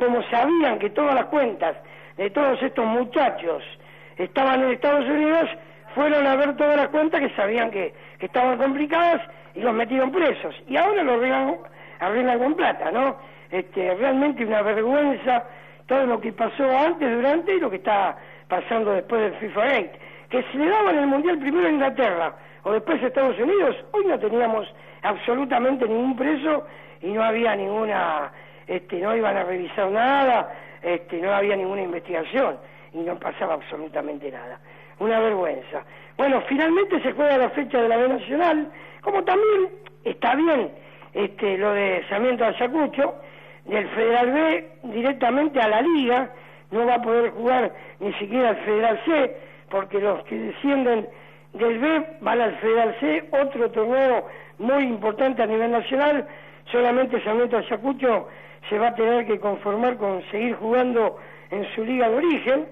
como sabían que todas las cuentas de todos estos muchachos estaban en Estados Unidos, fueron a ver todas las cuentas que sabían que estaban complicadas y los metieron presos. Y ahora los arreglan con plata, ¿no? Realmente una vergüenza todo lo que pasó antes, durante y lo que está pasando después del FIFA Gate. Que si le daban el Mundial primero a Inglaterra o después a Estados Unidos, hoy no teníamos absolutamente ningún preso y no había ninguna, no iban a revisar nada, no había ninguna investigación y no pasaba absolutamente nada. Una vergüenza. Bueno, finalmente se juega la fecha de la B Nacional, como también está bien lo de Sarmiento de Ayacucho, del Federal B directamente a la Liga, no va a poder jugar ni siquiera al Federal C, porque los que descienden del B van al Federal C, otro torneo muy importante a nivel nacional. Solamente Sarmiento de Ayacucho se va a tener que conformar con seguir jugando en su liga de origen,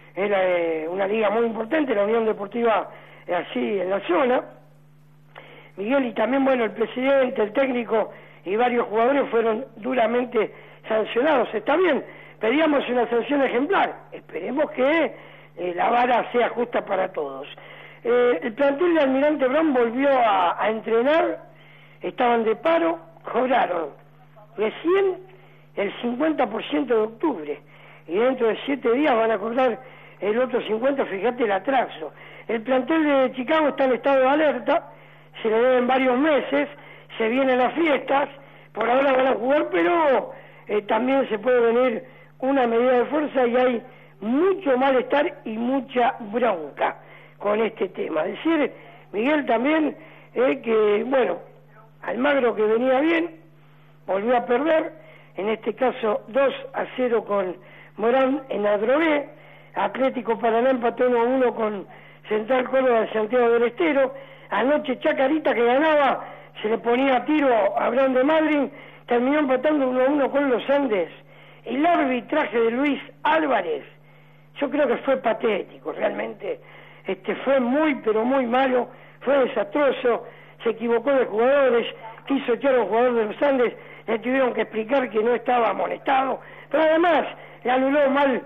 es una liga muy importante, la Unión Deportiva así en la zona. Miguel, y también, bueno, el presidente, el técnico y varios jugadores fueron duramente sancionados. Está bien, pedíamos una sanción ejemplar, esperemos que la vara sea justa para todos. El plantel de Almirante Brown volvió a entrenar, estaban de paro, cobraron recién el 50% de octubre y dentro de 7 días van a cobrar el otro 50%, fíjate el atraso. El plantel de Chicago está en estado de alerta, se le deben varios meses, se vienen las fiestas, por ahora van a jugar, pero también se puede venir una medida de fuerza y hay mucho malestar y mucha bronca con este tema. Es decir, Miguel, también que, bueno, Almagro, que venía bien, volvió a perder, en este caso 2-0 con Morán en Adrogué. Atlético Paraná empató 1-1 con Central Córdoba de Santiago del Estero. Anoche Chacarita, que ganaba, se le ponía a tiro a Abraham de Madrid, terminó empatando 1-1 con los Andes. El arbitraje de Luis Álvarez, yo creo que fue patético, realmente fue muy, pero muy malo, fue desastroso, se equivocó de jugadores, quiso echar a un jugador de los Andes, le tuvieron que explicar que no estaba amonestado, pero además le anuló mal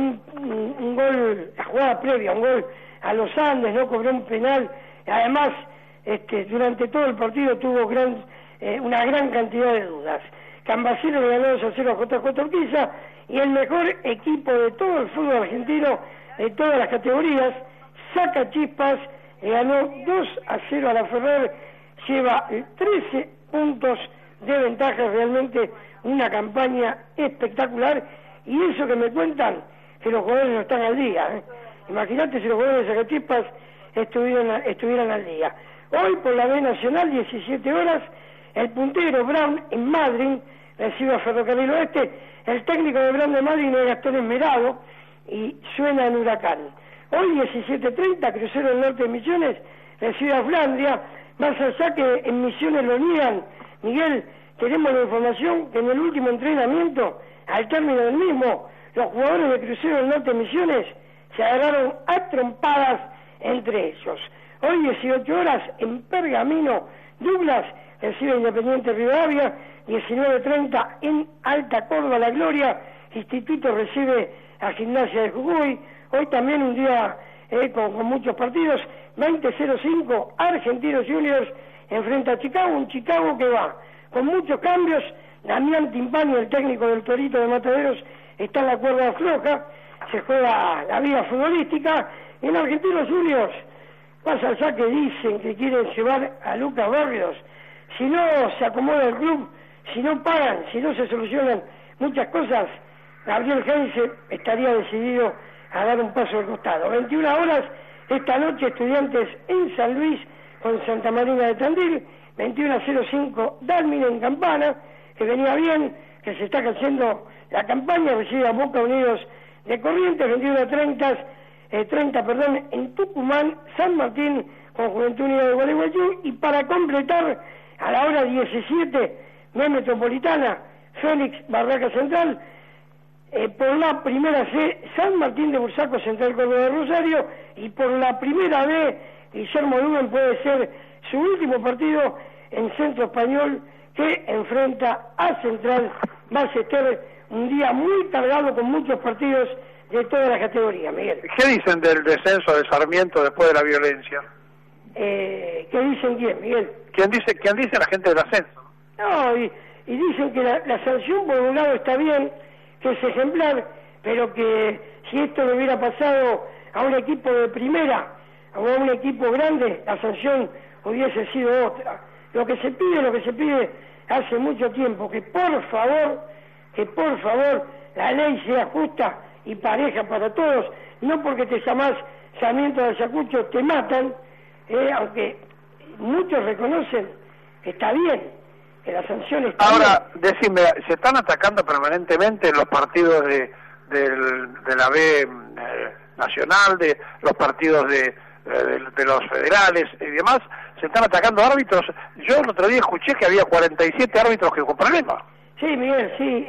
un gol, la jugada previa, un gol a los Andes, no cobró un penal, además durante todo el partido tuvo una gran cantidad de dudas. Cambacero le ganó 2-0 a JJ Urquiza y el mejor equipo de todo el fútbol argentino, de todas las categorías, Saca Chispas, le ganó 2-0 a la Ferrer, lleva 13 puntos de ventaja, realmente una campaña espectacular, y eso que me cuentan, que los jugadores no están al día, Imagínate si los jugadores de Saca Chispas estuvieran al día. Hoy por la B Nacional, 17 horas, el puntero Brown en Madrid recibe a Ferrocarril Oeste, el técnico de Brown de Madrid es Gastón Esmerado y suena en Huracán. Hoy 17:30, Crucero del Norte de Misiones recibe a Flandria, más allá que en Misiones lo niegan. Miguel, tenemos la información que en el último entrenamiento, al término del mismo, los jugadores de Crucero del Norte de Misiones se agarraron a trompadas entre ellos. Hoy 18 horas en Pergamino, Douglas recibe a Independiente Rivadavia, 19:30 en Alta Córdoba La Gloria, Instituto recibe a Gimnasia de Jujuy. Hoy también un día con muchos partidos, 20:05 Argentinos Juniors enfrenta a Chicago, un Chicago que va con muchos cambios. Damián Timpani, el técnico del Torito de Mataderos, está en la cuerda floja, se juega la vida futbolística. En Argentinos Juniors, más allá que dicen que quieren llevar a Lucas Barrios, si no se acomoda el club, si no pagan, si no se solucionan muchas cosas, Gabriel Heinze estaría decidido a dar un paso al costado. 21 horas esta noche, Estudiantes en San Luis con Santa Marina de Tandil, 21:05 Dálmine en Campana, que venía bien, que se está cayendo la campaña, recibe a Boca Unidos de Corrientes, 21:30 en Tucumán, San Martín con Juventud Unida de Gualeguaychú, y para completar a la hora 17 Metropolitana, Félix Barraca Central, por la primera C, San Martín de Bursaco, Central Córdoba de Rosario, y por la primera B, Guillermo Lumen puede ser su último partido en Centro Español, que enfrenta a Central Ballester un día muy cargado con muchos partidos de toda la categoría, Miguel. ¿Qué dicen del descenso de Sarmiento después de la violencia? ¿Qué dicen quién, Miguel? ¿Quién dice la gente del ascenso? No, y dicen que la sanción por un lado está bien, que es ejemplar, pero que si esto le hubiera pasado a un equipo de primera o a un equipo grande, la sanción hubiese sido otra. Lo que se pide hace mucho tiempo, que por favor la ley sea justa y pareja para todos, no porque te llamás Sarmiento de Ayacucho te matan, aunque muchos reconocen que está bien, que la sanción está Ahora, bien. decime, ¿se están atacando permanentemente los partidos de la B nacional, de los partidos de los federales y demás? ¿Se están atacando árbitros? Yo el otro día escuché que había 47 árbitros que con problemas. Sí, Miguel, sí.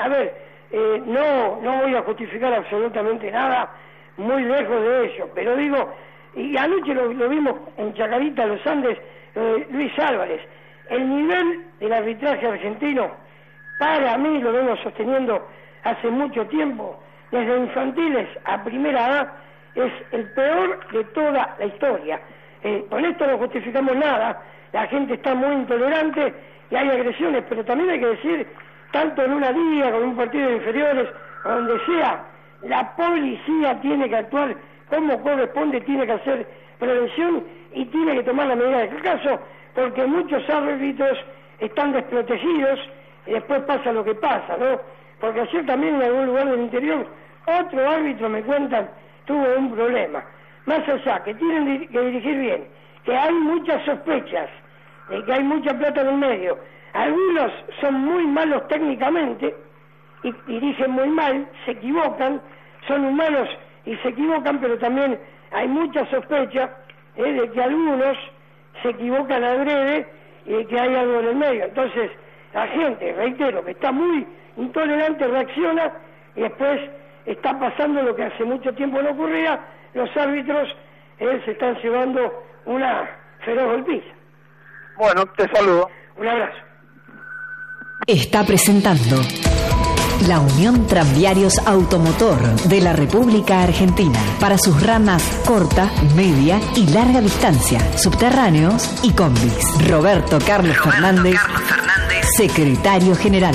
No voy a justificar absolutamente nada, muy lejos de ello, pero digo, y anoche lo vimos en Chacarita, Los Andes, Luis Álvarez. El nivel del arbitraje argentino, para mí, lo vengo sosteniendo hace mucho tiempo, desde infantiles a primera A, es el peor de toda la historia. Con esto no justificamos nada, la gente está muy intolerante y hay agresiones, pero también hay que decir, tanto en una liga, con un partido de inferiores, o donde sea, la policía tiene que actuar como corresponde, tiene que hacer prevención y tiene que tomar la medida del caso, porque muchos árbitros están desprotegidos y después pasa lo que pasa, ¿no? Porque ayer también en algún lugar del interior, otro árbitro, me cuentan, tuvo un problema. Más allá, que tienen que dirigir bien, que hay muchas sospechas, de que hay mucha plata en el medio. Algunos son muy malos técnicamente y dirigen muy mal, se equivocan, son humanos y se equivocan, pero también hay mucha sospecha de que algunos se equivocan adrede y de que hay algo en el medio. Entonces, la gente, reitero, que está muy intolerante, reacciona y después está pasando lo que hace mucho tiempo no ocurría, los árbitros se están llevando una feroz golpiza. Bueno, te saludo. Un abrazo. Está presentando la Unión Tranviarios Automotor de la República Argentina para sus ramas corta, media y larga distancia, subterráneos y combis. Roberto Carlos Fernández, secretario general.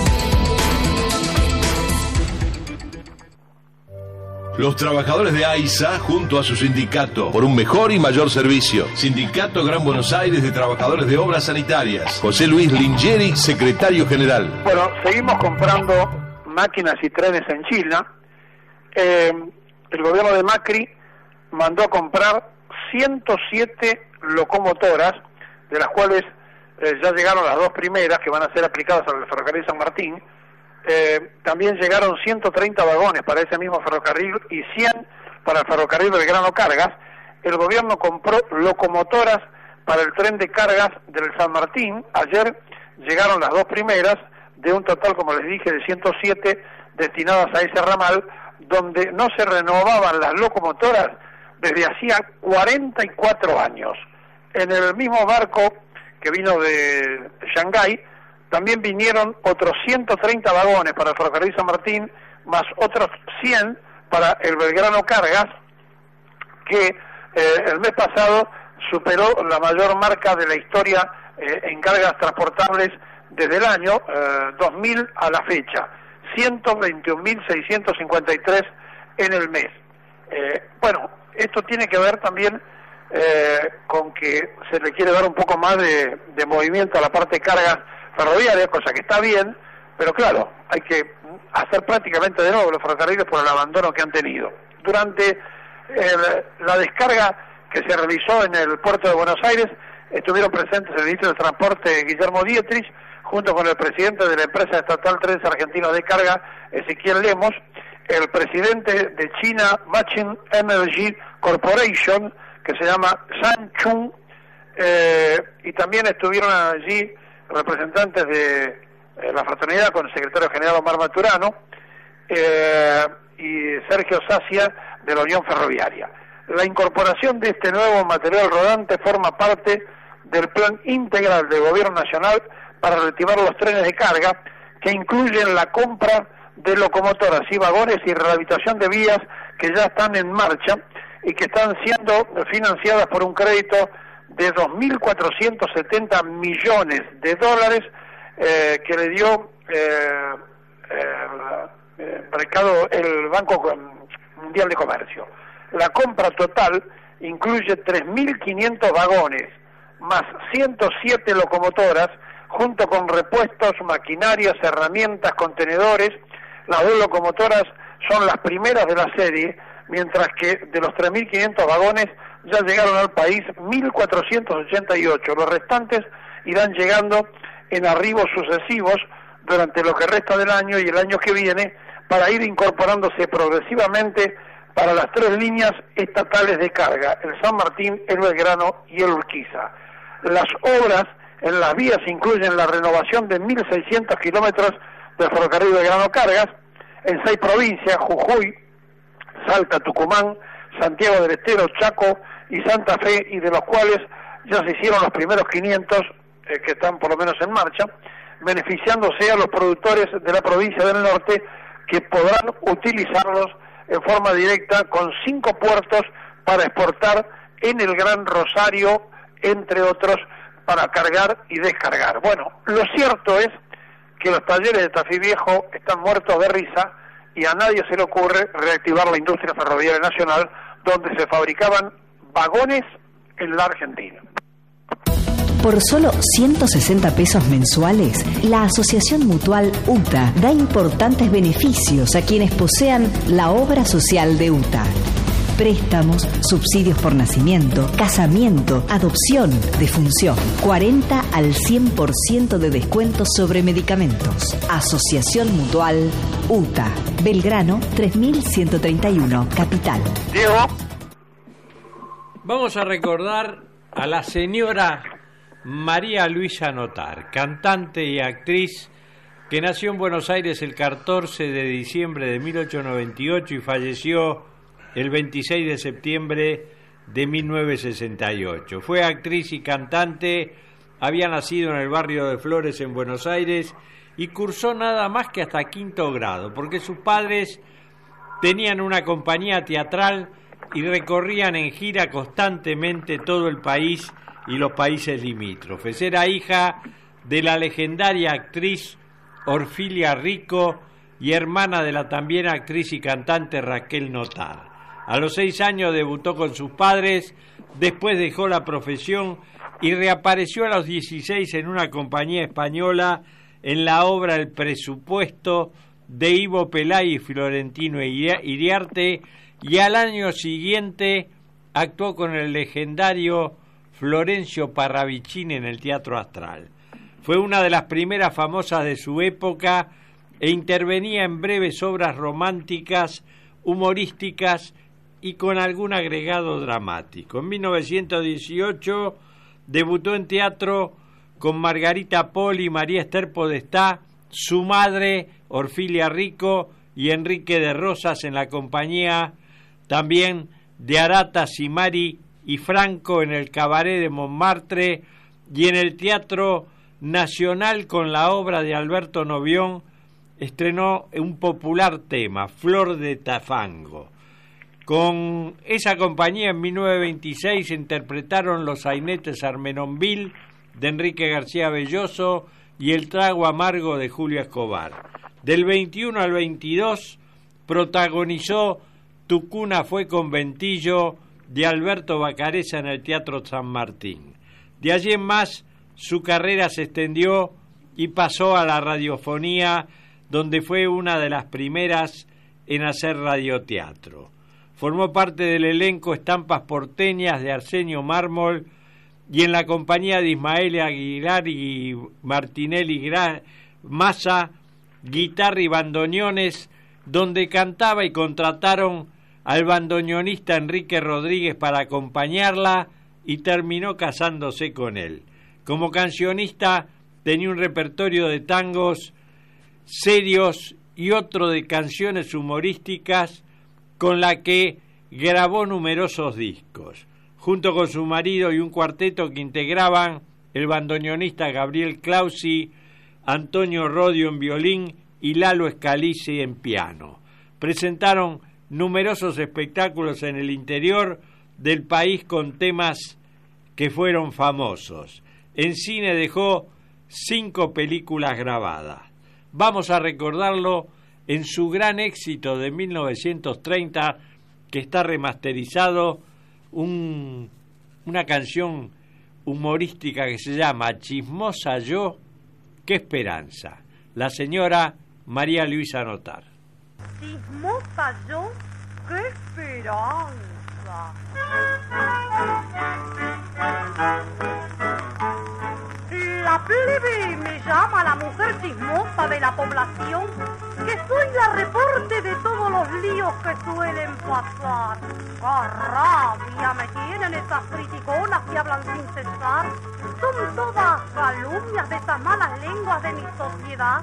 Los trabajadores de AISA, junto a su sindicato, por un mejor y mayor servicio. Sindicato Gran Buenos Aires de Trabajadores de Obras Sanitarias. José Luis Lingeri, secretario general. Bueno, seguimos comprando máquinas y trenes en China. El gobierno de Macri mandó a comprar 107 locomotoras, de las cuales ya llegaron las 2 primeras, que van a ser aplicadas al ferrocarril San Martín. También llegaron 130 vagones para ese mismo ferrocarril y 100 para el ferrocarril Belgrano Cargas. El gobierno compró locomotoras para el tren de cargas del San Martín. Ayer llegaron las 2 primeras, de un total, como les dije, de 107 destinadas a ese ramal, donde no se renovaban las locomotoras desde hacía 44 años. En el mismo barco que vino de Shanghái, también vinieron otros 130 vagones para el ferrocarril San Martín, más otros 100 para el Belgrano Cargas, que el mes pasado superó la mayor marca de la historia en cargas transportables desde el año 2000 a la fecha, 121.653 en el mes. Bueno, esto tiene que ver también con que se le quiere dar un poco más de movimiento a la parte de cargas ferroviarias, cosa que está bien, pero claro, hay que hacer prácticamente de nuevo los ferrocarriles por el abandono que han tenido. Durante la descarga que se realizó en el puerto de Buenos Aires, estuvieron presentes el ministro de Transporte Guillermo Dietrich, junto con el presidente de la empresa estatal Trenes Argentinos de Carga, Ezequiel Lemos, el presidente de China Machin Energy Corporation, que se llama San Chung, y también estuvieron allí representantes de la fraternidad con el secretario general Omar Maturano y Sergio Sacia de la Unión Ferroviaria. La incorporación de este nuevo material rodante forma parte del plan integral del Gobierno Nacional para reactivar los trenes de carga, que incluyen la compra de locomotoras y vagones y rehabilitación de vías que ya están en marcha y que están siendo financiadas por un crédito de 2.470 millones de dólares que le dio el Banco Mundial de Comercio. La compra total incluye 3.500 vagones más 107 locomotoras, junto con repuestos, maquinarias, herramientas, contenedores. Las 2 locomotoras son las primeras de la serie, mientras que de los 3.500 vagones ya llegaron al país 1.488. Los restantes irán llegando en arribos sucesivos durante lo que resta del año y el año que viene, para ir incorporándose progresivamente para las 3 líneas estatales de carga, el San Martín, el Belgrano y el Urquiza. Las obras en las vías incluyen la renovación de 1.600 kilómetros del ferrocarril Belgrano Cargas en 6 provincias: Jujuy, Salta, Tucumán, Santiago del Estero, Chaco y Santa Fe, y de los cuales ya se hicieron los primeros 500 que están por lo menos en marcha, beneficiándose a los productores de la provincia del norte, que podrán utilizarlos en forma directa con 5 puertos para exportar en el Gran Rosario, entre otros, para cargar y descargar. Bueno, lo cierto es que los talleres de Tafí Viejo están muertos de risa y a nadie se le ocurre reactivar la industria ferroviaria nacional, donde se fabricaban vagones en la Argentina. Por solo 160 pesos mensuales, la Asociación Mutual UTA da importantes beneficios a quienes posean la obra social de UTA. Préstamos, subsidios por nacimiento, casamiento, adopción, defunción. 40 al 100% de descuentos sobre medicamentos. Asociación Mutual UTA. Belgrano 3131, Capital. Diego. Vamos a recordar a la señora María Luisa Notar, cantante y actriz que nació en Buenos Aires el 14 de diciembre de 1898 y falleció el 26 de septiembre de 1968. Fue actriz y cantante, había nacido en el barrio de Flores en Buenos Aires y cursó nada más que hasta 5º grado, porque sus padres tenían una compañía teatral y recorrían en gira constantemente todo el país y los países limítrofes. Era hija de la legendaria actriz Orfilia Rico y hermana de la también actriz y cantante Raquel Notar. A los 6 años debutó con sus padres, después dejó la profesión y reapareció a los 16 en una compañía española en la obra El Presupuesto de Ivo Pelay y Florentino Iriarte, y al año siguiente actuó con el legendario Florencio Parravicini en el Teatro Astral. Fue una de las primeras famosas de su época e intervenía en breves obras románticas, humorísticas y con algún agregado dramático. En 1918 debutó en teatro con Margarita Poli, María Esther Podestá, su madre Orfilia Rico y Enrique de Rosas, en la compañía también de Arata, Simari y Franco en el Cabaret de Montmartre, y en el Teatro Nacional con la obra de Alberto Novión estrenó un popular tema, Flor de Tafango. Con esa compañía en 1926 se interpretaron Los sainetes Armenonville de Enrique García Belloso y El trago amargo de Julio Escobar. Del 21 al 22 protagonizó Tu cuna fue conventillo de Alberto Bacareza en el Teatro San Martín. De allí en más, su carrera se extendió y pasó a la radiofonía, donde fue una de las primeras en hacer radioteatro. Formó parte del elenco Estampas porteñas de Arsenio Mármol y en la compañía de Ismael Aguilar y Martinelli Massa, guitarra y bandoneones, donde cantaba y contrataron al bandoneonista Enrique Rodríguez para acompañarla y terminó casándose con él. Como cancionista tenía un repertorio de tangos serios y otro de canciones humorísticas, con la que grabó numerosos discos. Junto con su marido y un cuarteto que integraban el bandoneonista Gabriel Clausi, Antonio Rodio en violín y Lalo Scalisi en piano. Presentaron numerosos espectáculos en el interior del país con temas que fueron famosos. En cine dejó 5 películas grabadas. Vamos a recordarlo en su gran éxito de 1930, que está remasterizado, una canción humorística que se llama Chismosa yo, qué esperanza. La señora María Luisa Notar. Chismosa yo, qué esperanza. La plebe me llama la mujer chismosa de la población, que soy la reporte de todos los líos que suelen pasar. ¡Qué rabia me tienen esas criticonas que hablan sin cesar! Son todas calumnias de esas malas lenguas de mi sociedad.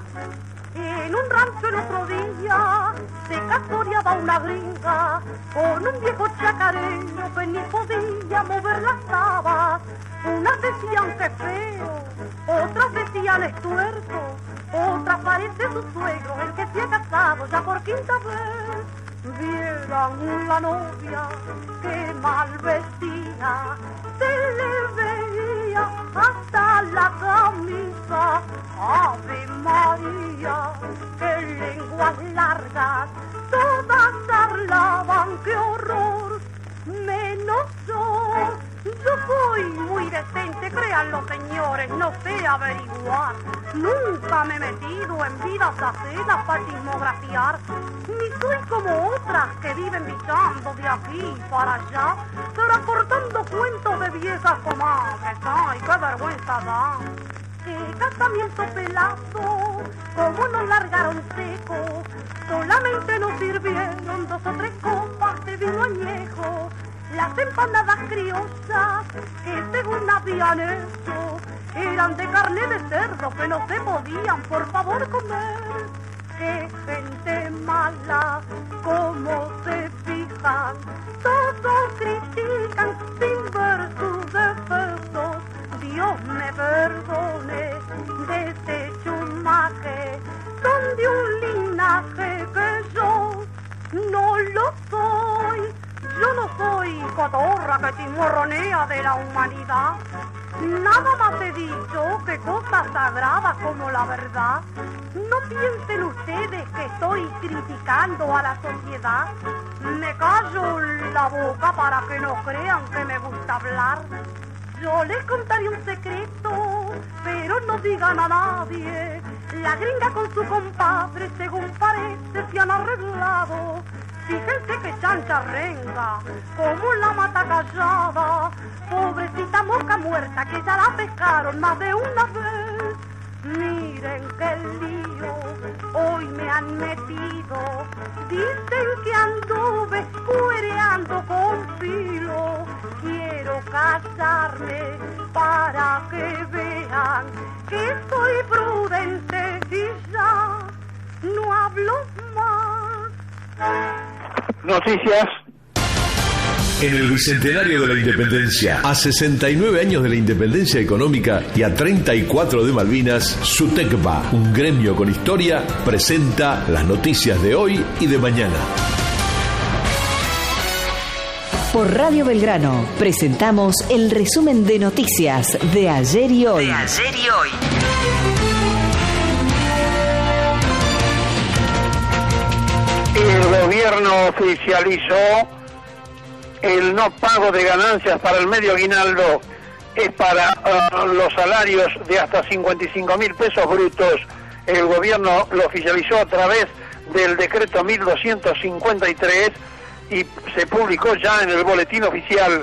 En un rancho el otro día se casoreaba una gringa con un viejo chacareño que ni podía mover las tabas. Unas decían que feo, otras decían es tuerto, otras parece su suegro, el que se ha casado ya por 5ª vez. Vieran la novia que mal vestida, se le veía hasta la camisa. Ave María, qué lenguas largas, todas hablaban, qué horror, menos yo. Yo soy muy decente, créanlo señores, no sé averiguar. Nunca me he metido en vidas ajenas para chismografiar, ni soy como otras que viven bichando de aquí para allá, transportando cuentos de viejas comadres. Ay, qué vergüenza da. Qué casamiento pelado, como nos largaron seco, solamente nos sirvieron 2 o 3 copas de vino añejo. Las empanadas criollas que según habían hecho eran de carne de cerdo que no se podían por favor comer. Qué gente mala, cómo se fijan, todos critican sin ver sus defectos. Dios me perdone de este chumaje, son de un linaje que yo no lo soy. Yo no soy cotorra que chismorronea de la humanidad. Nada más he dicho que cosas sagradas como la verdad. No piensen ustedes que estoy criticando a la sociedad. Me callo la boca para que no crean que me gusta hablar. Yo les contaré un secreto, pero no digan a nadie. La gringa con su compadre, según parece, se han arreglado. Fíjense que chancha renga, como la mata callada. Pobrecita mosca muerta que ya la pescaron más de una vez. Miren qué lío hoy me han metido. Dicen que anduve cuereando con filo. Quiero casarme para que vean que soy prudente y ya no hablo más. Noticias. En el Bicentenario de la Independencia, a 69 años de la independencia económica y a 34 de Malvinas, SUTECBA, un gremio con historia, presenta las noticias de hoy y de mañana. Por Radio Belgrano presentamos el resumen de noticias de ayer y hoy. El gobierno oficializó el no pago de ganancias para el medio aguinaldo. Es para los salarios de hasta 55.000 pesos brutos. El gobierno lo oficializó a través del decreto 1253 y se publicó ya en el boletín oficial.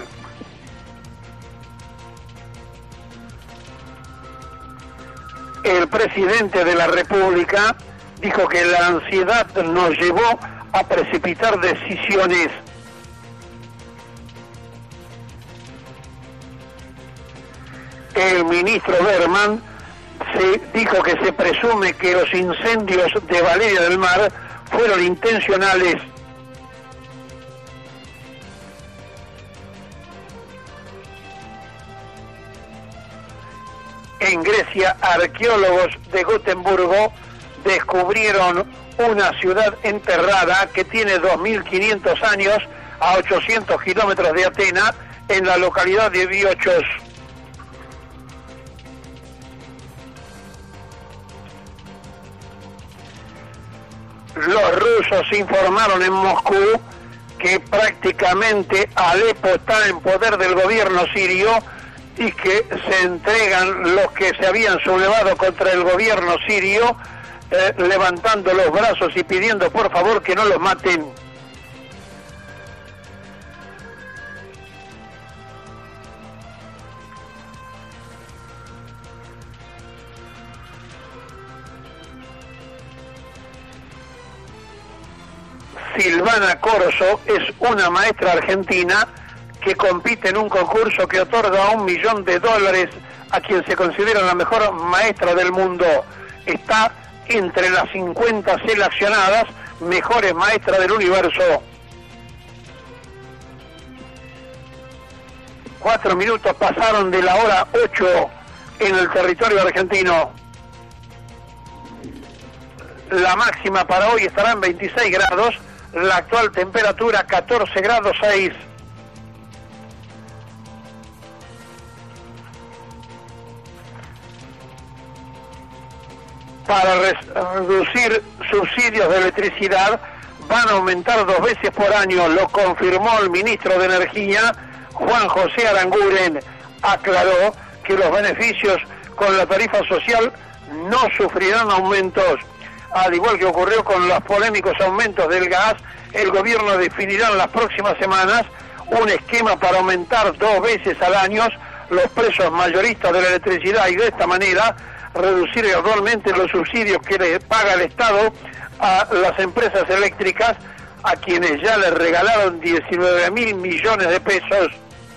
El presidente de la República dijo que la ansiedad nos llevó a precipitar decisiones. El ministro Berman dijo que se presume que los incendios de Valeria del Mar fueron intencionales. En Grecia, arqueólogos de Gotemburgo descubrieron una ciudad enterrada que tiene 2.500 años a 800 kilómetros de Atenas, en la localidad de Biochos. Los rusos informaron en Moscú que prácticamente Alepo está en poder del gobierno sirio y que se entregan los que se habían sublevado contra el gobierno sirio, levantando los brazos y pidiendo por favor que no los maten. Silvana Corso es una maestra argentina que compite en un concurso que otorga $1 millón a quien se considera la mejor maestra del mundo. Está entre las 50 seleccionadas mejores maestras del universo. 4 minutos pasaron de la hora 8 en el territorio argentino. La máxima para hoy estará en 26 grados, la actual temperatura 14 grados 6. Para reducir subsidios de electricidad van a aumentar 2 veces por año, lo confirmó el ministro de Energía, Juan José Aranguren. Aclaró que los beneficios con la tarifa social no sufrirán aumentos. Al igual que ocurrió con los polémicos aumentos del gas, el gobierno definirá en las próximas semanas un esquema para aumentar 2 veces al año los precios mayoristas de la electricidad y de esta manera reducir gradualmente los subsidios que le paga el Estado a las empresas eléctricas, a quienes ya le regalaron 19.000 millones de pesos.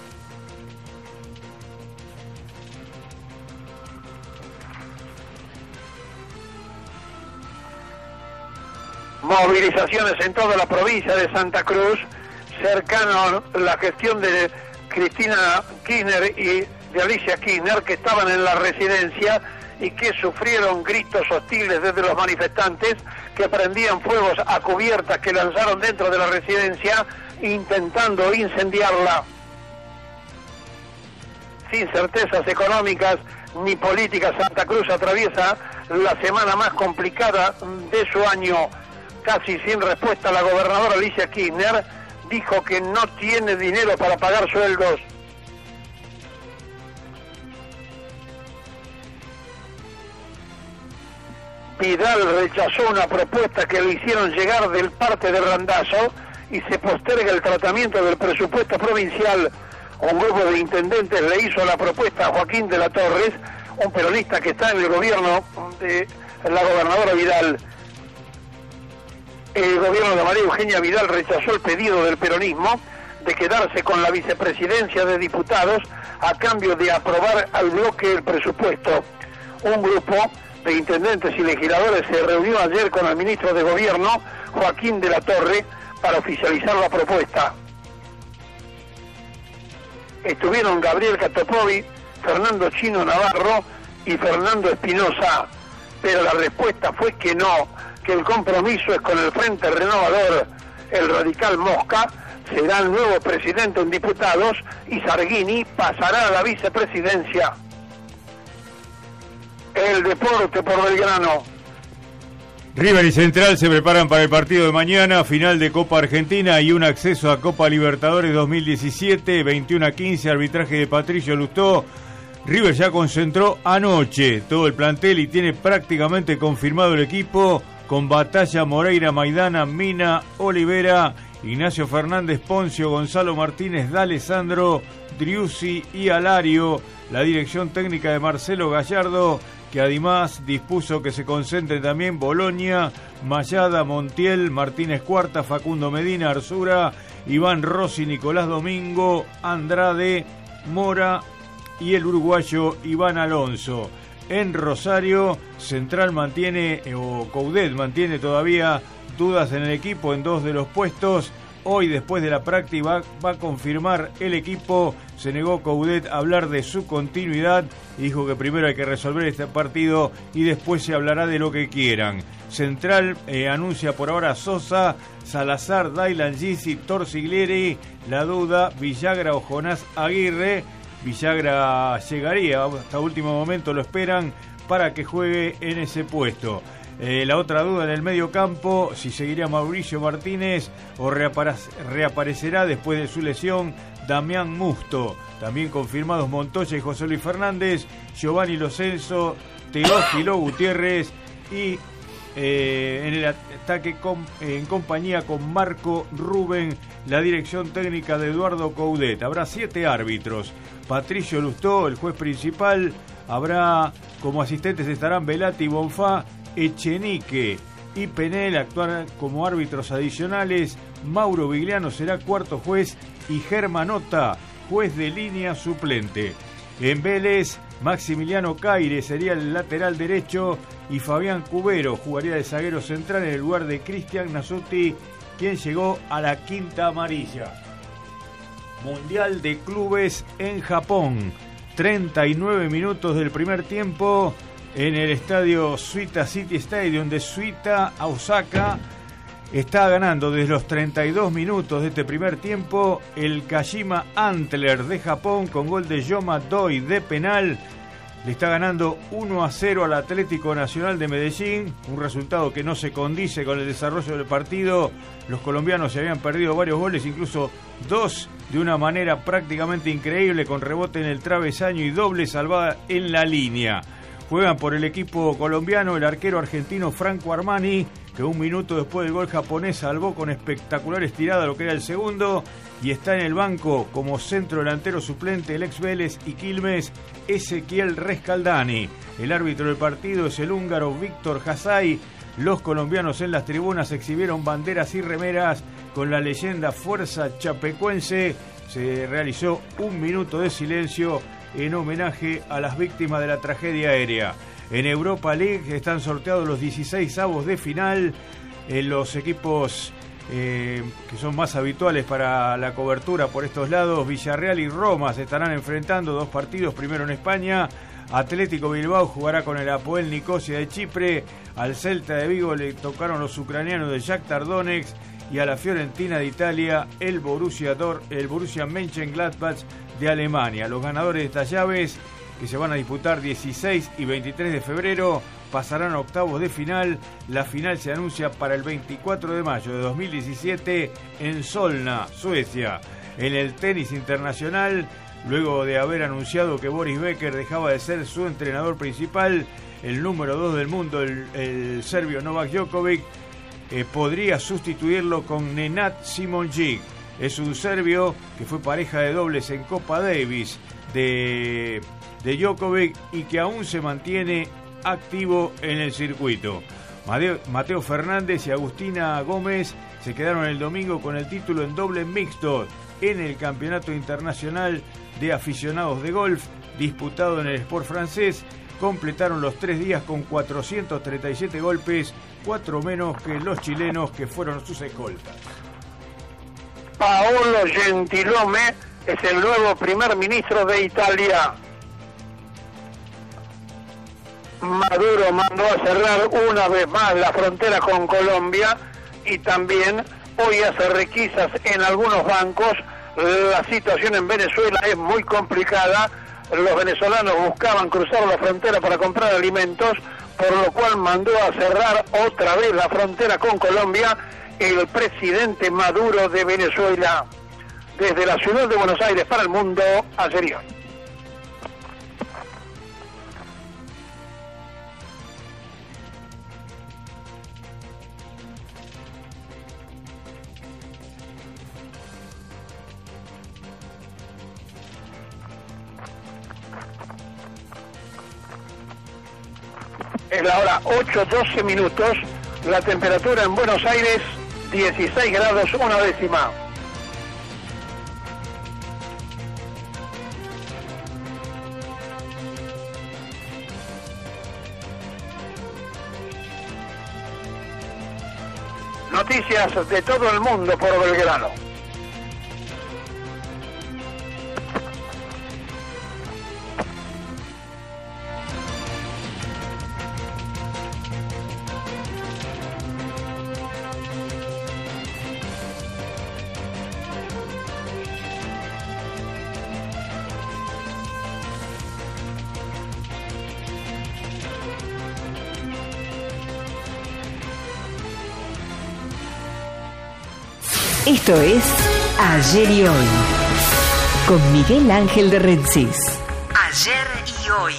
Movilizaciones en toda la provincia de Santa Cruz, cercano a la gestión de Cristina Kirchner y de Alicia Kirchner, que estaban en la residencia y que sufrieron gritos hostiles desde los manifestantes que prendían fuegos a cubiertas que lanzaron dentro de la residencia intentando incendiarla. Sin certezas económicas ni políticas, Santa Cruz atraviesa la semana más complicada de su año. Casi sin respuesta, la gobernadora Alicia Kirchner dijo que no tiene dinero para pagar sueldos. Vidal rechazó una propuesta que le hicieron llegar del parte de Randazzo y se posterga el tratamiento del presupuesto provincial. Un grupo de intendentes le hizo la propuesta a Joaquín de la Torres, un peronista que está en el gobierno de la gobernadora Vidal. El gobierno de María Eugenia Vidal rechazó el pedido del peronismo de quedarse con la vicepresidencia de diputados a cambio de aprobar al bloque el presupuesto. Un grupo de intendentes y legisladores se reunió ayer con el ministro de Gobierno, Joaquín de la Torre, para oficializar la propuesta. Estuvieron Gabriel Catopovi, Fernando Chino Navarro y Fernando Espinosa, pero la respuesta fue que no, que el compromiso es con el Frente Renovador. El radical Mosca será el nuevo presidente en diputados y Sargini pasará a la vicepresidencia. El deporte por Belgrano. River y Central se preparan para el partido de mañana, final de Copa Argentina y un acceso a Copa Libertadores 2017, 21-15, arbitraje de Patricio Lustó. River ya concentró anoche todo el plantel y tiene prácticamente confirmado el equipo con Batalla, Moreira, Maidana, Mina, Olivera, Ignacio Fernández, Poncio, Gonzalo Martínez, D'Alessandro, Driussi y Alario. La dirección técnica de Marcelo Gallardo, que además dispuso que se concentren también Boloña, Mayada, Montiel, Martínez Cuarta, Facundo Medina, Arzura, Iván Rossi, Nicolás Domingo, Andrade, Mora y el uruguayo Iván Alonso. En Rosario, Central mantiene, o Coudet mantiene todavía dudas en el equipo en 2 de los puestos Hoy, después de la práctica, va a confirmar el equipo. Se negó Coudet a hablar de su continuidad y dijo que primero hay que resolver este partido y después se hablará de lo que quieran. Central anuncia por ahora Sosa, Salazar, Dailan Gisi, Torsiglieri. La duda, Villagra o Jonás Aguirre. Villagra llegaría, hasta último momento lo esperan para que juegue en ese puesto. La otra duda en el medio campo, si seguiría Mauricio Martínez o reaparecerá después de su lesión Damián Musto. También confirmados Montoya y José Luis Fernández, Giovanni Lo Celso, Teófilo Gutiérrez y en el ataque en compañía con Marco Rubén, la dirección técnica de Eduardo Coudet. Habrá 7 árbitros. Patricio Lustó, el juez principal. Habrá como asistentes estarán Velati, Bonfá, Echenique y Penel, actuarán como árbitros adicionales. Mauro Vigliano será cuarto juez y Germanota, juez de línea suplente. En Vélez, Maximiliano Caire sería el lateral derecho y Fabián Cubero jugaría de zaguero central en el lugar de Cristian Nasuti, quien llegó a la quinta amarilla. Mundial de Clubes en Japón. 39 minutos del primer tiempo en el estadio Suita City Stadium de Suita, Osaka. Está ganando desde los 32 minutos de este primer tiempo el Kashima Antlers de Japón con gol de Yoma Doi de penal. Le está ganando 1-0 al Atlético Nacional de Medellín, un resultado que no se condice con el desarrollo del partido. Los colombianos se habían perdido varios goles, incluso 2 de una manera prácticamente increíble, con rebote en el travesaño y doble salvada en la línea. Juegan por el equipo colombiano el arquero argentino Franco Armani, que un minuto después del gol japonés salvó con espectacular estirada lo que era el segundo, y está en el banco como centro delantero suplente el ex Vélez y Quilmes, Ezequiel Rescaldani. El árbitro del partido es el húngaro Víctor Hazay. Los colombianos en las tribunas exhibieron banderas y remeras con la leyenda Fuerza Chapecuense. Se realizó un minuto de silencio en homenaje a las víctimas de la tragedia aérea. En Europa League están sorteados los 16avos de final. Los equipos que son más habituales para la cobertura por estos lados, Villarreal y Roma, se estarán enfrentando 2 partidos, primero en España. Atlético Bilbao jugará con el Apoel Nicosia de Chipre. Al Celta de Vigo le tocaron los ucranianos de Shakhtar Donetsk, y a la Fiorentina de Italia el Borussia Mönchengladbach de Alemania. Los ganadores de estas llaves, que se van a disputar 16 y 23 de febrero, pasarán a octavos de final. La final se anuncia para el 24 de mayo de 2017 en Solna, Suecia. En el tenis internacional, luego de haber anunciado que Boris Becker dejaba de ser su entrenador principal, el número 2 del mundo, el serbio Novak Djokovic, podría sustituirlo con Nenad Simonjic. Es un serbio que fue pareja de dobles en Copa Davis de Djokovic y que aún se mantiene activo en el circuito. Mateo Fernández y Agustina Gómez se quedaron el domingo con el título en doble mixto en el Campeonato Internacional de Aficionados de Golf disputado en el Sport francés. Completaron los 3 días con 437 golpes, 4 menos que los chilenos, que fueron sus escoltas. Paolo Gentilome es el nuevo primer ministro de Italia. Maduro mandó a cerrar una vez más la frontera con Colombia y también hoy hace requisas en algunos bancos. La situación en Venezuela es muy complicada. Los venezolanos buscaban cruzar la frontera para comprar alimentos, por lo cual mandó a cerrar otra vez la frontera con Colombia el presidente Maduro de Venezuela. Desde la ciudad de Buenos Aires para el mundo, Acerión. Es la hora 8:12 minutos, la temperatura en Buenos Aires 16 grados 1 décima. Noticias noticias de todo el mundo por Belgrano. Esto es Ayer y Hoy, con Miguel Ángel de Rensis. Ayer y Hoy.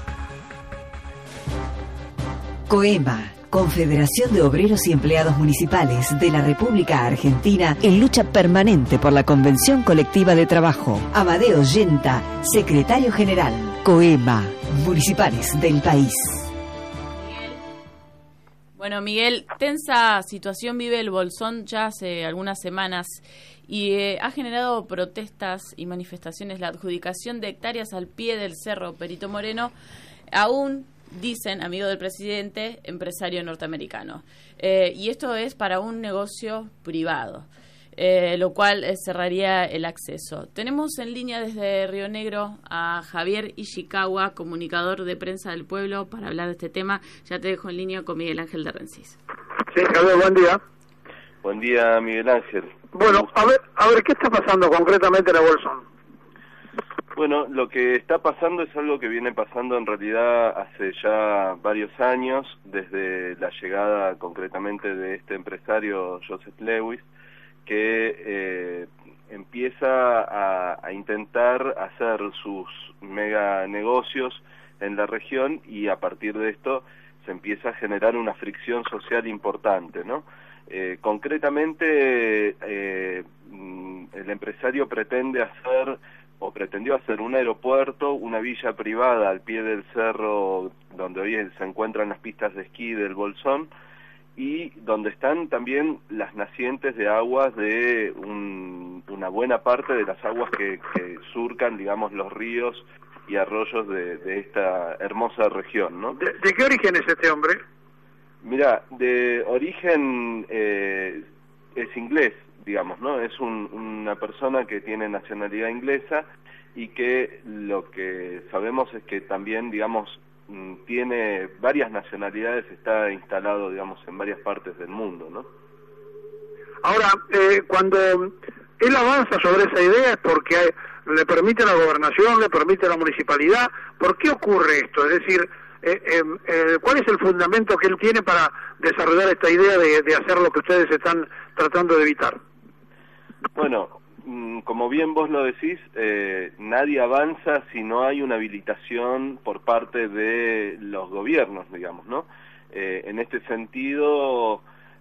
COEMA, Confederación de Obreros y Empleados Municipales de la República Argentina, en lucha permanente por la Convención Colectiva de Trabajo. Amadeo Yenta, Secretario General. COEMA, Municipales del país. Bueno, Miguel, tensa situación vive el Bolsón ya hace algunas semanas y ha generado protestas y manifestaciones la adjudicación de hectáreas al pie del cerro Perito Moreno, aún, dicen, amigo del presidente, empresario norteamericano. Y esto es para un negocio privado, lo cual cerraría el acceso. Tenemos en línea desde Río Negro a Javier Ishikawa, comunicador de Prensa del Pueblo, para hablar de este tema. Ya te dejo en línea con Miguel Ángel de Rensis. Sí, Javier, buen día. Buen día, Miguel Ángel. Bueno, a ver, ¿qué está pasando concretamente en el Bolsón? Bueno, lo que está pasando es algo que viene pasando en realidad hace ya varios años, desde la llegada concretamente de este empresario Joseph Lewis, que empieza a intentar hacer sus mega negocios en la región, y a partir de esto se empieza a generar una fricción social importante, ¿no? Concretamente, el empresario pretendió hacer un aeropuerto, una villa privada al pie del cerro donde hoy se encuentran las pistas de esquí del Bolsón, y donde están también las nacientes de aguas de una buena parte de las aguas que surcan, digamos, los ríos y arroyos de esta hermosa región, ¿no? ¿De qué origen es este hombre? Mira, de origen es inglés, digamos, ¿no? Es una persona que tiene nacionalidad inglesa y que lo que sabemos es que también, digamos, tiene varias nacionalidades, está instalado, digamos, en varias partes del mundo, ¿no? Ahora, cuando él avanza sobre esa idea es porque le permite la gobernación, le permite la municipalidad. ¿Por qué ocurre esto? Es decir, ¿cuál es el fundamento que él tiene para desarrollar esta idea de hacer lo que ustedes están tratando de evitar? Bueno, como bien vos lo decís, nadie avanza si no hay una habilitación por parte de los gobiernos, digamos, ¿no? En este sentido,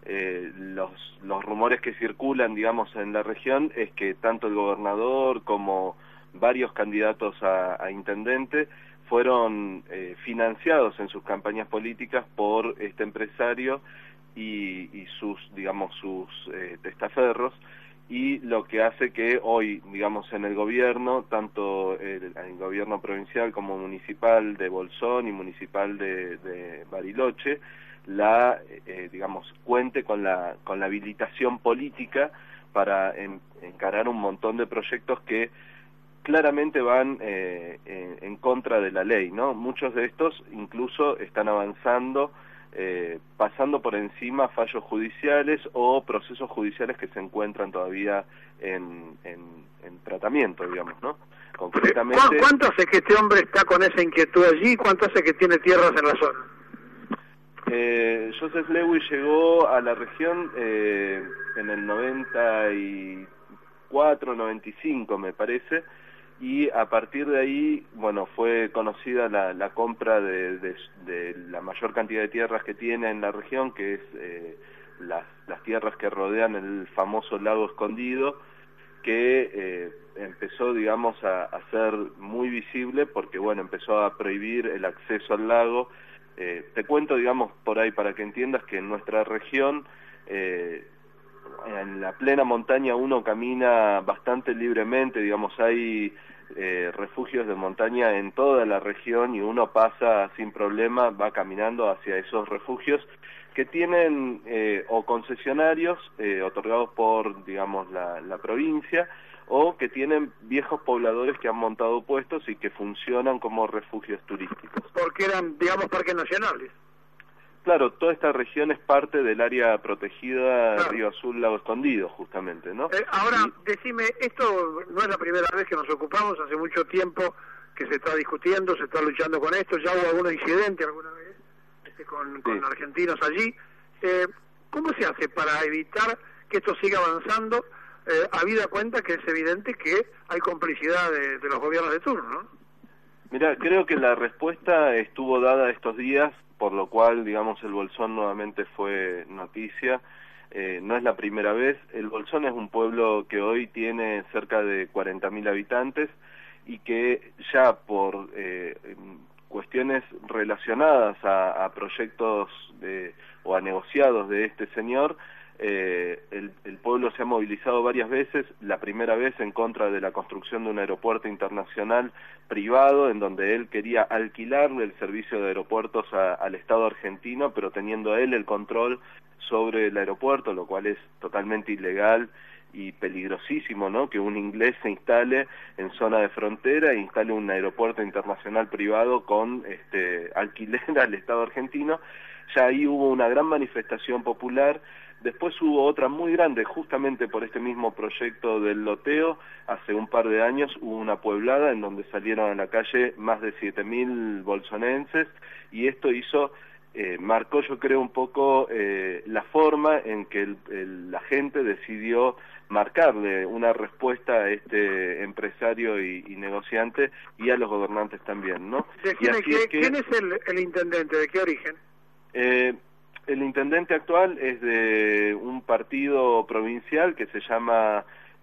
los rumores que circulan, digamos, en la región es que tanto el gobernador como varios candidatos a intendente fueron financiados en sus campañas políticas por este empresario y sus, digamos, sus testaferros, y lo que hace que hoy, digamos, en el gobierno, tanto el gobierno provincial como municipal de Bolsón y municipal de Bariloche, digamos, cuente con la habilitación política para encarar un montón de proyectos que claramente van en contra de la ley, ¿no? Muchos de estos incluso están avanzando, pasando por encima fallos judiciales o procesos judiciales que se encuentran todavía en tratamiento, digamos, ¿no? Concretamente, ¿Cuánto hace que este hombre está con esa inquietud allí? ¿Cuánto hace que tiene tierras en la zona? Joseph Lewis llegó a la región en el 94, 95 me parece, y a partir de ahí, bueno, fue conocida la compra de la mayor cantidad de tierras que tiene en la región, que es las tierras que rodean el famoso lago escondido, que empezó, digamos, a ser muy visible porque, bueno, empezó a prohibir el acceso al lago. Te cuento, digamos, por ahí para que entiendas que en nuestra región, en la plena montaña uno camina bastante libremente, digamos, hay refugios de montaña en toda la región y uno pasa sin problema, va caminando hacia esos refugios, que tienen o concesionarios otorgados por, digamos, la provincia, o que tienen viejos pobladores que han montado puestos y que funcionan como refugios turísticos. Porque eran, digamos, parques nacionales. Claro, toda esta región es parte del área protegida Río Azul, Lago Escondido, justamente, ¿no? Ahora, decime, esto no es la primera vez que nos ocupamos, hace mucho tiempo que se está discutiendo, se está luchando con esto, ya hubo algunos incidentes alguna vez con argentinos allí. ¿Cómo se hace para evitar que esto siga avanzando, habida cuenta que es evidente que hay complicidad de los gobiernos de turno, ¿no? Mira, creo que la respuesta estuvo dada estos días, por lo cual, digamos, el Bolsón nuevamente fue noticia. No es la primera vez. El Bolsón es un pueblo que hoy tiene cerca de 40.000 habitantes y que ya por cuestiones relacionadas a proyectos o a negociados de este señor, el pueblo se ha movilizado varias veces, la primera vez en contra de la construcción de un aeropuerto internacional privado, en donde él quería alquilarle el servicio de aeropuertos al Estado argentino, pero teniendo él el control sobre el aeropuerto, lo cual es totalmente ilegal y peligrosísimo, ¿no? Que un inglés se instale en zona de frontera e instale un aeropuerto internacional privado con alquiler al Estado argentino. Ya ahí hubo una gran manifestación popular. Después hubo otra muy grande, justamente por este mismo proyecto del loteo. Hace un par de años hubo una pueblada en donde salieron a la calle más de 7.000 bolsonenses, y esto marcó, yo creo, un poco la forma en que la gente decidió marcarle una respuesta a este empresario y negociante, y a los gobernantes también, ¿no? ¿Quién es el intendente? ¿De qué origen? El intendente actual es de un partido provincial que se llama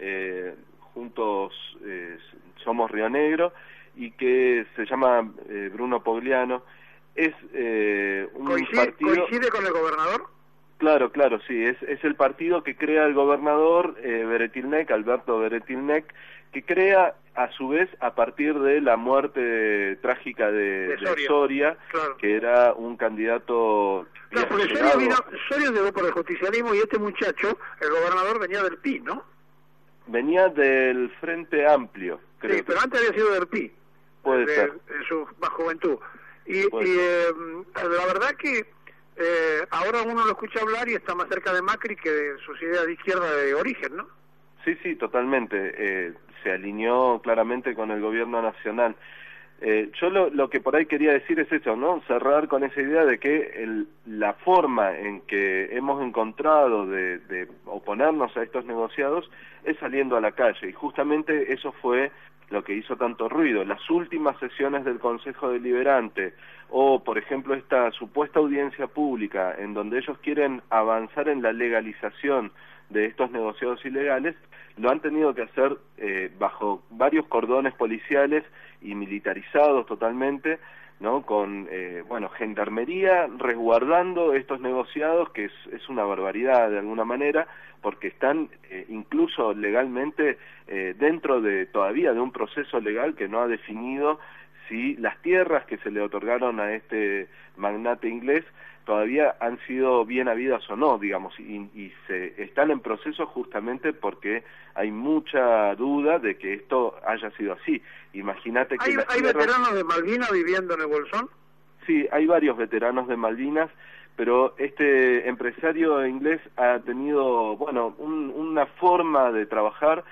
Juntos Somos Río Negro, y que se llama Bruno Pogliano. Es un partido... ¿Coincide con el gobernador? Claro, sí, es el partido que crea el gobernador Beretilnec, Alberto Beretilnec, que crea a su vez a partir de la muerte trágica de Soria, claro, que era un candidato... Claro, porque Soria llegó por el justicialismo, y este muchacho, el gobernador, venía del PI, ¿no? Venía del Frente Amplio, creo. Sí, pero antes había sido del PI. Puede ser. En su juventud. Y la verdad que ahora uno lo escucha hablar y está más cerca de Macri que de sus ideas de izquierda de origen, ¿no? Sí, totalmente. Se alineó claramente con el gobierno nacional. Yo lo que por ahí quería decir es eso, ¿no? Cerrar con esa idea de que la forma en que hemos encontrado de oponernos a estos negociados es saliendo a la calle, y justamente eso fue lo que hizo tanto ruido. Las últimas sesiones del Consejo Deliberante, o por ejemplo esta supuesta audiencia pública en donde ellos quieren avanzar en la legalización de estos negociados ilegales, lo han tenido que hacer bajo varios cordones policiales y militarizados totalmente, ¿no? Con gendarmería resguardando estos negociados, que es una barbaridad de alguna manera, porque están incluso legalmente dentro todavía de un proceso legal que no ha definido si las tierras que se le otorgaron a este magnate inglés todavía han sido bien habidas o no, digamos, y se están en proceso justamente porque hay mucha duda de que esto haya sido así. Imagínate que ¿Hay veteranos de Malvinas viviendo en el Bolsón? Sí, hay varios veteranos de Malvinas, pero este empresario inglés ha tenido, una forma de trabajar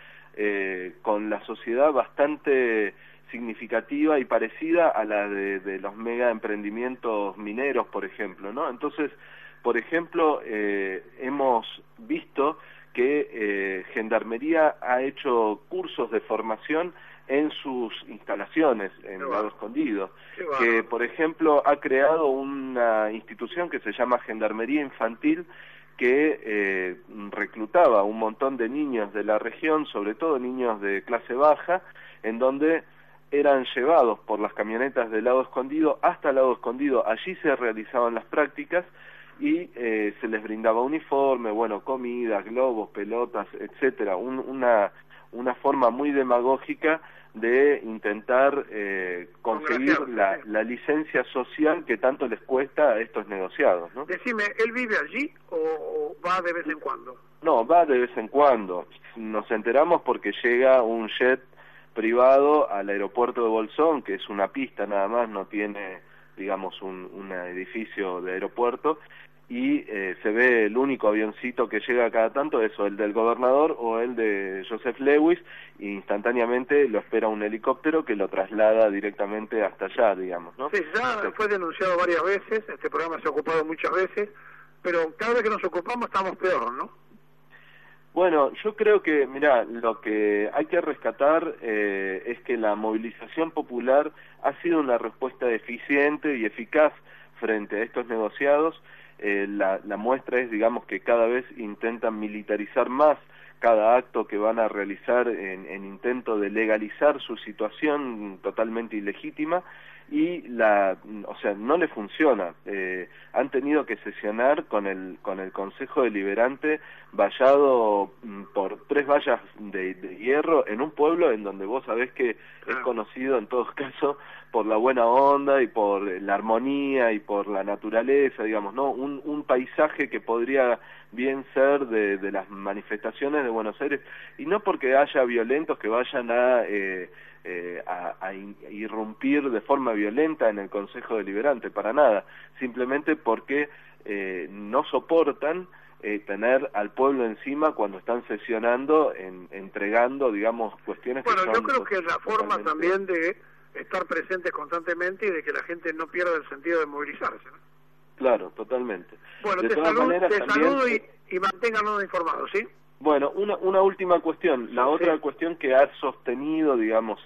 con la sociedad bastante significativa y parecida a la de los mega emprendimientos mineros, por ejemplo, ¿no? Entonces, por ejemplo, hemos visto que Gendarmería ha hecho cursos de formación en sus instalaciones en Lago Escondido, que por ejemplo ha creado una institución que se llama Gendarmería Infantil, que reclutaba un montón de niños de la región, sobre todo niños de clase baja, en donde eran llevados por las camionetas del Lago Escondido hasta Lago Escondido. Allí se realizaban las prácticas, y se les brindaba uniforme, bueno, comida, globos, pelotas, etcétera, una forma muy demagógica de intentar conseguir la licencia social que tanto les cuesta a estos negociados, ¿no? Decime, ¿él vive allí o va de vez en cuando? No, va de vez en cuando. Nos enteramos porque llega un jet privado al aeropuerto de Bolsón, que es una pista nada más, no tiene, digamos, un edificio de aeropuerto, y se ve el único avioncito que llega cada tanto, eso, el del gobernador o el de Joseph Lewis, e instantáneamente lo espera un helicóptero que lo traslada directamente hasta allá, digamos, ¿no? Sí, ya fue denunciado varias veces, este programa se ha ocupado muchas veces, pero cada vez que nos ocupamos estamos peor, ¿no? Bueno, yo creo que, mirá, lo que hay que rescatar es que la movilización popular ha sido una respuesta eficiente y eficaz frente a estos negociados. La muestra es, digamos, que cada vez intentan militarizar más cada acto que van a realizar en intento de legalizar su situación totalmente ilegítima, y o sea, no le funciona. Han tenido que sesionar con el Consejo Deliberante vallado por 3 vallas de hierro en un pueblo en donde vos sabés que es conocido en todos casos por la buena onda y por la armonía y por la naturaleza, digamos, ¿no? Un paisaje que podría bien ser de las manifestaciones de Buenos Aires, y no porque haya violentos que vayan a irrumpir de forma violenta en el Consejo Deliberante, para nada, simplemente porque no soportan tener al pueblo encima cuando están sesionando, entregando, digamos, cuestiones que son... Bueno, yo creo que es la forma también de estar presentes constantemente y de que la gente no pierda el sentido de movilizarse, ¿no? Claro, totalmente. Bueno, te saludo y manténganos informados, ¿sí? Bueno, una última cuestión. La otra cuestión que ha sostenido, digamos,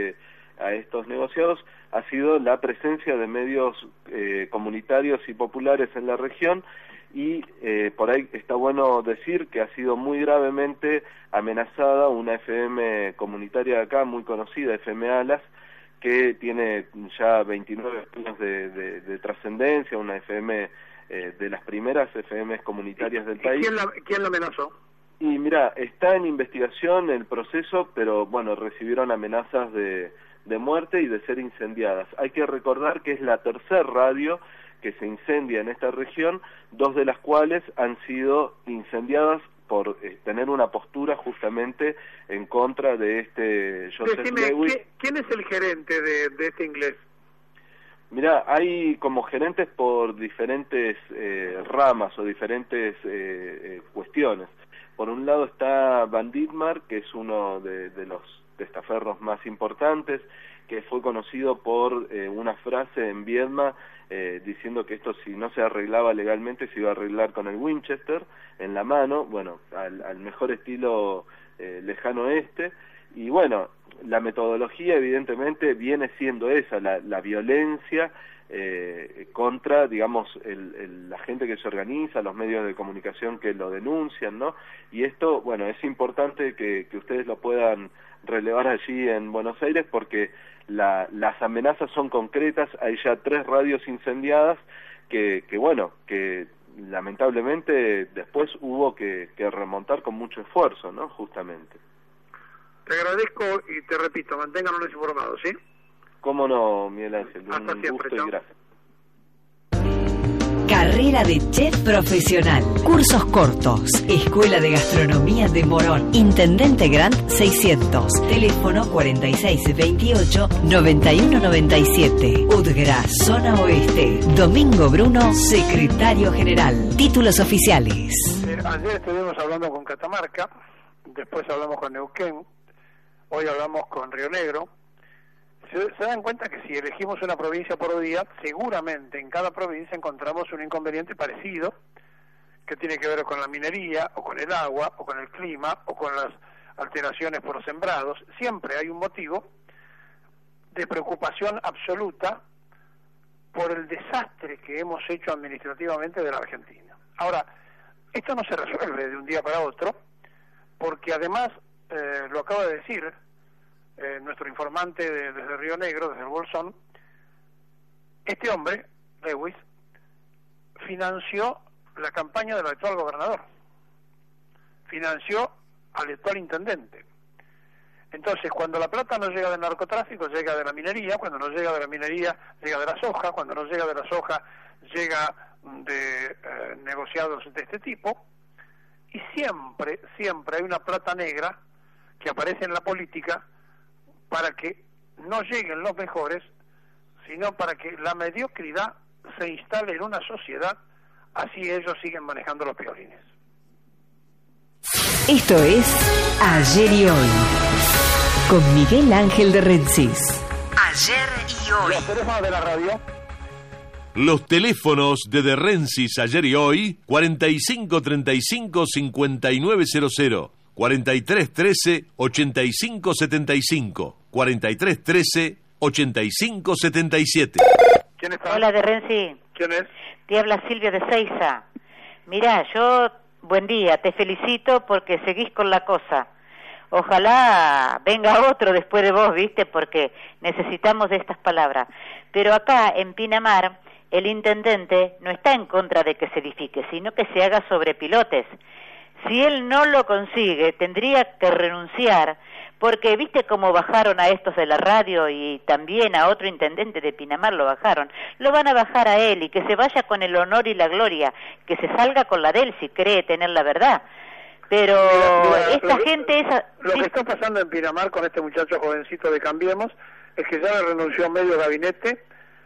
a estos negociados ha sido la presencia de medios comunitarios y populares en la región, y por ahí está bueno decir que ha sido muy gravemente amenazada una FM comunitaria de acá, muy conocida, FM Alas, que tiene ya 29 años de trascendencia, una FM de las primeras FMs comunitarias del país. ¿Quién la amenazó? Y mira, está en investigación el proceso, pero bueno, recibieron amenazas de muerte y de ser incendiadas. Hay que recordar que es la tercera radio que se incendia en esta región, 2 de las cuales han sido incendiadas por tener una postura justamente en contra de este Joseph Lewis. ¿Quién es el gerente de este inglés? Mirá, hay como gerentes por diferentes ramas o diferentes cuestiones. Por un lado está Van Dittmar, que es uno de los testaferros más importantes, que fue conocido por una frase en Viedma diciendo que esto, si no se arreglaba legalmente, se iba a arreglar con el Winchester en la mano, bueno, al mejor estilo lejano oeste. Y bueno, la metodología evidentemente viene siendo esa, la violencia contra, digamos, la gente que se organiza, los medios de comunicación que lo denuncian, ¿no? Y esto, bueno, es importante que ustedes lo puedan relevar allí en Buenos Aires, porque las amenazas son concretas. Hay ya 3 radios incendiadas que bueno, que lamentablemente después hubo que remontar con mucho esfuerzo, ¿no? Justamente. Te agradezco y te repito, manténganos informados, ¿sí? Cómo no, Miguel Ángel, Hasta un siempre, gusto y gracias. Carrera de chef profesional. Cursos cortos. Escuela de Gastronomía de Morón. Intendente Grant 600. Teléfono 4628-9197. UDGRA, Zona Oeste. Domingo Bruno, Secretario General. Títulos oficiales. Ayer estuvimos hablando con Catamarca, después hablamos con Neuquén, hoy hablamos con Río Negro. Se dan cuenta que si elegimos una provincia por día, seguramente en cada provincia encontramos un inconveniente parecido, que tiene que ver con la minería, o con el agua, o con el clima, o con las alteraciones por los sembrados. Siempre hay un motivo de preocupación absoluta por el desastre que hemos hecho administrativamente de la Argentina. Ahora, esto no se resuelve de un día para otro, porque además, lo acaba de decir nuestro informante desde Río Negro, desde el Bolsón, este hombre, Lewis, financió la campaña del actual gobernador, financió al actual intendente. Entonces, cuando la plata no llega del narcotráfico, llega de la minería; cuando no llega de la minería, llega de la soja; cuando no llega de la soja, llega de negociados de este tipo. Y siempre hay una plata negra que aparece en la política para que no lleguen los mejores, sino para que la mediocridad se instale en una sociedad. Así ellos siguen manejando los piolines. Esto es Ayer y Hoy, con Miguel Ángel de Rensis. Ayer y Hoy. Los teléfonos de la radio. Los teléfonos de Rensis Ayer y Hoy: 4535-5900, 4313-8575, 4313-8577. ¿Quién está? Hola, de Renzi. ¿Quién es? Te habla Silvia de Seiza. Mirá, buen día, te felicito porque seguís con la cosa. Ojalá venga otro después de vos, ¿viste? Porque necesitamos de estas palabras. Pero acá, en Pinamar, el intendente no está en contra de que se edifique, sino que se haga sobre pilotes. Si él no lo consigue, tendría que renunciar, porque viste cómo bajaron a estos de la radio y también a otro intendente de Pinamar lo bajaron. Lo van a bajar a él y que se vaya con el honor y la gloria, que se salga con la de él si cree tener la verdad. Pero esta gente es... Lo que está pasando en Pinamar con este muchacho jovencito de Cambiemos es que ya le renunció medio gabinete.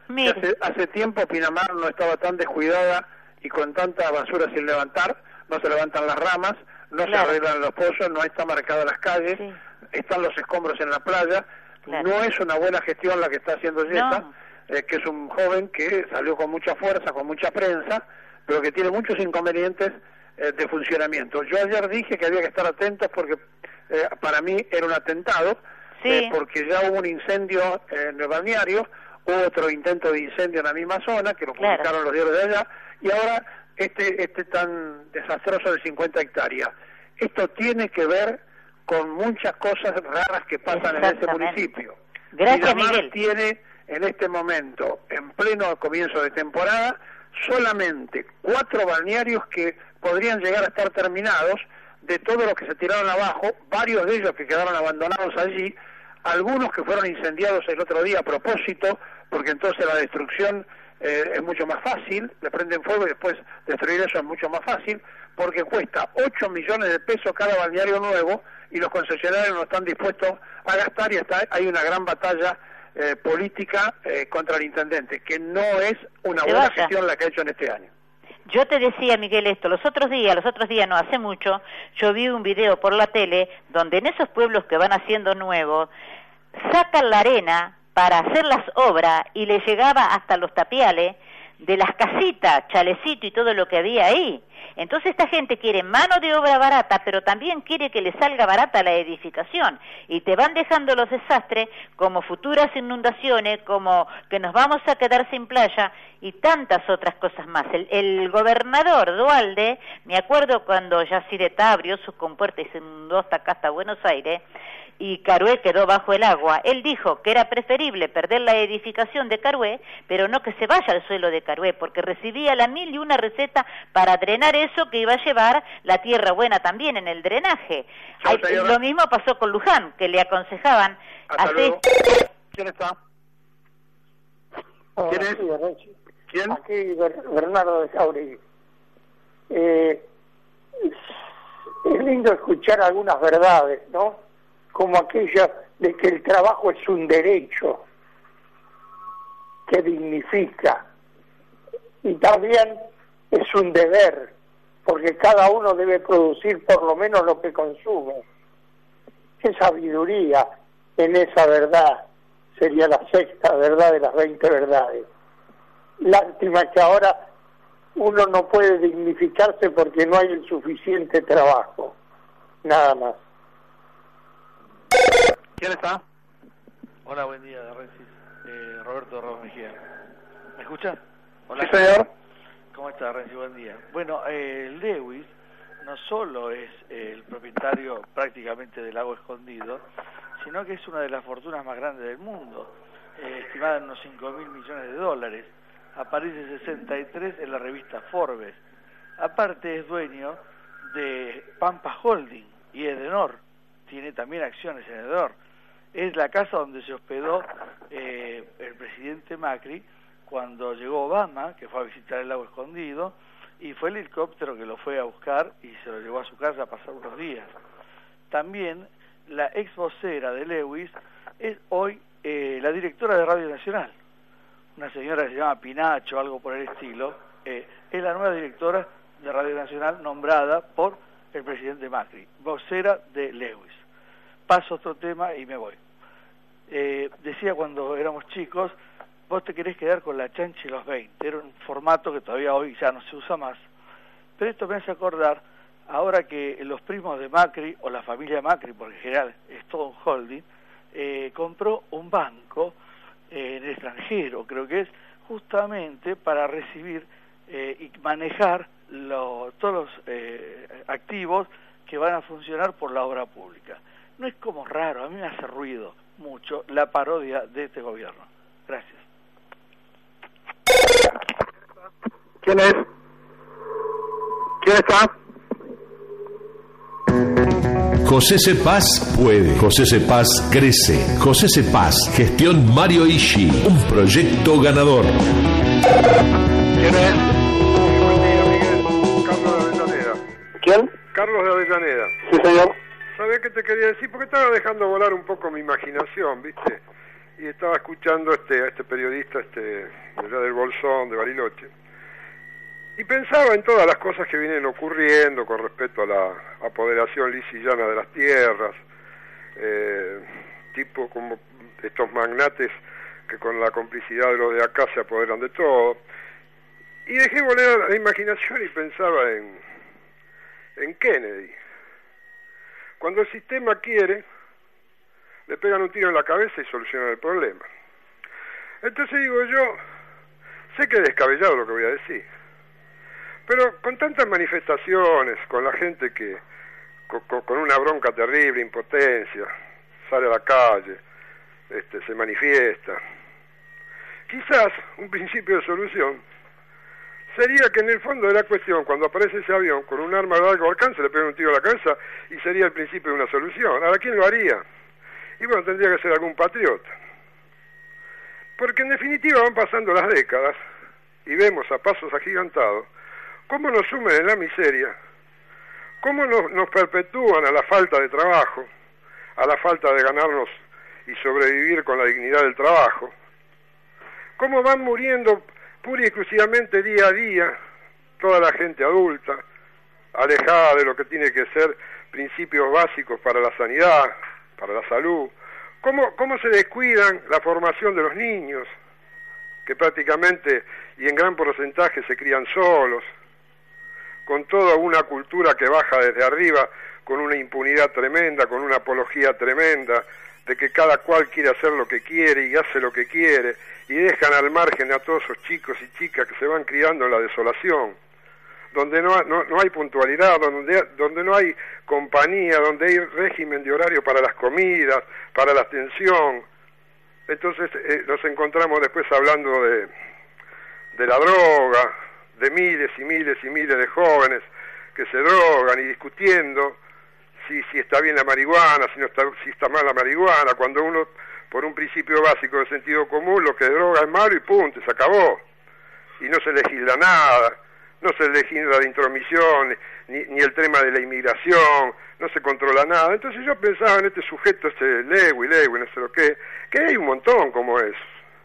Hace tiempo Pinamar no estaba tan descuidada y con tanta basura sin levantar. No se levantan las ramas, no se arreglan los pozos, no está marcada las calles, están los escombros en la playa. No es una buena gestión la que está haciendo Yesa, que es un joven que salió con mucha fuerza, con mucha prensa, pero que tiene muchos inconvenientes de funcionamiento. Yo ayer dije que había que estar atentos porque para mí era un atentado, porque ya hubo un incendio en el balneario, hubo otro intento de incendio en la misma zona, que lo publicaron los diarios de allá, y ahora este tan desastroso de 50 hectáreas. Esto tiene que ver con muchas cosas raras que pasan en ese municipio. Gracias, Pinamar Miguel. tiene en este momento, en pleno comienzo de temporada, solamente 4 balnearios que podrían llegar a estar terminados, de todos los que se tiraron abajo, varios de ellos que quedaron abandonados allí, algunos que fueron incendiados el otro día a propósito, porque entonces la destrucción es mucho más fácil, le prenden fuego y después destruir eso es mucho más fácil, porque cuesta 8 millones de pesos cada balneario nuevo y los concesionarios no están dispuestos a gastar, y hay una gran batalla política contra el intendente, que no es una buena gestión la que ha hecho en este año. Yo te decía, Miguel, esto, los otros días no hace mucho, yo vi un video por la tele donde en esos pueblos que van haciendo nuevos, sacan la arena para hacer las obras y le llegaba hasta los tapiales de las casitas, chalecito y todo lo que había ahí. Entonces esta gente quiere mano de obra barata, pero también quiere que le salga barata la edificación, y te van dejando los desastres como futuras inundaciones, como que nos vamos a quedar sin playa y tantas otras cosas más. El gobernador Duhalde, me acuerdo cuando Yacyretá abrió sus compuertas y se inundó hasta acá, hasta Buenos Aires, y Carué quedó bajo el agua. Él dijo que era preferible perder la edificación de Carué, pero no que se vaya al suelo de Carué, porque recibía la 1001 receta para drenar eso, que iba a llevar la tierra buena también en el drenaje. Lo mismo pasó con Luján, que le aconsejaban hacer... ¿Quién está? ¿Quién es? ¿Quién? Aquí Bernardo de Jauregui. Es lindo escuchar algunas verdades, ¿no? Como aquella de que el trabajo es un derecho que dignifica, y también es un deber, porque cada uno debe producir por lo menos lo que consume. Qué sabiduría en esa verdad, sería la sexta verdad de las 20 verdades. Lástima que ahora uno no puede dignificarse porque no hay el suficiente trabajo, nada más. ¿Quién está? Hola, buen día, de Rensis. Roberto Ramos Mejía. ¿Me escuchas? Hola. Sí, señor. ¿Cómo está, Rensis? Buen día. Bueno, Lewis no solo es el propietario prácticamente del lago escondido, sino que es una de las fortunas más grandes del mundo, estimada en unos 5.000 millones de dólares. Aparece 63 en la revista Forbes. Aparte es dueño de Pampa Holding y Edenor, tiene también acciones en Edenor. Es la casa donde se hospedó el presidente Macri cuando llegó Obama, que fue a visitar el Lago Escondido, y fue el helicóptero que lo fue a buscar y se lo llevó a su casa a pasar unos días. También la ex vocera de Lewis es hoy la directora de Radio Nacional, una señora que se llama Pinacho, algo por el estilo, es la nueva directora de Radio Nacional nombrada por el presidente Macri, vocera de Lewis. Paso a otro tema y me voy. Decía cuando éramos chicos, vos te querés quedar con la chancha y los 20, era un formato que todavía hoy ya no se usa más, pero esto me hace acordar, ahora que los primos de Macri, o la familia Macri, porque en general es todo un holding, compró un banco en el extranjero, creo que es justamente para recibir y manejar todos los activos que van a funcionar por la obra pública. No es como raro, a mí me hace ruido mucho la parodia de este gobierno. Gracias. ¿Quién es? ¿Quién está? José Cepaz puede. José Cepaz crece. José Cepaz, gestión Mario Ishi, un proyecto ganador. ¿Quién es? Buen día, Miguel. Carlos de Avellaneda. ¿Quién? Carlos de Avellaneda. Sí, señor. ¿Sabés qué te quería decir? Porque estaba dejando volar un poco mi imaginación, ¿viste? Y estaba escuchando a este periodista, de allá del Bolsón, de Bariloche. Y pensaba en todas las cosas que vienen ocurriendo con respecto a la apoderación lisillana de las tierras, tipo como estos magnates que con la complicidad de los de acá se apoderan de todo. Y dejé volar la imaginación y pensaba en Kennedy. Cuando el sistema quiere, le pegan un tiro en la cabeza y solucionan el problema. Entonces digo yo, sé que es descabellado lo que voy a decir, pero con tantas manifestaciones, con la gente que con una bronca terrible, impotencia, sale a la calle, se manifiesta, quizás un principio de solución sería que en el fondo de la cuestión, cuando aparece ese avión con un arma de largo alcance, le pegan un tiro a la cabeza y sería el principio de una solución. Ahora, ¿quién lo haría? Y bueno, tendría que ser algún patriota. Porque en definitiva van pasando las décadas y vemos a pasos agigantados cómo nos sumen en la miseria, cómo nos perpetúan a la falta de trabajo, a la falta de ganarnos y sobrevivir con la dignidad del trabajo, cómo van muriendo pura y exclusivamente día a día toda la gente adulta, alejada de lo que tiene que ser principios básicos para la sanidad, para la salud, cómo se descuidan la formación de los niños, que prácticamente y en gran porcentaje se crían solos, con toda una cultura que baja desde arriba, con una impunidad tremenda, con una apología tremenda, de que cada cual quiere hacer lo que quiere y hace lo que quiere, y dejan al margen a todos esos chicos y chicas que se van criando en la desolación, donde no hay puntualidad, donde no hay compañía, donde hay régimen de horario para las comidas, para la atención. Entonces nos encontramos después hablando de la droga, de miles y miles y miles de jóvenes que se drogan y discutiendo si está bien la marihuana, si está mal la marihuana, cuando uno, por un principio básico de sentido común, lo que droga es malo y punto, se acabó. Y no se legisla nada, no se legisla de intromisión, ni el tema de la inmigración, no se controla nada. Entonces yo pensaba en este sujeto, Lewis, no sé lo que hay un montón como es.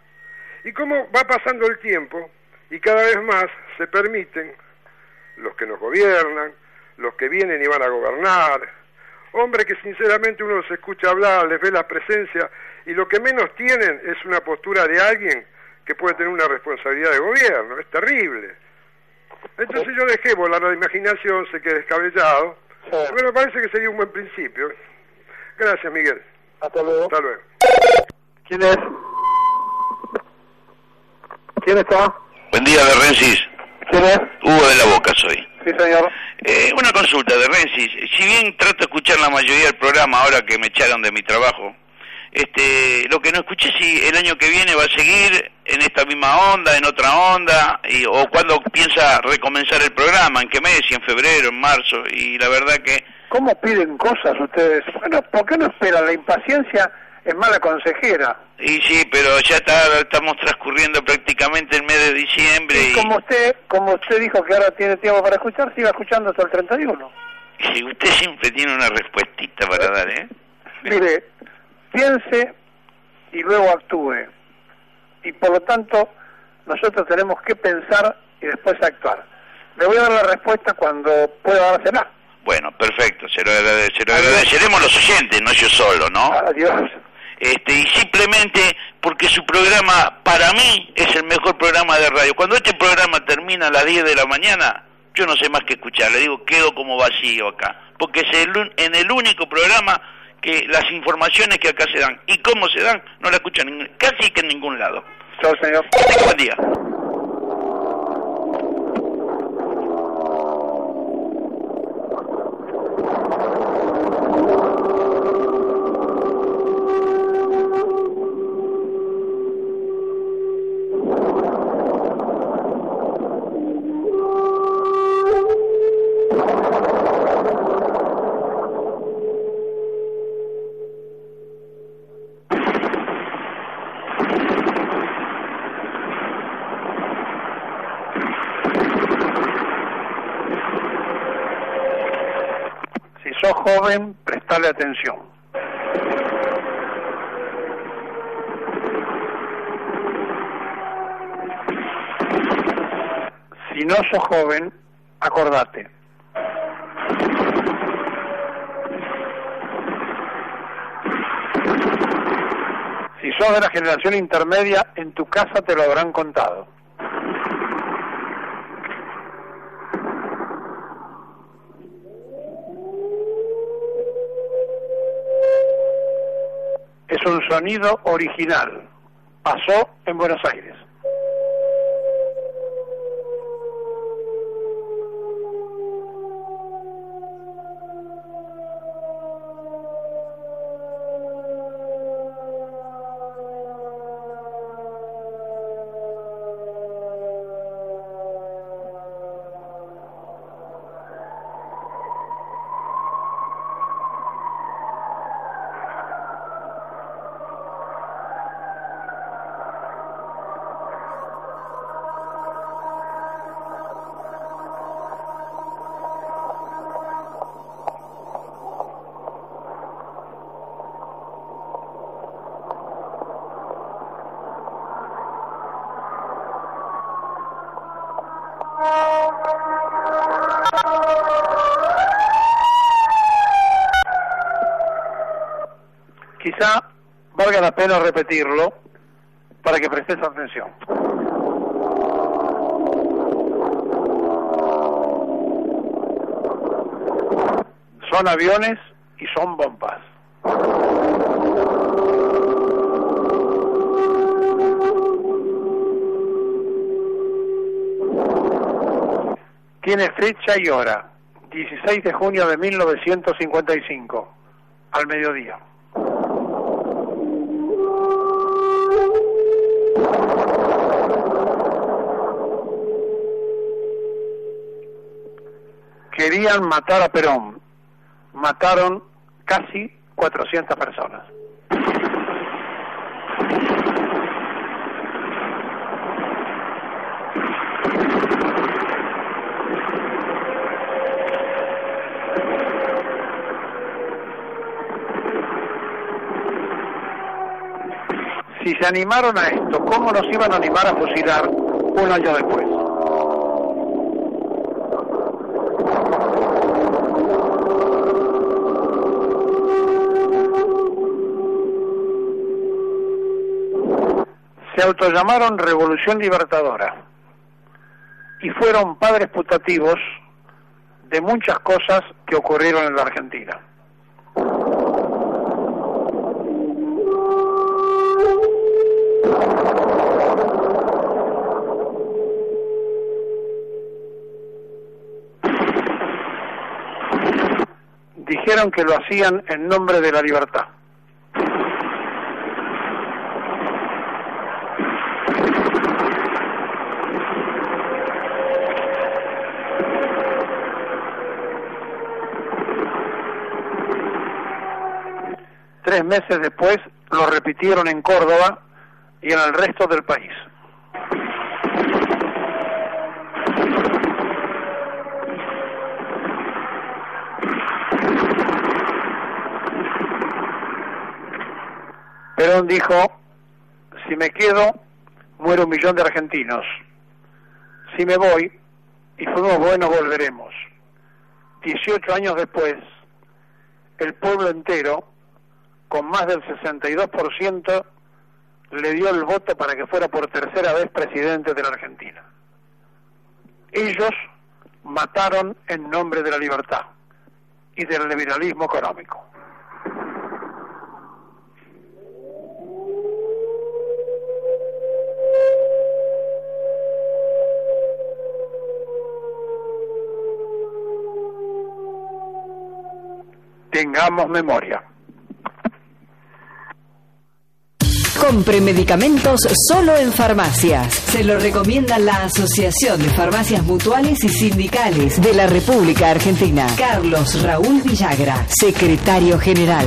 Y cómo va pasando el tiempo, y cada vez más se permiten los que nos gobiernan, los que vienen y van a gobernar, hombres que sinceramente uno los escucha hablar, les ve la presencia, y lo que menos tienen es una postura de alguien que puede tener una responsabilidad de gobierno. Es terrible. Entonces yo dejé volar la imaginación, sé que es descabellado, pero me parece que sería un buen principio. Gracias, Miguel. Hasta luego. Hasta luego. ¿Quién es? ¿Quién está? Buen día, de Rensis. ¿Quién es? Hugo de la Boca soy. Sí, señor. Una consulta, de Rensis. Si bien trato de escuchar la mayoría del programa ahora que me echaron de mi trabajo, Lo que no escuché si el año que viene va a seguir en esta misma onda, en otra onda, o cuándo piensa recomenzar el programa, en qué mes, si en febrero, en marzo, y la verdad que... ¿Cómo piden cosas ustedes? Bueno, ¿por qué no esperan? La impaciencia es mala consejera. Y sí, pero ya estamos transcurriendo prácticamente el mes de diciembre. Y como usted dijo que ahora tiene tiempo para escuchar, siga escuchando hasta el 31. Sí, usted siempre tiene una respuestita para dar, ¿eh? Mire, piense y luego actúe. Y por lo tanto, nosotros tenemos que pensar y después actuar. Le voy a dar la respuesta cuando pueda dársela. Bueno, perfecto, se lo agradeceremos los oyentes, no yo solo, ¿no? Adiós. Y simplemente porque su programa, para mí, es el mejor programa de radio. Cuando este programa termina a las 10 de la mañana, yo no sé más que escuchar, le digo, quedo como vacío acá, porque es en el único programa que las informaciones que acá se dan, y cómo se dan, no la escuchan casi que en ningún lado. Chao, señor. Buen día. Sos joven, prestale atención. Si no sos joven, acordate. Si sos de la generación intermedia, en tu casa te lo habrán contado. Es un sonido original. Pasó en Buenos Aires. Quizá valga la pena repetirlo para que prestes atención. Son aviones y son bombas. Tiene fecha y hora, 16 de junio de 1955, al mediodía. Querían matar a Perón. Mataron casi 400 personas. Si se animaron a esto, ¿cómo nos iban a animar a fusilar un año después? Se autollamaron Revolución Libertadora y fueron padres putativos de muchas cosas que ocurrieron en la Argentina. Dijeron que lo hacían en nombre de la libertad. 3 meses después lo repitieron en Córdoba y en el resto del país. Perón dijo: si me quedo, muere 1 millón de argentinos. Si me voy, y fuimos buenos, volveremos. 18 años después, el pueblo entero, con más del 62%, le dio el voto para que fuera por tercera vez presidente de la Argentina. Ellos mataron en nombre de la libertad y del liberalismo económico. Tengamos memoria. Compre medicamentos solo en farmacias. Se lo recomienda la Asociación de Farmacias Mutuales y Sindicales de la República Argentina. Carlos Raúl Villagra, secretario general.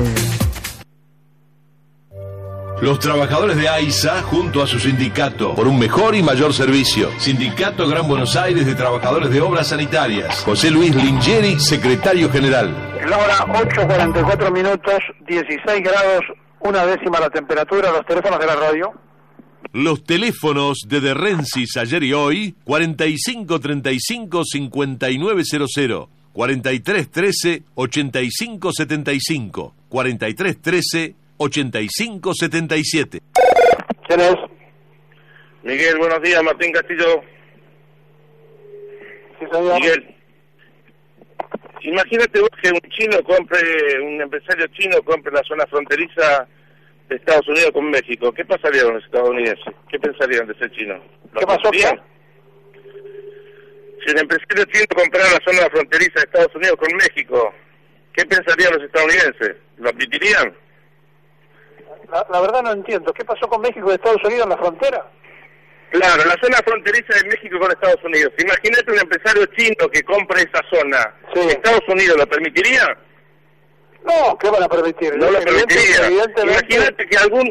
Los trabajadores de AISA, junto a su sindicato, por un mejor y mayor servicio. Sindicato Gran Buenos Aires de Trabajadores de Obras Sanitarias. José Luis Lingeri, secretario general. La hora 8:44 minutos, 16 grados, 1/10 la temperatura. Los teléfonos de la radio. Los teléfonos de Rensis ayer y hoy: 4535-5900, 4313-8575, 4313-8577. ¿Quién es? Miguel, buenos días, Martín Castillo. Sí, señor. Miguel, imagínate vos que un empresario chino compre la zona fronteriza de Estados Unidos con México. ¿Qué pasaría con los estadounidenses? ¿Qué pensarían de ese chino? ¿Qué pasó? Si un empresario chino comprara la zona fronteriza de Estados Unidos con México, ¿qué pensarían los estadounidenses? ¿Lo admitirían? La verdad no entiendo. ¿Qué pasó con México y Estados Unidos en la frontera? Claro, la zona fronteriza de México con Estados Unidos. Imagínate un empresario chino que compre esa zona. Sí. ¿Estados Unidos lo permitiría? No, ¿qué van a permitir? No lo permitiría. Imagínate que algún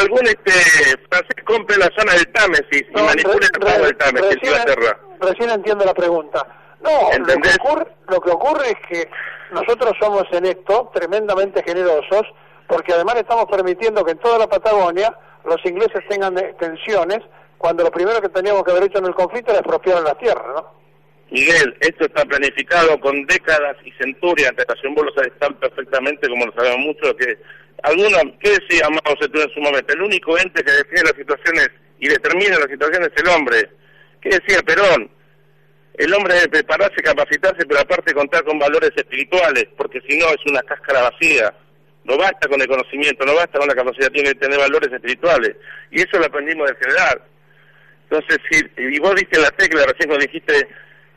francés compre la zona del Támesis y manipule el pago del Támesis, Inglaterra. Recién entiendo la pregunta. No, lo que ocurre es que nosotros somos en esto tremendamente generosos, porque además estamos permitiendo que en toda la Patagonia los ingleses tengan extensiones, cuando lo primero que teníamos que haber hecho en el conflicto era expropiar las tierras, ¿no? Miguel, esto está planificado con décadas y centurias de antelación. Vos lo sabés tan perfectamente como lo sabemos mucho, que ¿qué decía Mao Zedong en su momento? El único ente que define las situaciones y determina las situaciones es el hombre. ¿Qué decía Perón? El hombre debe prepararse, capacitarse, pero aparte contar con valores espirituales, porque si no es una cáscara vacía. No basta con el conocimiento, no basta con la capacidad, tiene que tener valores espirituales. Y eso lo aprendimos del general. Entonces, y vos diste la tecla recién cuando dijiste,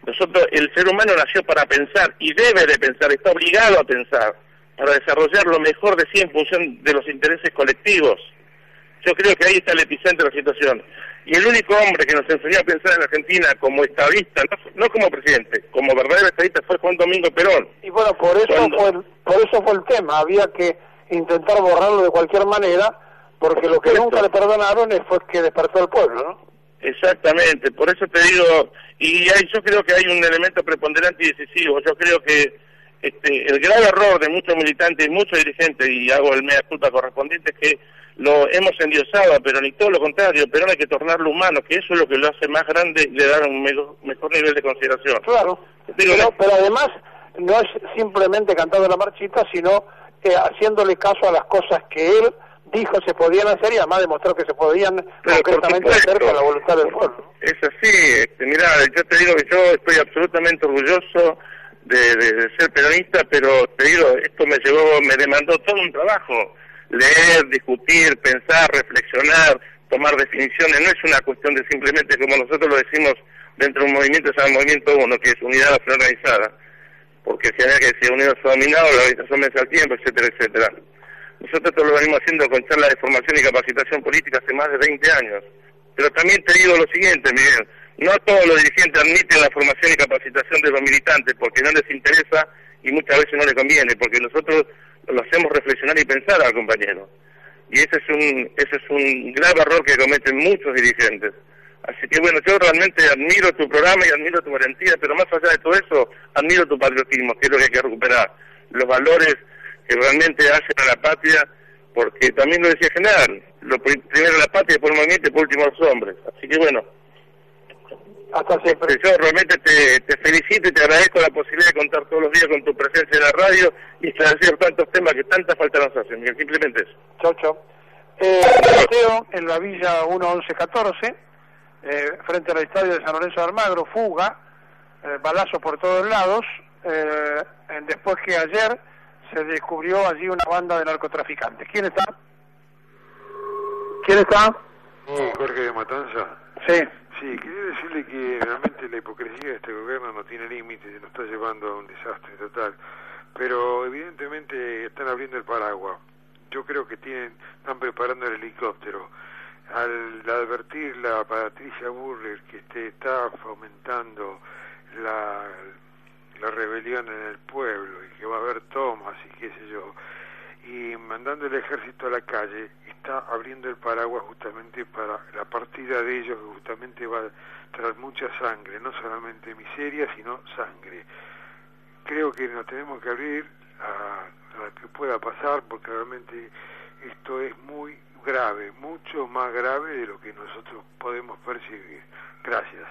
el ser humano nació para pensar y debe de pensar, está obligado a pensar, para desarrollar lo mejor de sí en función de los intereses colectivos. Yo creo que ahí está el epicentro de la situación. Y el único hombre que nos enseñó a pensar en Argentina como estadista, no como presidente, como verdadero estadista, fue Juan Domingo Perón. Y bueno, por eso fue el tema. Había que intentar borrarlo de cualquier manera, porque lo que nunca le perdonaron fue que despertó el pueblo, ¿no? Exactamente, por eso te digo, yo creo que hay un elemento preponderante y decisivo. Yo creo que el grave error de muchos militantes y muchos dirigentes, y hago el mea culpa correspondiente, es que lo hemos endiosado a Perón, y todo lo contrario. Perón hay que tornarlo humano, que eso es lo que lo hace más grande y le da un mejor nivel de consideración. Claro, pero además no es simplemente cantando la marchita, sino haciéndole caso a las cosas que él dijo se podían hacer, y además demostró que se podían concretamente hacer con la voluntad del pueblo. Es así. Mirá, yo te digo que yo estoy absolutamente orgulloso de ser peronista, pero te digo, esto me demandó todo un trabajo: leer, discutir, pensar, reflexionar, tomar definiciones. No es una cuestión de simplemente, como nosotros lo decimos dentro de un movimiento, es el movimiento uno, que es unidad nacional organizada, porque si hay que decir unidos dominados, la organización vence al tiempo, etcétera, etcétera. Nosotros esto lo venimos haciendo con charlas de formación y capacitación política hace más de 20 años. Pero también te digo lo siguiente, Miguel, no todos los dirigentes admiten la formación y capacitación de los militantes, porque no les interesa y muchas veces no les conviene, porque nosotros lo hacemos reflexionar y pensar al compañero. Y ese es un grave error que cometen muchos dirigentes. Así que bueno, yo realmente admiro tu programa y admiro tu valentía, pero más allá de todo eso, admiro tu patriotismo, que es lo que hay que recuperar, los valores que realmente hacen a la patria, porque también lo decía General, primero la patria, después el movimiento y por último los hombres. Así que bueno, hasta siempre. Yo realmente te felicito y te agradezco la posibilidad de contar todos los días con tu presencia en la radio y esclarecer tantos temas que tanta falta nos hacen. Miguel, simplemente eso. Chau, chau. Sorteo en la Villa 11114, frente al estadio de San Lorenzo de Almagro, fuga, balazos por todos lados, después que ayer se descubrió allí una banda de narcotraficantes. ¿Quién está? ¿Quién está? Jorge de Matanza. Sí. Sí, quería decirle que realmente la hipocresía de este gobierno no tiene límites y nos está llevando a un desastre total. Pero evidentemente están abriendo el paraguas. Yo creo que están preparando el helicóptero. Al advertirla a Patricia Burrer que está fomentando la rebelión en el pueblo y que va a haber tomas y qué sé yo, y mandando el ejército a la calle, está abriendo el paraguas justamente para la partida de ellos, que justamente va a traer mucha sangre, no solamente miseria, sino sangre. Creo que nos tenemos que abrir a lo que pueda pasar, porque realmente esto es muy grave, mucho más grave de lo que nosotros podemos percibir. Gracias.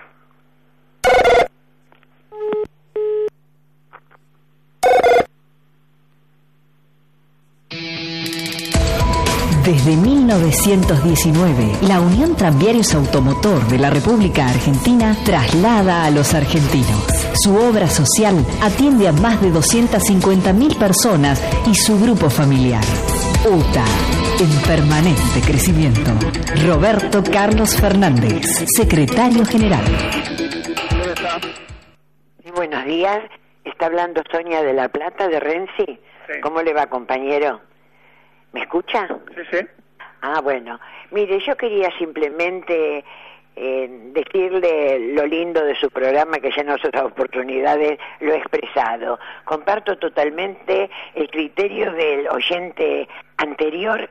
Desde 1919, la Unión Tranviarios Automotor de la República Argentina traslada a los argentinos. Su obra social atiende a más de 250.000 personas y su grupo familiar. UTA, en permanente crecimiento. Roberto Carlos Fernández, secretario general. Buenos días, está hablando Sonia de la Plata, de Renzi. Sí. ¿Cómo le va, compañero? ¿Me escucha? Sí, sí. Ah, bueno. Mire, yo quería simplemente decirle lo lindo de su programa, que ya en otras oportunidades lo he expresado. Comparto totalmente el criterio del oyente anterior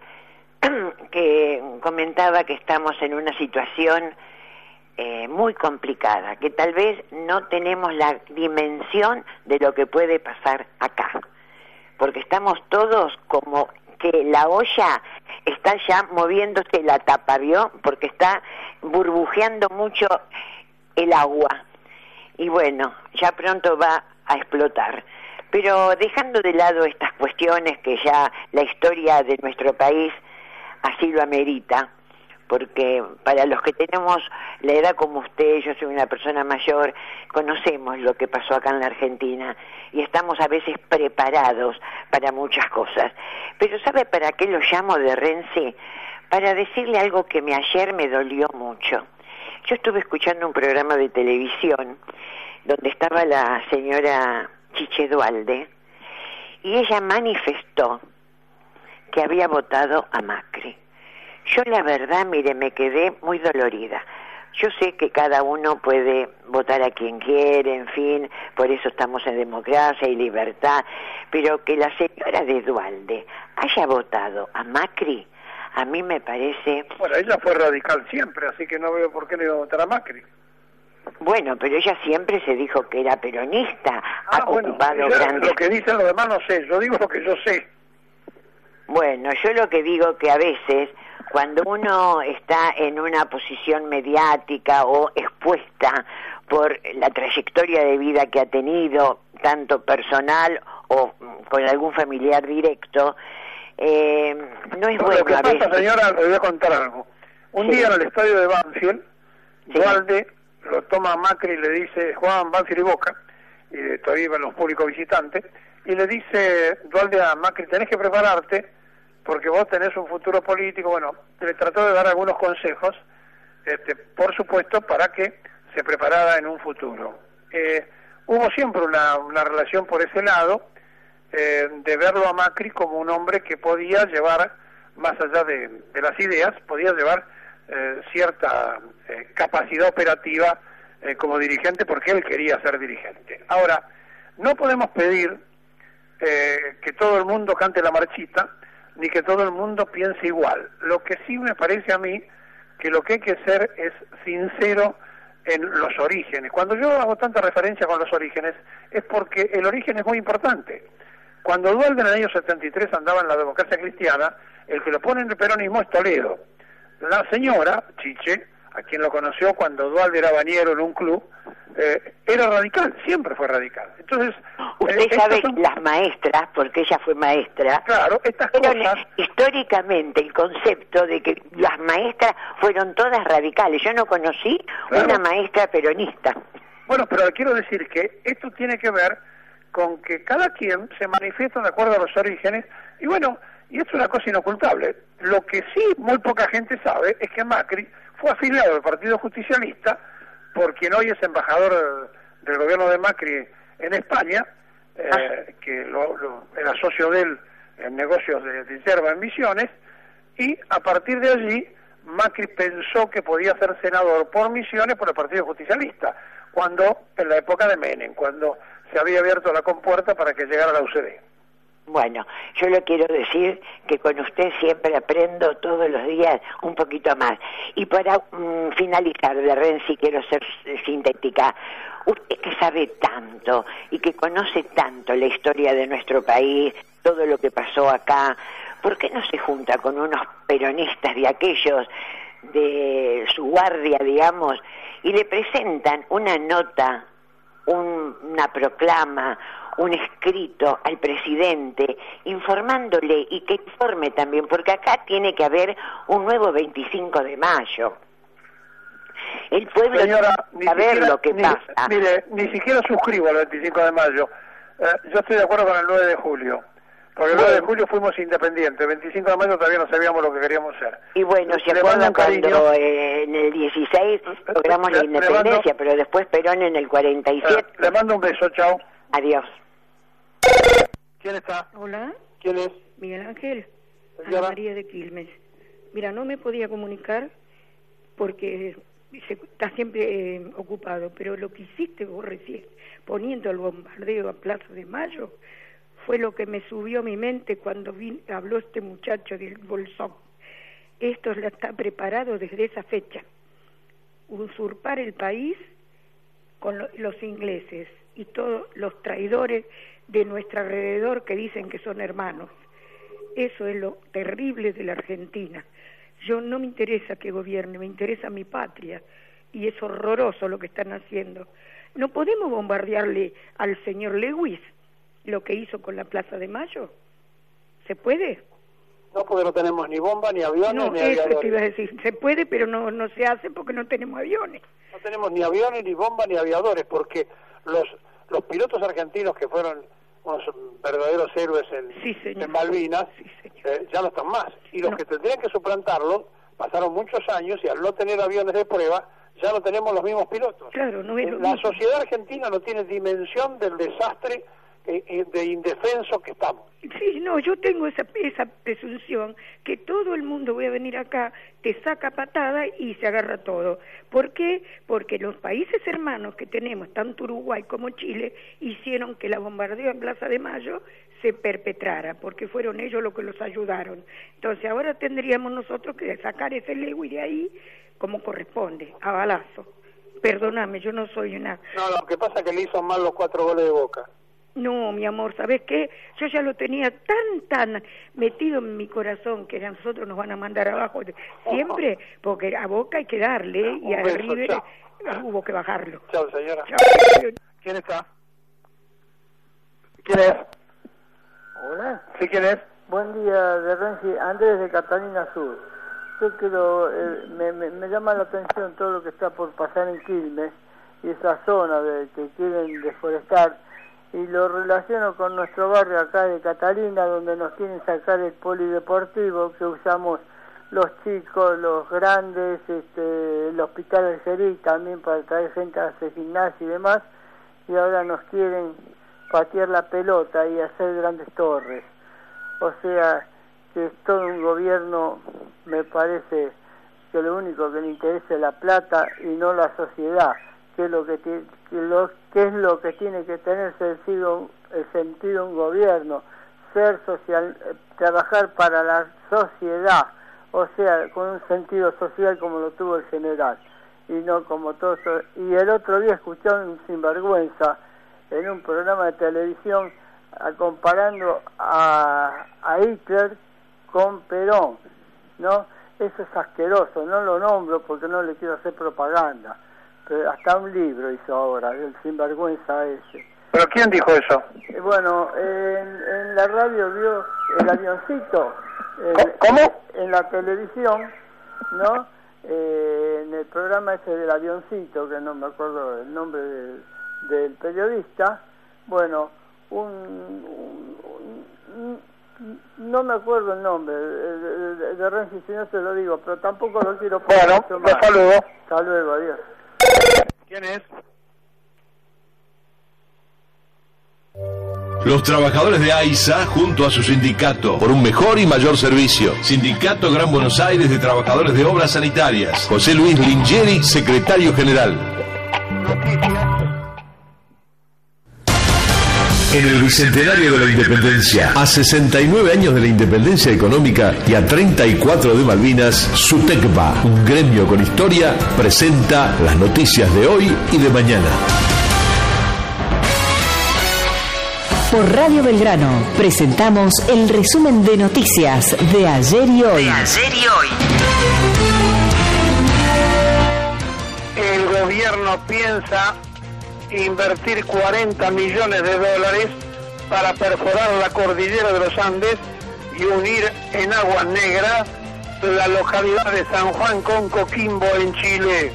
que comentaba que estamos en una situación muy complicada, que tal vez no tenemos la dimensión de lo que puede pasar acá, porque estamos todos como que la olla está ya moviéndose la tapa, ¿vio? Porque está burbujeando mucho el agua y bueno, ya pronto va a explotar. Pero dejando de lado estas cuestiones que ya la historia de nuestro país así lo amerita, porque para los que tenemos la edad como usted, yo soy una persona mayor, conocemos lo que pasó acá en la Argentina y estamos a veces preparados para muchas cosas. Pero ¿sabe para qué lo llamo de Renzi? Para decirle algo que ayer me dolió mucho. Yo estuve escuchando un programa de televisión donde estaba la señora Chiche Dualde y ella manifestó que había votado a Macri. Yo la verdad, mire, me quedé muy dolorida. Yo sé que cada uno puede votar a quien quiere, en fin, por eso estamos en democracia y libertad, pero que la señora de Dualde haya votado a Macri, a mí me parece... Bueno, ella fue radical siempre, así que no veo por qué le iba a votar a Macri. Bueno, pero ella siempre se dijo que era peronista, ha ocupado grandes... Lo que dicen los demás no sé, yo digo lo que yo sé. Bueno, yo lo que digo que a veces... Cuando uno está en una posición mediática o expuesta por la trayectoria de vida que ha tenido, tanto personal o con algún familiar directo, no es bueno. Lo que pasa, señora, le voy a contar algo. Un día en el estadio de Banfield, Dualde lo toma a Macri y le dice, Juan, Banfield y Boca, y todavía iban los públicos visitantes, y le dice Dualde a Macri, tenés que prepararte, porque vos tenés un futuro político. Bueno, le trató de dar algunos consejos, por supuesto, para que se preparara en un futuro. Hubo siempre una relación por ese lado, de verlo a Macri como un hombre que podía llevar, más allá de las ideas, podía llevar cierta capacidad operativa como dirigente, porque él quería ser dirigente. Ahora, no podemos pedir que todo el mundo cante la marchita, ni que todo el mundo piense igual. Lo que sí me parece a mí que lo que hay que ser es sincero en los orígenes. Cuando yo hago tanta referencia con los orígenes, es porque el origen es muy importante. Cuando Duhalde en el año 73 andaba en la democracia cristiana, el que lo pone en el peronismo es Toledo. La señora, Chiche, a quien lo conoció cuando Duhalde era bañero en un club, era radical, siempre fue radical. Entonces, usted sabe, las maestras, porque ella fue maestra, claro, estas cosas, históricamente el concepto de que las maestras fueron todas radicales. Yo no conocí una maestra peronista. Bueno, pero quiero decir que esto tiene que ver con que cada quien se manifiesta de acuerdo a los orígenes, y bueno, y esto es una cosa inocultable. Lo que sí muy poca gente sabe es que Macri fue afiliado al Partido Justicialista, por quien hoy es embajador del gobierno de Macri en España, que era socio de él en negocios de yerba en Misiones, y a partir de allí Macri pensó que podía ser senador por Misiones por el Partido Justicialista, cuando en la época de Menem, cuando se había abierto la compuerta para que llegara la UCD. Bueno, yo le quiero decir que con usted siempre aprendo todos los días un poquito más. Y para finalizar, de Renzi, quiero ser sintética. Usted que sabe tanto y que conoce tanto la historia de nuestro país, todo lo que pasó acá, ¿por qué no se junta con unos peronistas de aquellos, de su guardia, digamos, y le presentan una nota, una proclama, un escrito al presidente informándole y que informe también, porque acá tiene que haber un nuevo 25 de mayo. El pueblo Señora, tiene que saber lo que pasa. Mire, ni siquiera suscribo al 25 de mayo. Yo estoy de acuerdo con el 9 de julio. Porque el 9 de julio fuimos independientes. El 25 de mayo todavía no sabíamos lo que queríamos ser. Y bueno, se acuerdan cuando en el 16 logramos la independencia, pero después Perón en el 47. Le mando un beso, chao. Adiós. ¿Quién está? Hola. ¿Quién es? Miguel Ángel. Ana María de Quilmes. Mira, no me podía comunicar porque está siempre ocupado, pero lo que hiciste vos recién, poniendo el bombardeo a Plaza de Mayo, fue lo que me subió a mi mente cuando habló este muchacho del Bolsón. Esto está preparado desde esa fecha. Usurpar el país con los ingleses y todos los traidores de nuestro alrededor que dicen que son hermanos. Eso es lo terrible de la Argentina. Yo no me interesa que gobierne, me interesa mi patria, y es horroroso lo que están haciendo. No podemos bombardearle al señor Lewis lo que hizo con la Plaza de Mayo. ¿Se puede? No, porque no tenemos ni bomba, ni aviones, no, ni eso aviadores. te iba a decir. Se puede, pero no se hace porque no tenemos aviones. No tenemos ni aviones, ni bomba, ni aviadores, porque los pilotos argentinos que fueron unos verdaderos héroes en Malvinas, ya no están más. Y los que tendrían que suplantarlo pasaron muchos años y al no tener aviones de prueba, ya no tenemos los mismos pilotos. Claro, no es lo La mismo. sociedad argentina no tiene dimensión del desastre de indefenso que estamos. Sí, no, yo tengo esa presunción que todo el mundo voy a venir acá, te saca patada y se agarra todo. ¿Por qué? Porque los países hermanos que tenemos, tanto Uruguay como Chile, hicieron que la bombardeo en Plaza de Mayo se perpetrara, porque fueron ellos los que los ayudaron. Entonces ahora tendríamos nosotros que sacar ese Lewis de ahí como corresponde, a balazo. Perdóname, yo no soy una... No, lo que pasa es que le hizo mal los 4 goles de Boca. No, mi amor, ¿sabes qué? Yo ya lo tenía tan metido en mi corazón que a nosotros nos van a mandar abajo siempre, porque a Boca hay que darle y a River hubo que bajarlo. Chao, señora. Chao. ¿Quién está? ¿Quién es? Hola. ¿Sí, quién es? Buen día, de Renzi, Andrés de Catalina Sur. Yo quiero, me llama la atención todo lo que está por pasar en Quilmes y esa zona que quieren deforestar, y lo relaciono con nuestro barrio acá de Catalina, donde nos quieren sacar el polideportivo que usamos los chicos, los grandes, el hospital Algerí también para traer gente a hacer gimnasia y demás, y ahora nos quieren patear la pelota y hacer grandes torres. O sea, que es todo un gobierno, me parece que lo único que le interesa es la plata y no la sociedad, qué es lo que tiene que tener el sentido un gobierno, ser social, trabajar para la sociedad, o sea, con un sentido social como lo tuvo el general, y no como todo eso. Y el otro día escuché a un sinvergüenza en un programa de televisión comparando a Hitler con Perón, ¿no? Eso es asqueroso, no lo nombro porque no le quiero hacer propaganda, pero hasta un libro hizo ahora, el sinvergüenza ese. ¿Pero quién dijo eso? Bueno, en la radio vio el avioncito. ¿Cómo? En la televisión, ¿no? En el programa ese del avioncito, que no me acuerdo el nombre del periodista, bueno, no me acuerdo el nombre de Renzi, si no se lo digo, pero tampoco lo quiero poner. Bueno, los saludo. Hasta luego, adiós. ¿Quién es? Los trabajadores de AISA junto a su sindicato por un mejor y mayor servicio. Sindicato Gran Buenos Aires de Trabajadores de Obras Sanitarias. José Luis Lingeri, secretario general. En el Bicentenario de la Independencia, a 69 años de la independencia económica y a 34 de Malvinas, SUTECBA, un gremio con historia, presenta las noticias de hoy y de mañana. Por Radio Belgrano presentamos el resumen de noticias de ayer y hoy. El gobierno piensa invertir 40 millones de dólares para perforar la cordillera de los Andes y unir en aguas negras la localidad de San Juan con Coquimbo en Chile.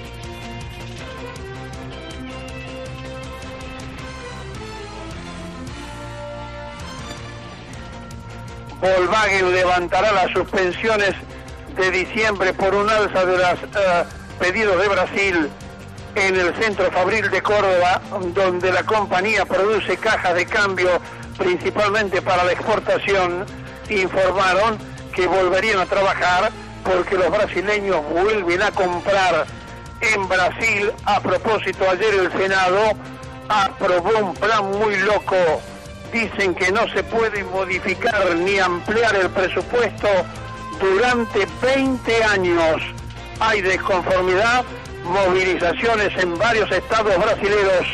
Volkswagen levantará las suspensiones de diciembre por un alza de los pedidos de Brasil en el centro fabril de Córdoba, donde la compañía produce cajas de cambio principalmente para la exportación. Informaron que volverían a trabajar porque los brasileños vuelven a comprar en Brasil. A propósito, ayer el Senado aprobó un plan muy loco. Dicen que no se puede modificar ni ampliar el presupuesto durante 20 años. Hay desconformidad, movilizaciones en varios estados brasileños.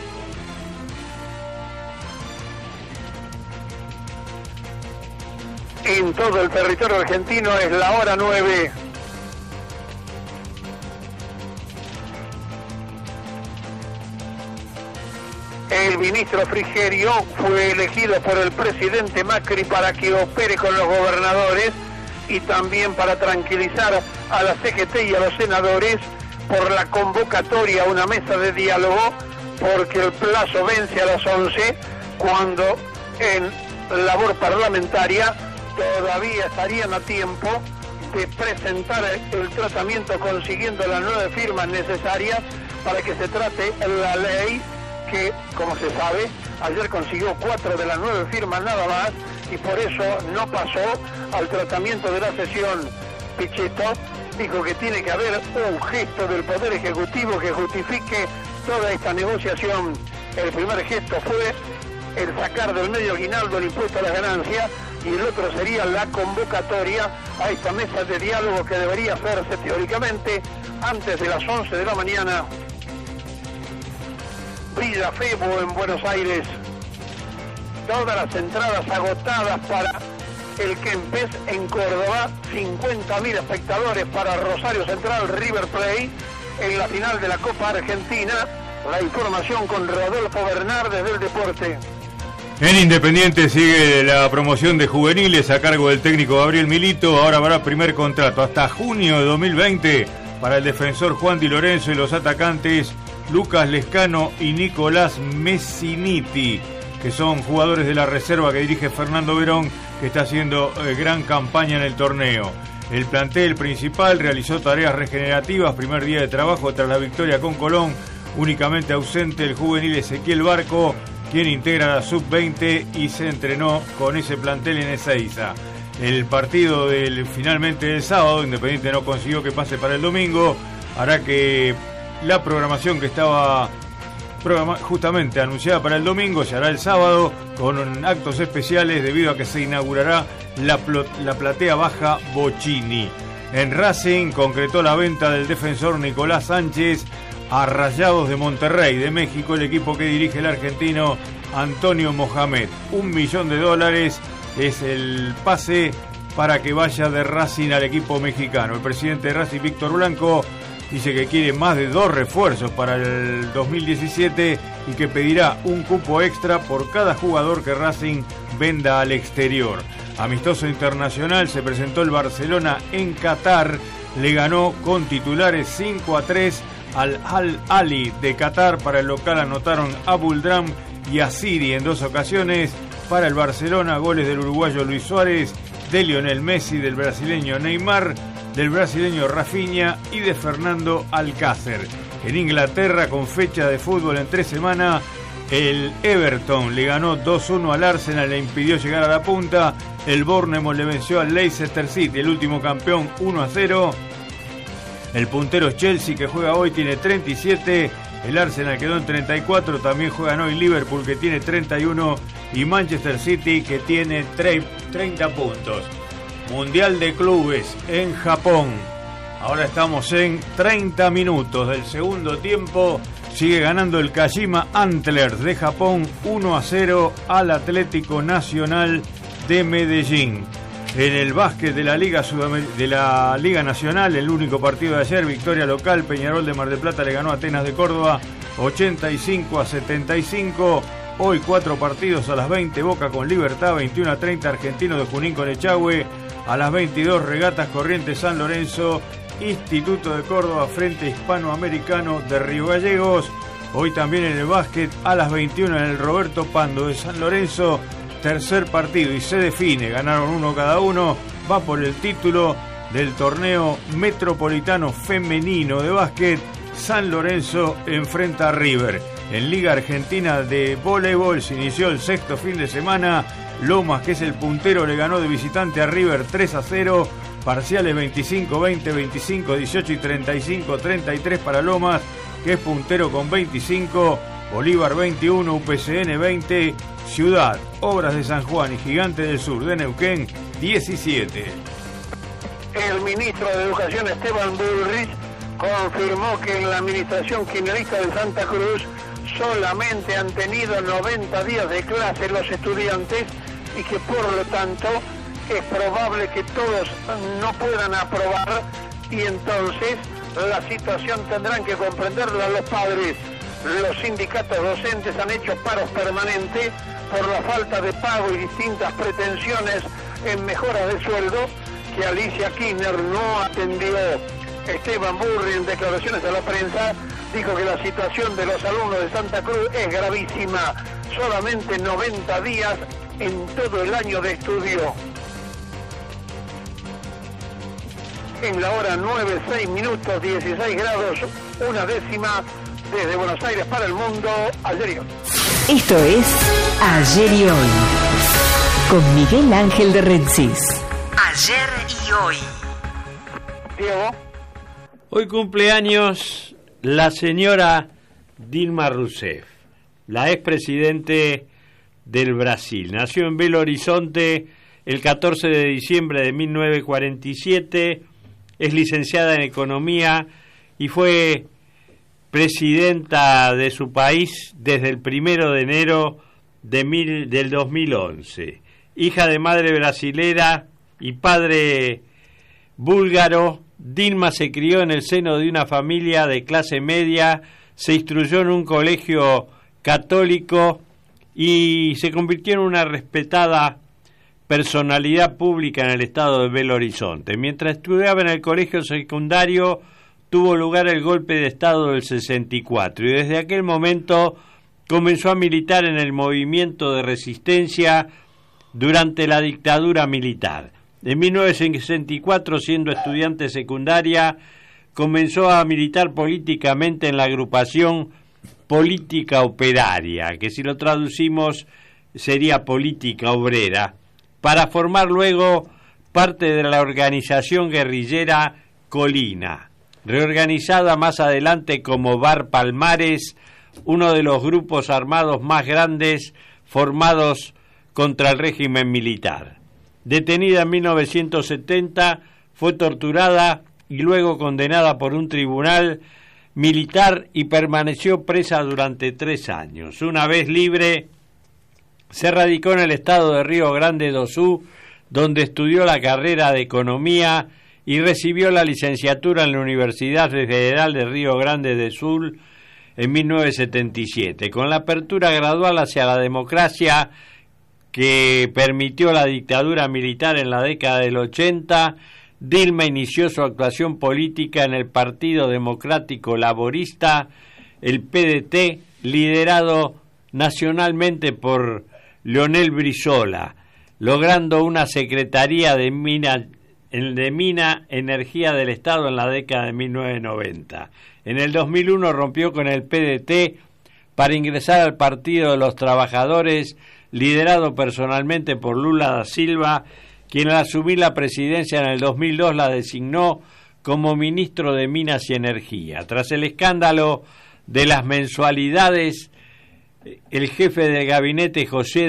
En todo el territorio argentino es la hora 9. El ministro Frigerio fue elegido por el presidente Macri para que opere con los gobernadores y también para tranquilizar a la CGT y a los senadores por la convocatoria a una mesa de diálogo, porque el plazo vence a las 11, cuando en labor parlamentaria todavía estarían a tiempo de presentar el tratamiento consiguiendo las 9 firmas necesarias para que se trate la ley que, como se sabe, ayer consiguió 4 de las 9 firmas nada más y por eso no pasó al tratamiento de la sesión. Pichetto dijo que tiene que haber un gesto del Poder Ejecutivo que justifique toda esta negociación. El primer gesto fue el sacar del medio aguinaldo el impuesto a las ganancias y el otro sería la convocatoria a esta mesa de diálogo que debería hacerse teóricamente antes de las 11 de la mañana. Brilla Febo en Buenos Aires. Todas las entradas agotadas para el Kempes en Córdoba. 50.000 espectadores para Rosario Central River Plate en la final de la Copa Argentina. La información con Rodolfo Bernardes del Deporte. En Independiente sigue la promoción de juveniles a cargo del técnico Gabriel Milito. Ahora habrá primer contrato hasta junio de 2020 para el defensor Juan Di Lorenzo y los atacantes Lucas Lescano y Nicolás Messiniti, que son jugadores de la reserva que dirige Fernando Verón, que está haciendo gran campaña en el torneo. El plantel principal realizó tareas regenerativas, primer día de trabajo tras la victoria con Colón, únicamente ausente el juvenil Ezequiel Barco, quien integra la sub-20 y se entrenó con ese plantel en Ezeiza. El partido finalmente del sábado, Independiente no consiguió que pase para el domingo, hará que la programación que estaba justamente anunciada para el domingo se hará el sábado con actos especiales debido a que se inaugurará la platea baja Bocchini. En Racing concretó la venta del defensor Nicolás Sánchez a Rayados de Monterrey de México, el equipo que dirige el argentino Antonio Mohamed. $1 millón es el pase para que vaya de Racing al equipo mexicano. El presidente de Racing, Víctor Blanco, dice que quiere más de 2 refuerzos para el 2017 y que pedirá un cupo extra por cada jugador que Racing venda al exterior. Amistoso internacional, se presentó el Barcelona en Qatar, le ganó con titulares 5-3 al Al-Ahly de Qatar. Para el local anotaron a Buldram y a Siri en 2 ocasiones. Para el Barcelona, goles del uruguayo Luis Suárez, de Lionel Messi, del brasileño Neymar, del brasileño Rafinha y de Fernando Alcácer. En Inglaterra, con fecha de fútbol en 3 semanas, el Everton le ganó 2-1 al Arsenal, le impidió llegar a la punta. El Bournemouth le venció al Leicester City, el último campeón, 1-0. El puntero Chelsea, que juega hoy, tiene 37. El Arsenal quedó en 34. También juegan hoy Liverpool, que tiene 31. Y Manchester City, que tiene 30 puntos. Mundial de Clubes en Japón. Ahora estamos en 30 minutos del segundo tiempo. Sigue ganando el Kashima Antlers de Japón 1-0 al Atlético Nacional de Medellín. En el básquet de la Liga Nacional, el único partido de ayer, victoria local, Peñarol de Mar del Plata le ganó a Atenas de Córdoba 85-75. Hoy 4 partidos a las 20, Boca con Libertad, 21-30, Argentino de Junín con Echagüe. A las 22, Regatas Corrientes San Lorenzo, Instituto de Córdoba frente Hispanoamericano de Río Gallegos. Hoy también en el básquet a las 21 en el Roberto Pando de San Lorenzo, tercer partido y se define, ganaron 1 cada uno, va por el título del torneo metropolitano femenino de básquet. San Lorenzo enfrenta a River. En Liga Argentina de Voleibol se inició el 6º fin de semana. Lomas, que es el puntero, le ganó de visitante a River 3-0. Parciales 25-20, 25-18 y 35-33 para Lomas, que es puntero con 25. Bolívar 21, UPCN 20. Ciudad, Obras de San Juan y Gigante del Sur de Neuquén 17. El ministro de Educación, Esteban Bullrich, confirmó que en la administración kirchnerista de Santa Cruz solamente han tenido 90 días de clase los estudiantes y que por lo tanto es probable que todos no puedan aprobar y entonces la situación tendrán que comprenderla los padres. Los sindicatos docentes han hecho paros permanentes por la falta de pago y distintas pretensiones en mejora de sueldo que Alicia Kirchner no atendió. Esteban Bullrich, en declaraciones a la prensa, dijo que la situación de los alumnos de Santa Cruz es gravísima. Solamente 90 días en todo el año de estudio. En la hora 9:06 minutos, 16 grados, 1/10 desde Buenos Aires para el mundo. Ayer y hoy. Esto es Ayer y Hoy con Miguel Ángel de Rensis. Ayer y Hoy. Diego. Hoy cumpleaños la señora Dilma Rousseff, la expresidente del Brasil. Nació en Belo Horizonte el 14 de diciembre de 1947, es licenciada en Economía y fue presidenta de su país desde el 1 de enero del 2011. Hija de madre brasilera y padre búlgaro, Dilma se crió en el seno de una familia de clase media, se instruyó en un colegio católico y se convirtió en una respetada personalidad pública en el estado de Belo Horizonte. Mientras estudiaba en el colegio secundario, tuvo lugar el golpe de estado del 64 y desde aquel momento comenzó a militar en el movimiento de resistencia durante la dictadura militar. En 1964, siendo estudiante secundaria, comenzó a militar políticamente en la agrupación Política Operaria, que si lo traducimos sería Política Obrera, para formar luego parte de la organización guerrillera Colina. reorganizada más adelante como Bar Palmares, uno de los grupos armados más grandes formados contra el régimen militar. Detenida en 1970, fue torturada y luego condenada por un tribunal militar y permaneció presa durante 3 años. Una vez libre, se radicó en el estado de Río Grande do Sul, donde estudió la carrera de Economía y recibió la licenciatura en la Universidad Federal de Río Grande do Sul en 1977. Con la apertura gradual hacia la democracia que permitió la dictadura militar en la década del 80, Dilma inició su actuación política en el Partido Democrático Laborista, el PDT, liderado nacionalmente por Leonel Brizola, logrando una secretaría de Mina, Energía del Estado en la década de 1990. En el 2001 rompió con el PDT para ingresar al Partido de los Trabajadores, liderado personalmente por Lula da Silva, quien al asumir la presidencia en el 2002 la designó como ministro de Minas y Energía. Tras el escándalo de las mensualidades, el jefe de gabinete José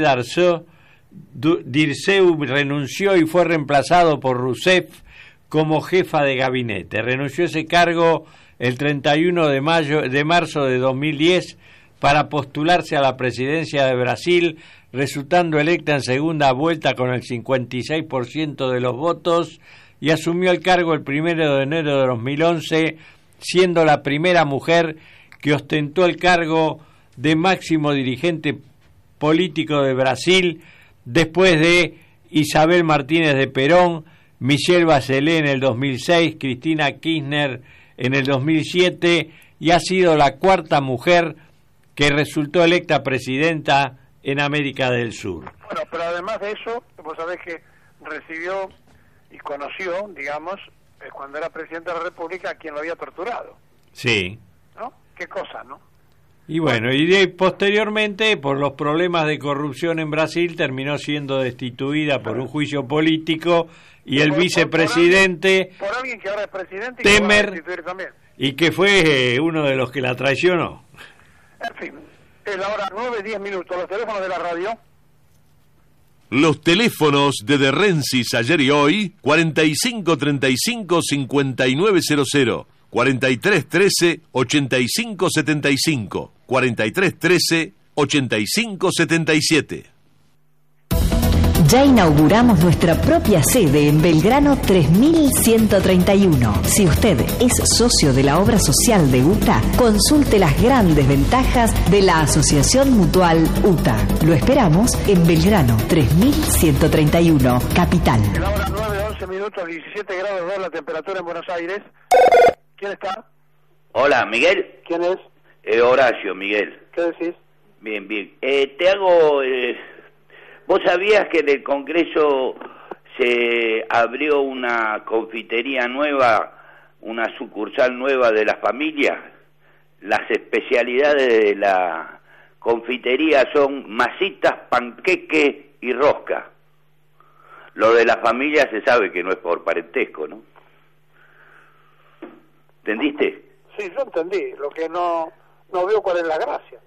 Dirceu renunció y fue reemplazado por Rousseff como jefa de gabinete. Renunció a ese cargo el 31 de marzo de 2010 para postularse a la presidencia de Brasil, resultando electa en segunda vuelta con el 56% de los votos, y asumió el cargo el 1 de enero de 2011, siendo la primera mujer que ostentó el cargo de máximo dirigente político de Brasil, después de Isabel Martínez de Perón, Michelle Bachelet en el 2006, Cristina Kirchner en el 2007, y ha sido la cuarta mujer que resultó electa presidenta en América del Sur. Bueno, pero además de eso, vos sabés que recibió y conoció, digamos, cuando era presidente de la República, a quien lo había torturado. Sí. ¿No? Qué cosa, ¿no? Y bueno, posteriormente, por los problemas de corrupción en Brasil, terminó siendo destituida por un juicio político, y el vicepresidente por alguien que ahora es presidente y Temer, que va a destituir también. Y que fue uno de los que la traicionó. En fin, es la hora 9:10, los teléfonos de la radio. Los teléfonos de Rensis ayer y hoy, 4535-5900, 4313-8575, 4313-8577. Ya inauguramos nuestra propia sede en Belgrano 3131. Si usted es socio de la obra social de UTA, consulte las grandes ventajas de la Asociación Mutual UTA. Lo esperamos en Belgrano 3131, Capital. En la hora 9:11, 17 grados 2 la temperatura en Buenos Aires. ¿Quién está? Hola, Miguel. ¿Quién es? Horacio, Miguel. ¿Qué decís? Bien, bien. Te hago... ¿Vos sabías que en el Congreso se abrió una confitería nueva, una sucursal nueva de la familia? Las especialidades de la confitería son masitas, panqueque y rosca. Lo de la familia se sabe que no es por parentesco, ¿no? ¿Entendiste? Sí, yo entendí. Lo que no veo cuál es la gracia.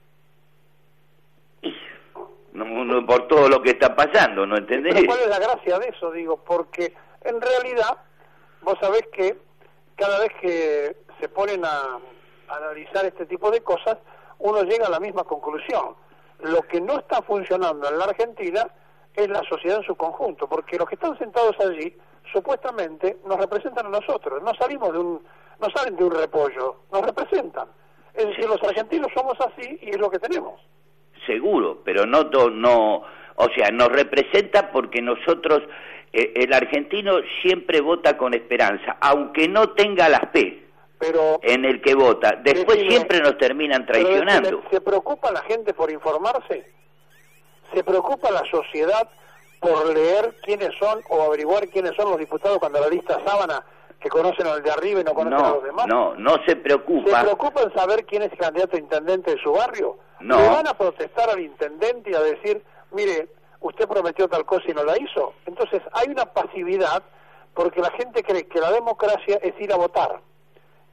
No, por todo lo que está pasando, ¿no entendés? ¿Pero cuál es la gracia de eso? Digo, porque en realidad vos sabés que cada vez que se ponen a analizar este tipo de cosas, uno llega a la misma conclusión. Lo que no está funcionando en la Argentina es la sociedad en su conjunto, porque los que están sentados allí supuestamente nos representan a nosotros, no salen de un repollo, nos representan. Es decir, los argentinos somos así y es lo que tenemos. Seguro, pero no, o sea, nos representa porque nosotros, el argentino siempre vota con esperanza, aunque no tenga la fe en el que vota. Después siempre nos terminan traicionando. ¿Se preocupa la gente por informarse? ¿Se preocupa la sociedad por leer quiénes son o averiguar quiénes son los diputados cuando la lista sábana que conocen al de arriba y no conocen a los demás? No se preocupa. ¿Se preocupa en saber quién es el candidato a intendente de su barrio? No. ¿Le van a protestar al intendente y a decir, mire, usted prometió tal cosa y no la hizo? Entonces hay una pasividad porque la gente cree que la democracia es ir a votar.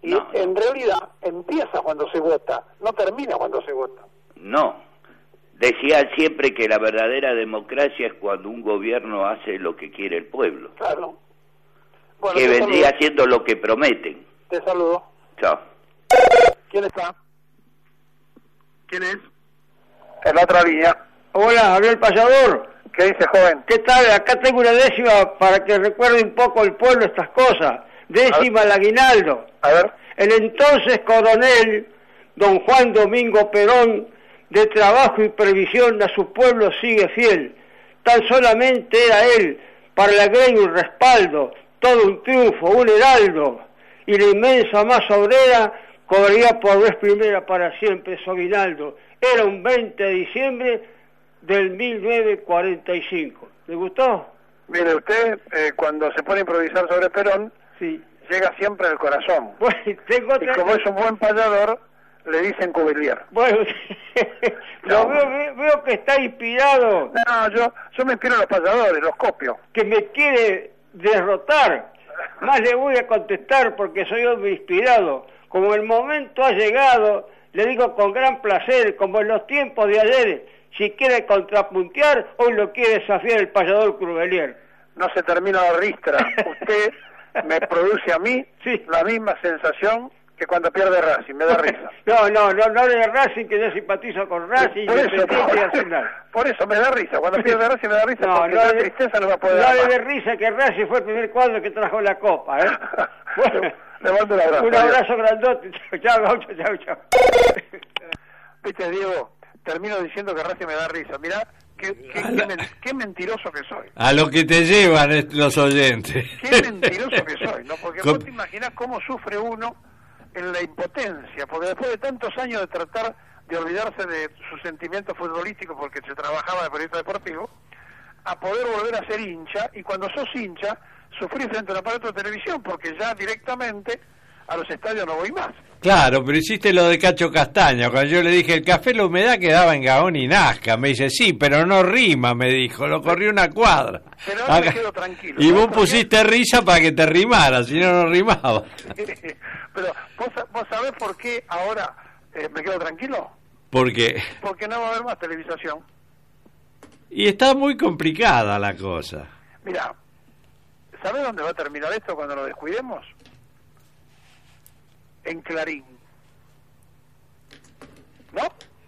Y en realidad empieza cuando se vota, no termina cuando se vota. No. Decían siempre que la verdadera democracia es cuando un gobierno hace lo que quiere el pueblo. Claro. Bueno, que vendría haciendo lo que prometen. Te saludo. Chao. ¿Quién está? ¿Quién es? En la otra línea. Hola, habla el payador. ¿Qué dice, joven? ¿Qué tal? Acá tengo una décima para que recuerde un poco el pueblo estas cosas. Décima al aguinaldo. A ver. El entonces coronel, don Juan Domingo Perón, de trabajo y previsión a su pueblo sigue fiel. Tan solamente era él, para la grey un respaldo, todo un triunfo, un heraldo. Y la inmensa masa obrera cobraría por vez primera para siempre su aguinaldo. Era un 20 de diciembre del 1945. ¿Le gustó? Mire, usted cuando se pone a improvisar sobre Perón, llega siempre al corazón. Bueno, y como es un buen payador, le dicen Cuvelier. Bueno, veo que está inspirado. No, yo me inspiro en los payadores, los copio. Que me quiere derrotar. Más le voy a contestar porque soy hombre inspirado. Como el momento ha llegado, le digo con gran placer, como en los tiempos de ayer, si quiere contrapuntear, hoy lo quiere desafiar el payador Cuvelier. No se termina la ristra. Usted me produce a mí la misma sensación que cuando pierde Racing, me da risa. No de Racing, que yo simpatizo con Racing. Por eso me da risa, cuando pierde Racing me da risa, porque la tristeza no va a poder dar. No de risa que Racing fue el primer cuadro que trajo la copa, ¿eh? Bueno, le mando un abrazo. Un abrazo grandote, chao. Viste, Diego, termino diciendo que Racing me da risa, mirá, qué mentiroso que soy. A lo que te llevan los oyentes. Qué mentiroso que soy, ¿no? Porque vos te imaginás cómo sufre uno en la impotencia, porque después de tantos años de tratar de olvidarse de sus sentimientos futbolísticos porque se trabajaba de periodista deportivo, a poder volver a ser hincha, y cuando sos hincha, sufrir frente a un aparato de televisión, porque ya directamente a los estadios no voy más. Claro, pero hiciste lo de Cacho Castaña. Cuando yo le dije, el café La Humedad quedaba en Gaón y Nazca. Me dice, sí, pero no rima, me dijo. Lo corrí una cuadra. Pero ahora me quedo tranquilo. Y vos pusiste risa para que te rimara, si no rimaba. Pero, ¿vos sabés por qué ahora me quedo tranquilo? ¿Por qué? Porque no va a haber más televisación. Y está muy complicada la cosa. Mira, ¿sabés dónde va a terminar esto cuando lo descuidemos? En Clarín. ¿No?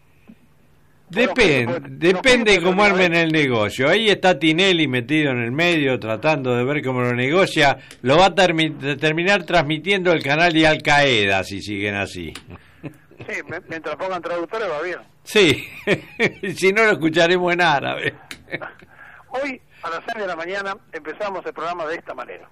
Depende cómo armen el negocio. Ahí está Tinelli metido en el medio tratando de ver cómo lo negocia. Lo va a terminar transmitiendo el canal de Al Qaeda si siguen así. Sí, mientras pongan traductores va bien. Sí, si no lo escucharemos en árabe. Hoy a las 6 de la mañana empezamos el programa de esta manera.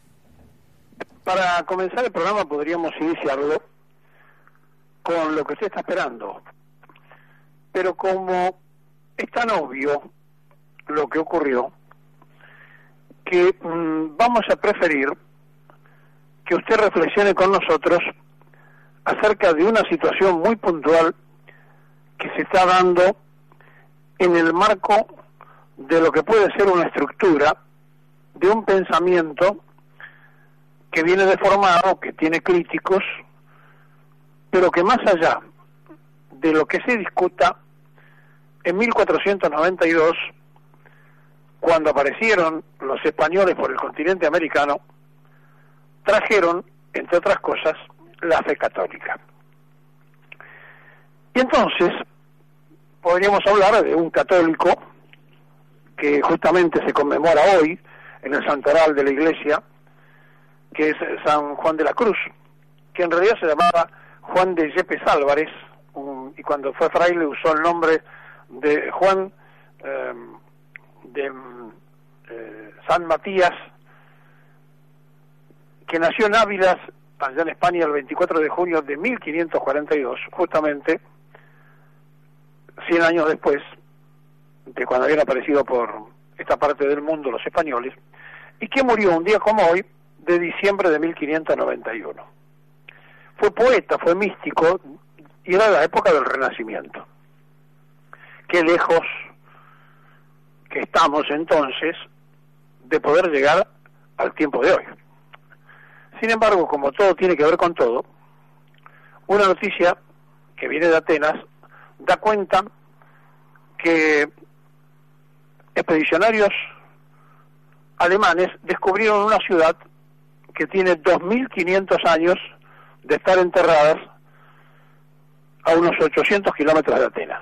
Para comenzar el programa podríamos iniciarlo con lo que usted está esperando. Pero como es tan obvio lo que ocurrió, que vamos a preferir que usted reflexione con nosotros acerca de una situación muy puntual que se está dando en el marco de lo que puede ser una estructura de un pensamiento que viene deformado, que tiene críticos, pero que más allá de lo que se discuta, en 1492, cuando aparecieron los españoles por el continente americano, trajeron, entre otras cosas, la fe católica. Y entonces podríamos hablar de un católico que justamente se conmemora hoy en el santoral de la iglesia, que es San Juan de la Cruz, que en realidad se llamaba Juan de Yepes Álvarez, y cuando fue fraile usó el nombre de Juan San Matías, que nació en Ávila, allá en España, el 24 de junio de 1542, justamente 100 años después de cuando habían aparecido por esta parte del mundo los españoles, y que murió un día como hoy, de diciembre de 1591. Fue poeta, fue místico, y era la época del Renacimiento. Qué lejos que estamos entonces de poder llegar al tiempo de hoy. Sin embargo, como todo tiene que ver con todo, una noticia que viene de Atenas da cuenta que expedicionarios alemanes descubrieron una ciudad que tiene 2.500 años de estar enterradas a unos 800 kilómetros de Atenas.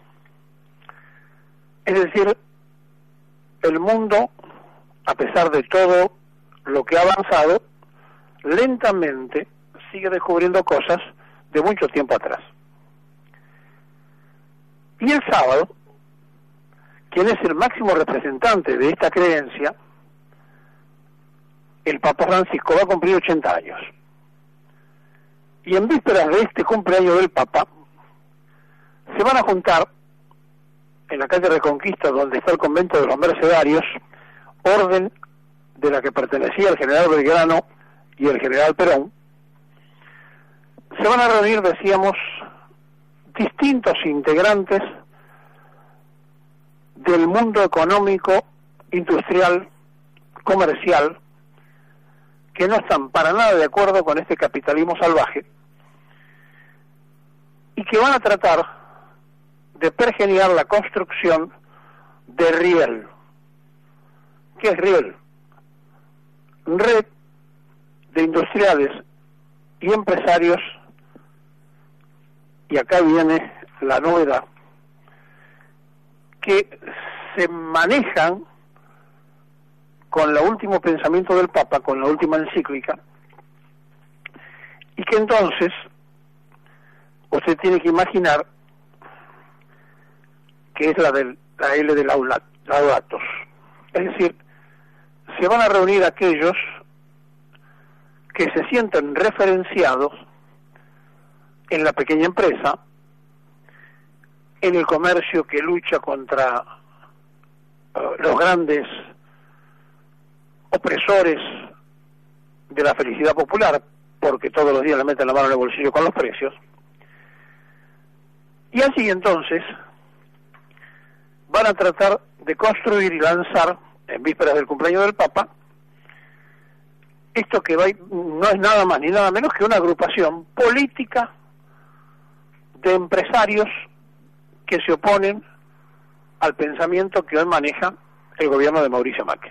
Es decir, el mundo, a pesar de todo lo que ha avanzado, lentamente sigue descubriendo cosas de mucho tiempo atrás. Y el sábado, quien es el máximo representante de esta creencia, el Papa Francisco, va a cumplir 80 años. Y en vísperas de este cumpleaños del Papa, se van a juntar en la calle Reconquista, donde está el convento de los Mercedarios, orden de la que pertenecía el general Belgrano y el general Perón. Se van a reunir, decíamos, distintos integrantes del mundo económico, industrial, comercial, que no están para nada de acuerdo con este capitalismo salvaje y que van a tratar de pergeniar la construcción de Riel. ¿Qué es Riel? Red de industriales y empresarios, y acá viene la novedad, que se manejan con el último pensamiento del Papa, con la última encíclica, y que entonces usted tiene que imaginar que es la L de Laudatos. Es decir, se van a reunir aquellos que se sienten referenciados en la pequeña empresa, en el comercio que lucha contra los grandes opresores de la felicidad popular, porque todos los días le meten la mano en el bolsillo con los precios. Y así entonces van a tratar de construir y lanzar, en vísperas del cumpleaños del Papa, esto que no es nada más ni nada menos que una agrupación política de empresarios que se oponen al pensamiento que hoy maneja el gobierno de Mauricio Macri.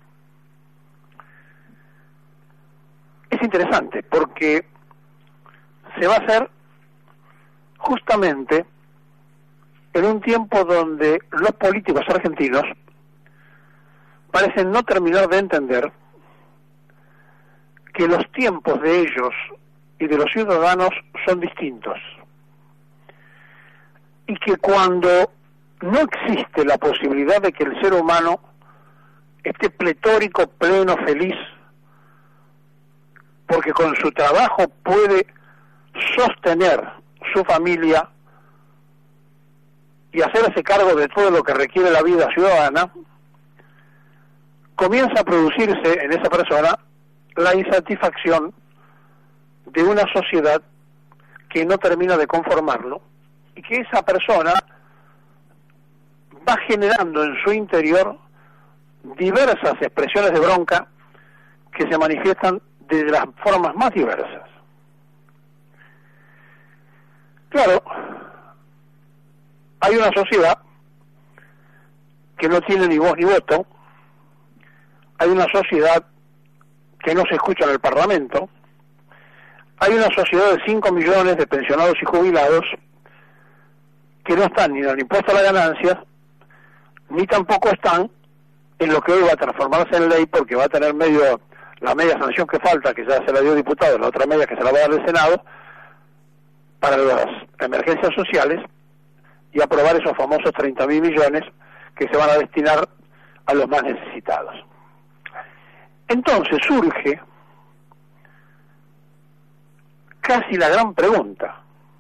Es interesante porque se va a hacer justamente en un tiempo donde los políticos argentinos parecen no terminar de entender que los tiempos de ellos y de los ciudadanos son distintos, y que cuando no existe la posibilidad de que el ser humano esté pletórico, pleno, feliz, porque con su trabajo puede sostener su familia y hacerse cargo de todo lo que requiere la vida ciudadana, comienza a producirse en esa persona la insatisfacción de una sociedad que no termina de conformarlo, y que esa persona va generando en su interior diversas expresiones de bronca que se manifiestan de las formas más diversas. Claro, hay una sociedad que no tiene ni voz ni voto, hay una sociedad que no se escucha en el Parlamento, hay una sociedad de 5 millones de pensionados y jubilados que no están ni en el impuesto a las ganancias, ni tampoco están en lo que hoy va a transformarse en ley, porque va a tener la media sanción que falta, que ya se la dio el diputado, la otra media que se la va a dar el Senado, para las emergencias sociales, y aprobar esos famosos 30.000 millones que se van a destinar a los más necesitados. Entonces surge casi la gran pregunta.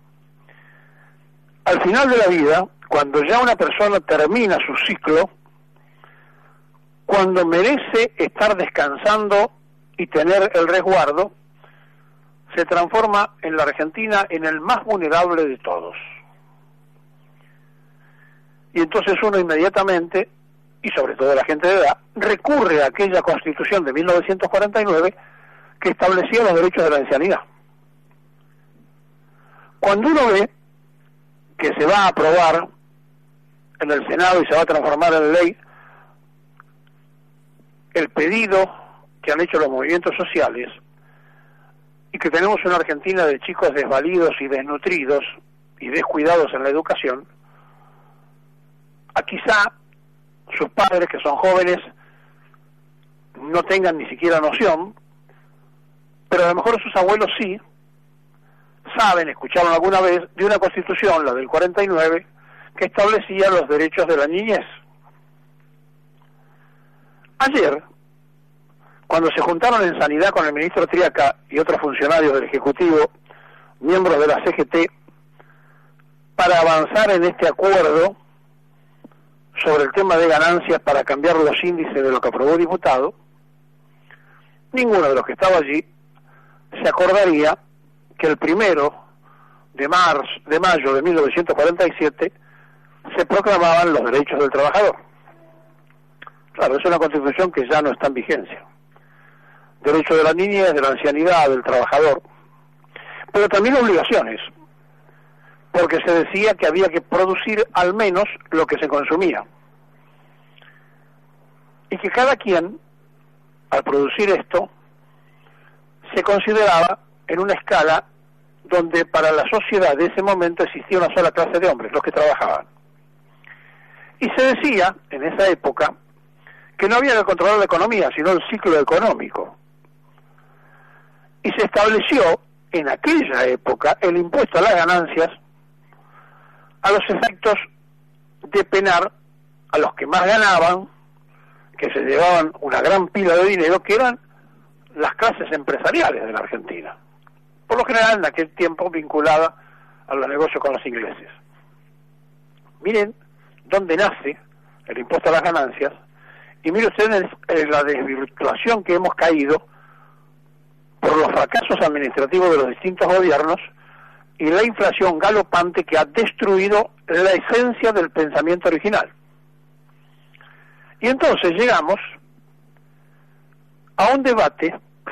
Al final de la vida, cuando ya una persona termina su ciclo, cuando merece estar descansando y tener el resguardo, se transforma en la Argentina en el más vulnerable de todos. Y entonces uno inmediatamente, y sobre todo la gente de edad, recurre a aquella Constitución de 1949 que establecía los derechos de la ancianidad. Cuando uno ve que se va a aprobar en el Senado y se va a transformar en ley el pedido que han hecho los movimientos sociales, y que tenemos una Argentina de chicos desvalidos y desnutridos y descuidados en la educación, a quizá sus padres, que son jóvenes, no tengan ni siquiera noción, pero a lo mejor sus abuelos sí saben, escucharon alguna vez de una constitución, la del 49, que establecía los derechos de la niñez. Ayer, cuando se juntaron en Sanidad con el ministro Triaca y otros funcionarios del Ejecutivo, miembros de la CGT, para avanzar en este acuerdo sobre el tema de ganancias para cambiar los índices de lo que aprobó el diputado, ninguno de los que estaba allí se acordaría que el 1 de mayo de 1947 se proclamaban los derechos del trabajador. Claro, es una constitución que ya no está en vigencia. Derecho de la niñez, de la ancianidad, del trabajador, pero también obligaciones, porque se decía que había que producir al menos lo que se consumía, y que cada quien, al producir esto, se consideraba en una escala donde para la sociedad de ese momento existía una sola clase de hombres, los que trabajaban. Y se decía, en esa época, que no había que controlar la economía, sino el ciclo económico. Y se estableció en aquella época el impuesto a las ganancias a los efectos de penar a los que más ganaban, que se llevaban una gran pila de dinero, que eran las clases empresariales de la Argentina, por lo general en aquel tiempo vinculada a los negocios con los ingleses. Miren dónde nace el impuesto a las ganancias, y miren ustedes la desvirtuación que hemos caído por los fracasos administrativos de los distintos gobiernos y la inflación galopante que ha destruido la esencia del pensamiento original. Y entonces llegamos a un debate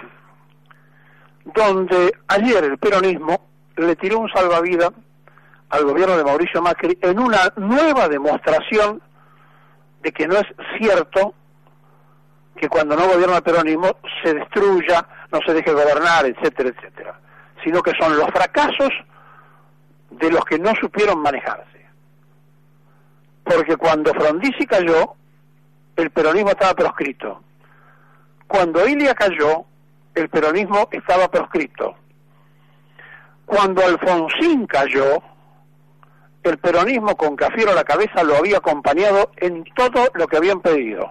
donde ayer el peronismo le tiró un salvavidas al gobierno de Mauricio Macri en una nueva demostración de que no es cierto que cuando no gobierna el peronismo se destruya, no se deje gobernar, etcétera, etcétera, sino que son los fracasos de los que no supieron manejarse. Porque cuando Frondizi cayó, el peronismo estaba proscrito. Cuando Ilia cayó, el peronismo estaba proscrito. Cuando Alfonsín cayó, el peronismo con Cafiero a la cabeza lo había acompañado en todo lo que habían pedido.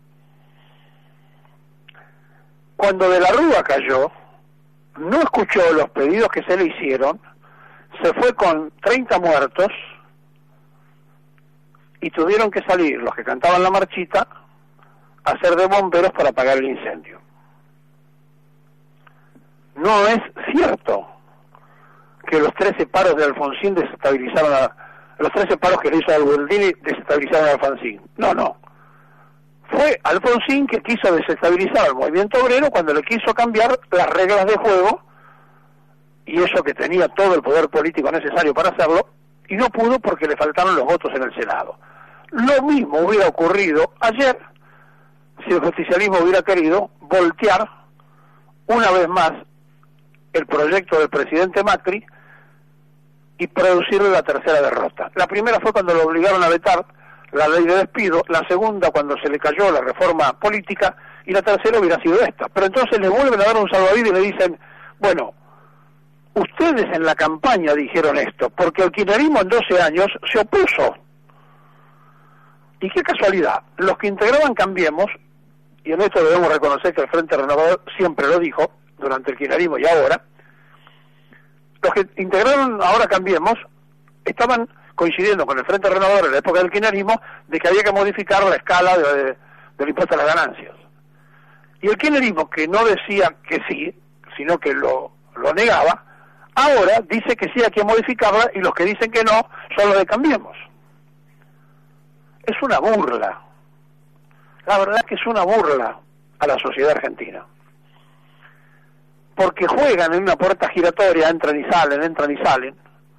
Cuando De la Rúa cayó, no escuchó los pedidos que se le hicieron, se fue con 30 muertos y tuvieron que salir los que cantaban la marchita a ser de bomberos para apagar el incendio. No es cierto que los 13 paros de Alfonsín desestabilizaron los 13 paros que le hizo Albertini desestabilizaron a Alfonsín. No. Fue Alfonsín que quiso desestabilizar al movimiento obrero cuando le quiso cambiar las reglas de juego, y eso que tenía todo el poder político necesario para hacerlo, y no pudo porque le faltaron los votos en el Senado. Lo mismo hubiera ocurrido ayer si el justicialismo hubiera querido voltear una vez más el proyecto del presidente Macri y producirle la tercera derrota. La primera fue cuando lo obligaron a vetar la ley de despido, la segunda cuando se le cayó la reforma política, y la tercera hubiera sido esta. Pero entonces le vuelven a dar un salvavidas y le dicen, bueno, ustedes en la campaña dijeron esto, porque el kirchnerismo en 12 años se opuso. Y qué casualidad, los que integraban Cambiemos, y en esto debemos reconocer que el Frente Renovador siempre lo dijo, durante el kirchnerismo y ahora, los que integraron ahora Cambiemos estaban coincidiendo con el Frente Renovador en la época del kirchnerismo de que había que modificar la escala del impuesto a las ganancias. Y el kirchnerismo, que no decía que sí, sino que lo negaba, ahora dice que sí hay que modificarla, y los que dicen que no son los de Cambiemos. Es una burla. La verdad que es una burla a la sociedad argentina. porque juegan en una puerta giratoria, entran y salen.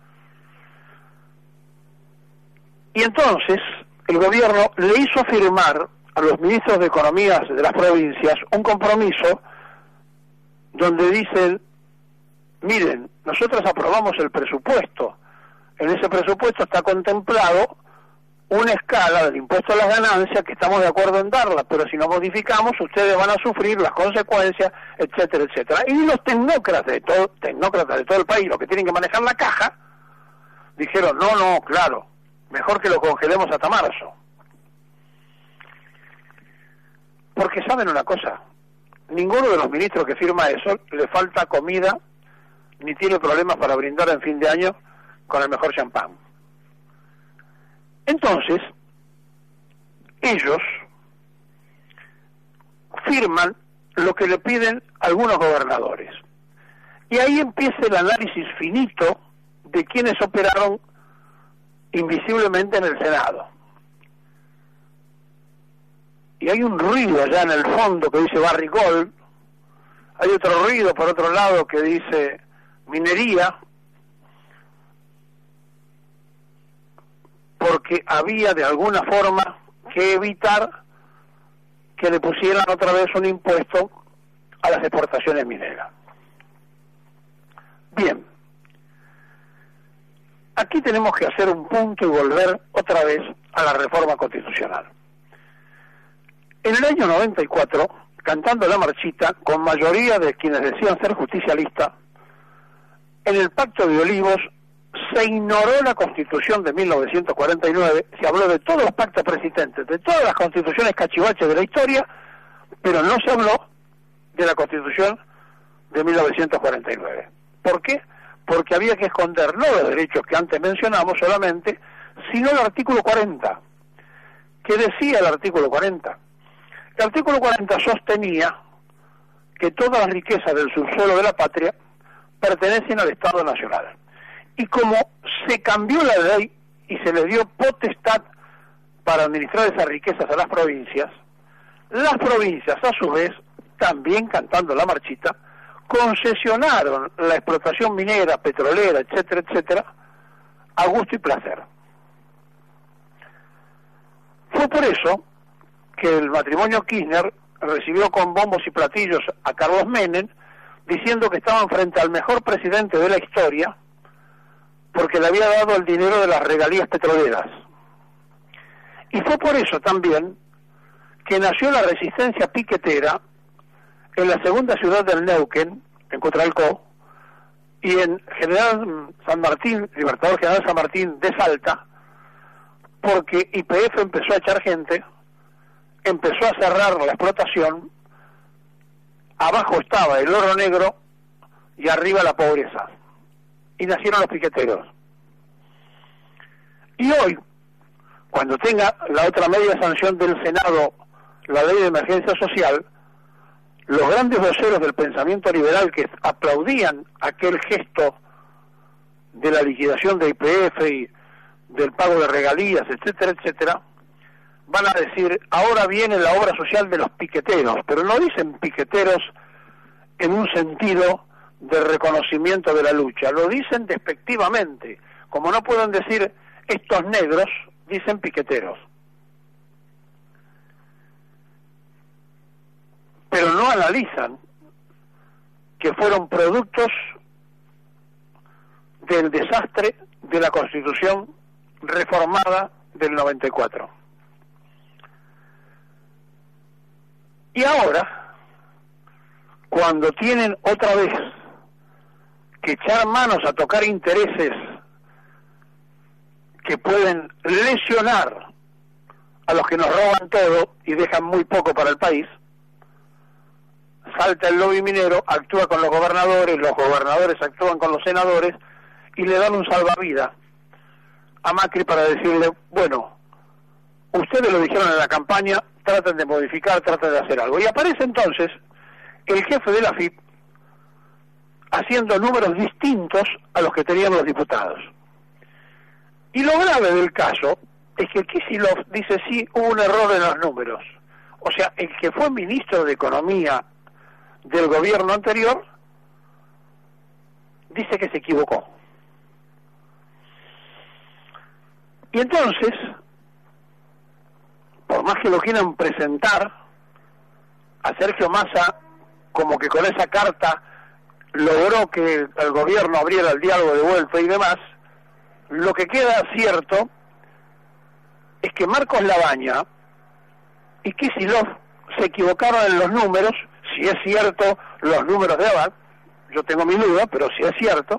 Y entonces el gobierno le hizo firmar a los ministros de Economía de las provincias un compromiso donde dicen, miren, nosotros aprobamos el presupuesto, en ese presupuesto está contemplado una escala del impuesto a las ganancias que estamos de acuerdo en darla, pero si no modificamos ustedes van a sufrir las consecuencias, etcétera, etcétera. Y los tecnócratas de todo el país, los que tienen que manejar la caja, dijeron, no, claro, mejor que lo congelemos hasta marzo. Porque saben una cosa, ninguno de los ministros que firma eso le falta comida ni tiene problemas para brindar en fin de año con el mejor champán. Entonces, ellos firman lo que le piden algunos gobernadores. Y ahí empieza el análisis finito de quienes operaron invisiblemente en el Senado. Y hay un ruido allá en el fondo que dice Barricol, hay otro ruido por otro lado que dice minería, porque había de alguna forma que evitar que le pusieran otra vez un impuesto a las exportaciones mineras. Bien, aquí tenemos que hacer un punto y volver otra vez a la reforma constitucional. En el año 94, cantando la marchita, con mayoría de quienes decían ser justicialistas, en el Pacto de Olivos se ignoró la Constitución de 1949, se habló de todos los pactos preexistentes, de todas las constituciones cachivaches de la historia, pero no se habló de la Constitución de 1949. ¿Por qué? Porque había que esconder no los derechos que antes mencionamos solamente, sino el artículo 40. ¿Qué decía el artículo 40? El artículo 40 sostenía que todas las riquezas del subsuelo de la patria pertenecen al Estado Nacional. Y como se cambió la ley y se le dio potestad para administrar esas riquezas a las provincias a su vez, también cantando la marchita, concesionaron la explotación minera, petrolera, etcétera, etcétera, a gusto y placer. Fue por eso que el matrimonio Kirchner recibió con bombos y platillos a Carlos Menem, diciendo que estaban frente al mejor presidente de la historia, porque le había dado el dinero de las regalías petroleras. Y fue por eso también que nació la resistencia piquetera en la segunda ciudad del Neuquén, en Cotralcó, y en General San Martín, Libertador General San Martín de Salta, porque YPF empezó a echar gente, empezó a cerrar la explotación, abajo estaba el oro negro y arriba la pobreza. Y nacieron los piqueteros. Y hoy, cuando tenga la otra media sanción del Senado, la ley de emergencia social, los grandes voceros del pensamiento liberal que aplaudían aquel gesto de la liquidación de YPF y del pago de regalías, etcétera, etcétera, van a decir, ahora viene la obra social de los piqueteros, pero no dicen piqueteros en un sentido de reconocimiento de la lucha, lo dicen despectivamente, como no pueden decir estos negros, dicen piqueteros. Pero no analizan que fueron productos del desastre de la Constitución reformada del 94. Y ahora, cuando tienen otra vez que echar manos a tocar intereses que pueden lesionar a los que nos roban todo y dejan muy poco para el país, salta el lobby minero, actúa con los gobernadores actúan con los senadores y le dan un salvavidas a Macri para decirle, bueno, ustedes lo dijeron en la campaña, traten de modificar, traten de hacer algo. Y aparece entonces el jefe de la AFIP haciendo números distintos a los que tenían los diputados. Y lo grave del caso es que Kicillof dice sí, hubo un error en los números. O sea, el que fue ministro de Economía del gobierno anterior dice que se equivocó. Y entonces, por más que lo quieran presentar a Sergio Massa como que con esa carta logró que el gobierno abriera el diálogo de vuelta y demás, lo que queda cierto es que Marcos Labaña y Kicillof se equivocaron en los números, si es cierto los números de Abad, yo tengo mi duda, pero si es cierto,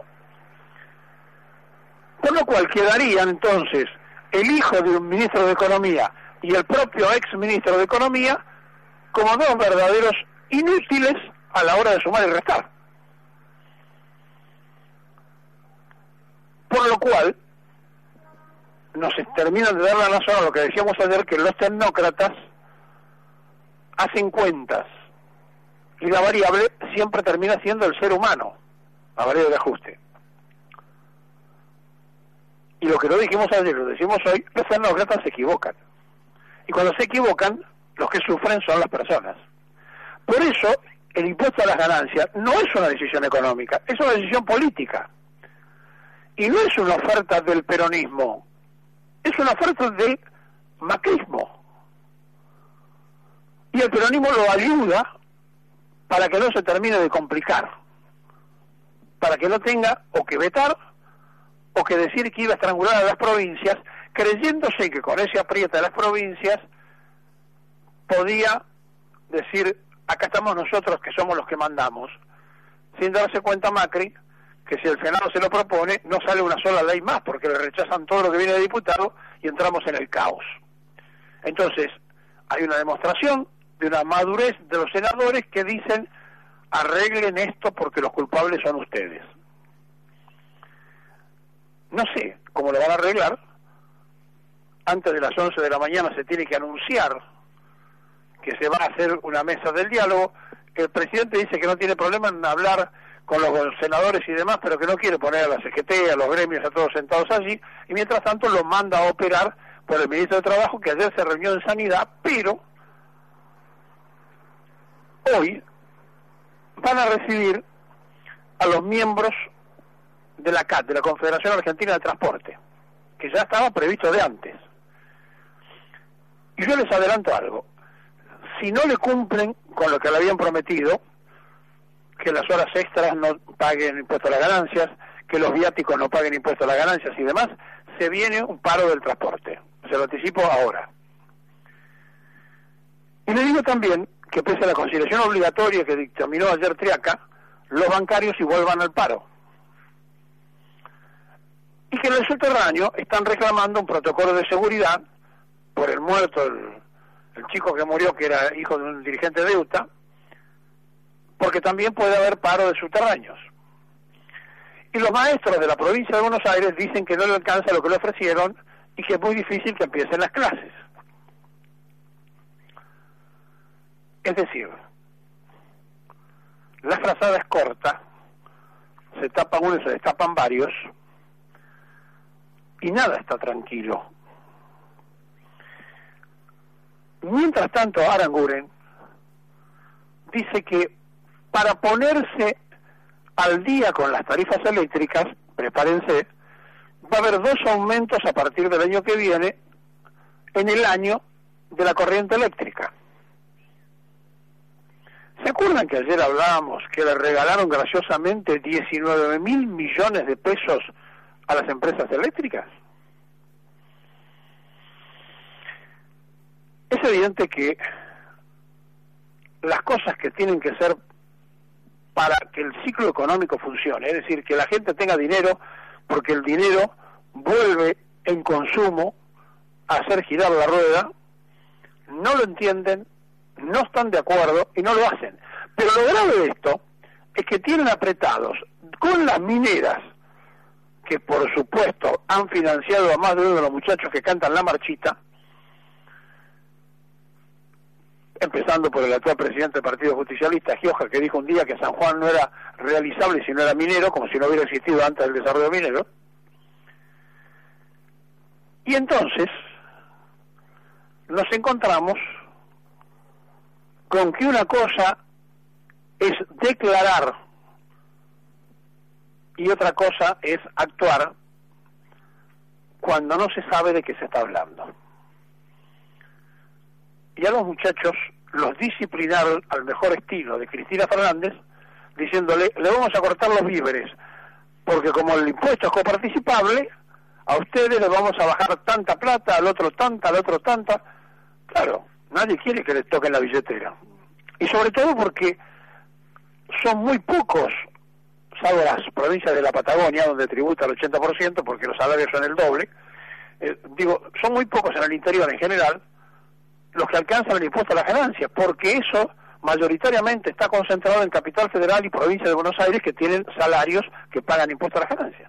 por lo cual quedarían entonces el hijo de un ministro de Economía y el propio ex ministro de Economía como dos verdaderos inútiles a la hora de sumar y restar. Por lo cual nos terminan de dar la razón a lo que decíamos ayer, que los tecnócratas hacen cuentas y la variable siempre termina siendo el ser humano, la variable de ajuste. Y lo que no dijimos ayer, lo decimos hoy, los tecnócratas se equivocan. Y cuando se equivocan, los que sufren son las personas. Por eso, el impuesto a las ganancias no es una decisión económica, es una decisión política. Y no es una oferta del peronismo, es una oferta del macrismo. Y el peronismo lo ayuda para que no se termine de complicar, para que no tenga o que vetar o que decir que iba a estrangular a las provincias, creyéndose que con ese aprieta de las provincias podía decir, acá estamos nosotros que somos los que mandamos, sin darse cuenta Macri que si el Senado se lo propone no sale una sola ley más, porque le rechazan todo lo que viene de diputado y entramos en el caos. Entonces hay una demostración de una madurez de los senadores que dicen, arreglen esto porque los culpables son ustedes. No sé cómo lo van a arreglar. Antes de las 11 de la mañana se tiene que anunciar que se va a hacer una mesa del diálogo. El presidente dice que no tiene problema en hablar con los senadores y demás, pero que no quiere poner a la CGT, a los gremios, a todos sentados allí, y mientras tanto lo manda a operar por el ministro de Trabajo, que ayer se reunió en Sanidad, pero hoy van a recibir a los miembros de la CAT, de la Confederación Argentina de Transporte, que ya estaba previsto de antes. Y yo les adelanto algo: si no le cumplen con lo que le habían prometido, que las horas extras no paguen impuesto a las ganancias, que los viáticos no paguen impuesto a las ganancias y demás, se viene un paro del transporte. Se lo anticipo ahora. Y le digo también que pese a la conciliación obligatoria que dictaminó ayer Triaca, los bancarios igual van al paro. Y que en el subterráneo están reclamando un protocolo de seguridad por el muerto, el chico que murió, que era hijo de un dirigente de UTA, porque también puede haber paro de subterráneos. Y los maestros de la provincia de Buenos Aires dicen que no le alcanza lo que le ofrecieron y que es muy difícil que empiecen las clases. Es decir, la frazada es corta, se tapan uno y se destapan varios, y nada está tranquilo. Mientras tanto, Aranguren dice que para ponerse al día con las tarifas eléctricas, prepárense, va a haber 2 aumentos a partir del año que viene en el año de la corriente eléctrica. ¿Se acuerdan que ayer hablábamos que le regalaron graciosamente 19.000 millones de pesos a las empresas eléctricas? Es evidente que las cosas que tienen que ser para que el ciclo económico funcione, es decir, que la gente tenga dinero, porque el dinero vuelve en consumo a hacer girar la rueda, no lo entienden, no están de acuerdo y no lo hacen. Pero lo grave de esto es que tienen apretados con las mineras, que por supuesto han financiado a más de uno de los muchachos que cantan la marchita, empezando por el actual presidente del Partido Justicialista, Gioja, que dijo un día que San Juan no era realizable si no era minero, como si no hubiera existido antes del desarrollo minero. Y entonces nos encontramos con que una cosa es declarar y otra cosa es actuar cuando no se sabe de qué se está hablando. Y a los muchachos los disciplinaron al mejor estilo de Cristina Fernández, diciéndole, le vamos a cortar los víveres, porque como el impuesto es coparticipable, a ustedes les vamos a bajar tanta plata, al otro tanta, al otro tanta. Claro, nadie quiere que les toquen la billetera. Y sobre todo porque son muy pocos, salvo las provincias de la Patagonia, donde tributa el 80%, porque los salarios son el doble, son muy pocos en el interior en general, los que alcanzan el impuesto a las ganancias, porque eso mayoritariamente está concentrado en Capital Federal y provincia de Buenos Aires, que tienen salarios que pagan impuesto a las ganancias.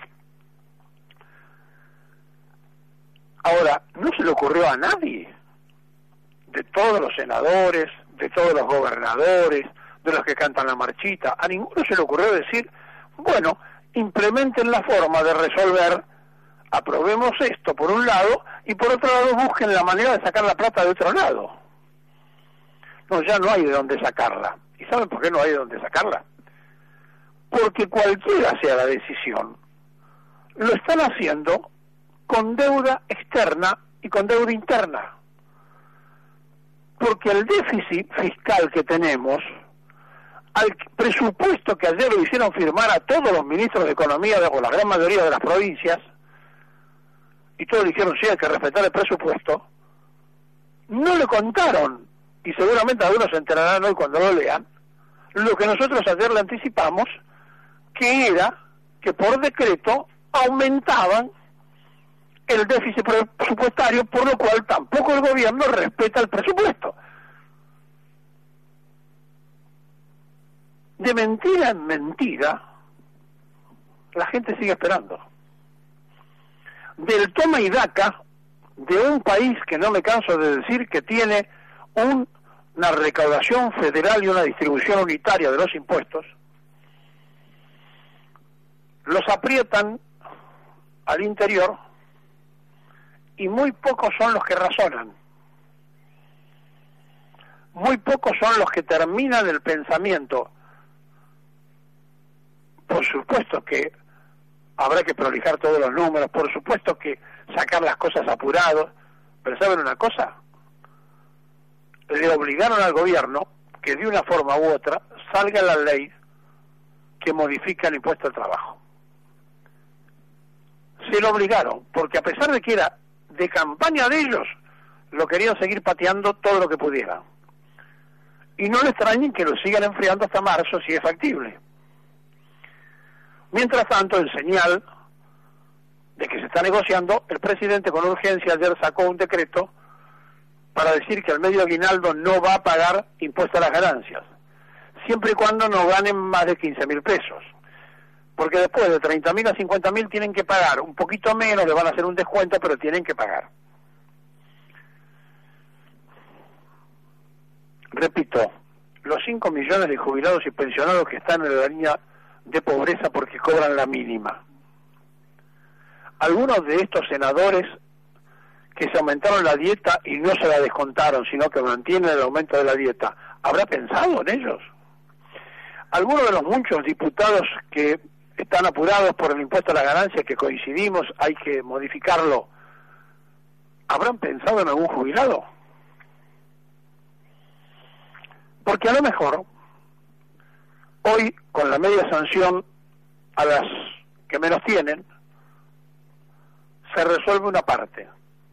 Ahora, no se le ocurrió a nadie, de todos los senadores, de todos los gobernadores, de los que cantan la marchita, a ninguno se le ocurrió decir, bueno, implementen la forma de resolver, aprobemos esto por un lado, y por otro lado busquen la manera de sacar la plata de otro lado. No, ya no hay de dónde sacarla. ¿Y saben por qué no hay de dónde sacarla? Porque cualquiera sea la decisión, lo están haciendo con deuda externa y con deuda interna. Porque el déficit fiscal que tenemos, al presupuesto que ayer lo hicieron firmar a todos los ministros de Economía o la gran mayoría de las provincias, y todos dijeron sí, hay que respetar el presupuesto, no le contaron, y seguramente algunos se enterarán hoy cuando lo lean, lo que nosotros ayer le anticipamos, que era que por decreto aumentaban el déficit presupuestario, por lo cual tampoco el gobierno respeta el presupuesto. De mentira en mentira, la gente sigue esperando. Del toma y daca de un país que no me canso de decir que tiene una recaudación federal y una distribución unitaria de los impuestos, los aprietan al interior y muy pocos son los que razonan. Muy pocos son los que terminan el pensamiento. Por supuesto que habrá que prolijar todos los números, por supuesto que sacar las cosas apurados, pero ¿saben una cosa? Le obligaron al gobierno que de una forma u otra salga la ley que modifica el impuesto al trabajo. Se lo obligaron, porque a pesar de que era de campaña de ellos, lo querían seguir pateando todo lo que pudieran. Y no le extrañen que lo sigan enfriando hasta marzo si es factible. Mientras tanto, en señal de que se está negociando, el presidente con urgencia ayer sacó un decreto para decir que el medio aguinaldo no va a pagar impuesto a las ganancias, siempre y cuando no ganen más de 15.000 pesos. Porque después de 30.000 a 50.000 tienen que pagar un poquito menos, le van a hacer un descuento, pero tienen que pagar. Repito, los 5 millones de jubilados y pensionados que están en la línea de pobreza porque cobran la mínima. Algunos de estos senadores que se aumentaron la dieta y no se la descontaron, sino que mantienen el aumento de la dieta, ¿habrá pensado en ellos? Algunos de los muchos diputados que están apurados por el impuesto a la ganancia, que coincidimos, hay que modificarlo, ¿habrán pensado en algún jubilado? Porque a lo mejor hoy, con la media sanción a las que menos tienen, se resuelve una parte.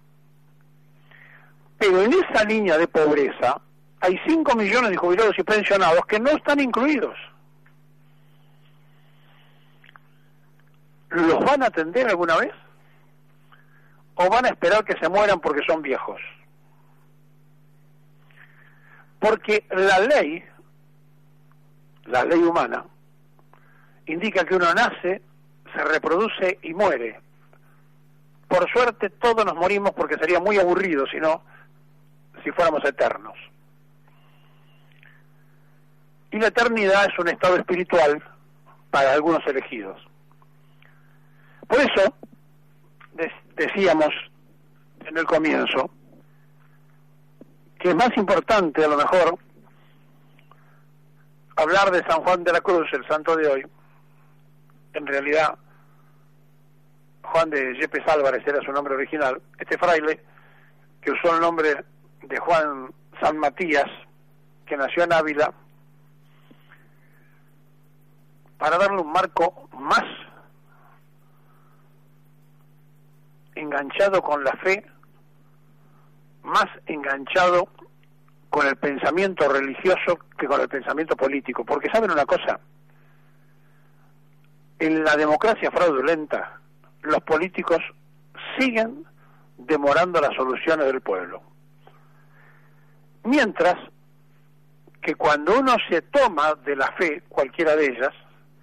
Pero en esa línea de pobreza hay 5 millones de jubilados y pensionados que no están incluidos. ¿Los van a atender alguna vez? ¿O van a esperar que se mueran porque son viejos? Porque la ley humana, indica que uno nace, se reproduce y muere. Por suerte todos nos morimos, porque sería muy aburrido si fuéramos eternos. Y la eternidad es un estado espiritual para algunos elegidos. Por eso, decíamos en el comienzo, que es más importante a lo mejor hablar de San Juan de la Cruz, el santo de hoy, en realidad Juan de Yepes Álvarez era su nombre original, este fraile que usó el nombre de Juan San Matías, que nació en Ávila, para darle un marco más enganchado con la fe, más enganchado con el pensamiento religioso que con el pensamiento político. Porque saben una cosa, en la democracia fraudulenta los políticos siguen demorando las soluciones del pueblo, mientras que cuando uno se toma de la fe, cualquiera de ellas,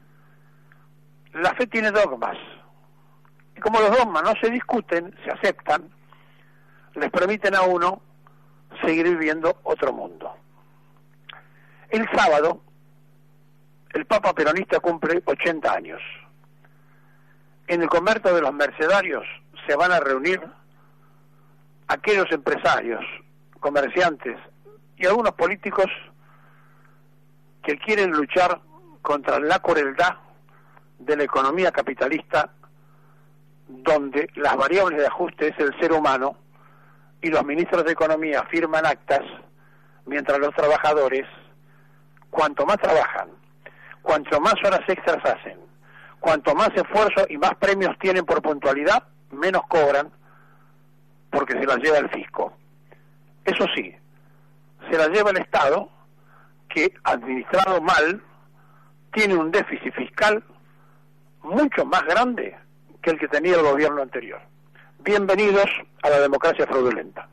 la fe tiene dogmas, y como los dogmas no se discuten, se aceptan, les permiten a uno seguir viviendo otro mundo. El sábado el Papa peronista cumple 80 años. En el convento de los Mercedarios se van a reunir aquellos empresarios, comerciantes y algunos políticos que quieren luchar contra la crueldad de la economía capitalista, donde las variables de ajuste es el ser humano y los ministros de Economía firman actas mientras los trabajadores, cuanto más trabajan, cuanto más horas extras hacen, cuanto más esfuerzo y más premios tienen por puntualidad, menos cobran porque se las lleva el fisco. Eso sí, se las lleva el Estado, que administrado mal tiene un déficit fiscal mucho más grande que el que tenía el gobierno anterior. Bienvenidos a la democracia fraudulenta.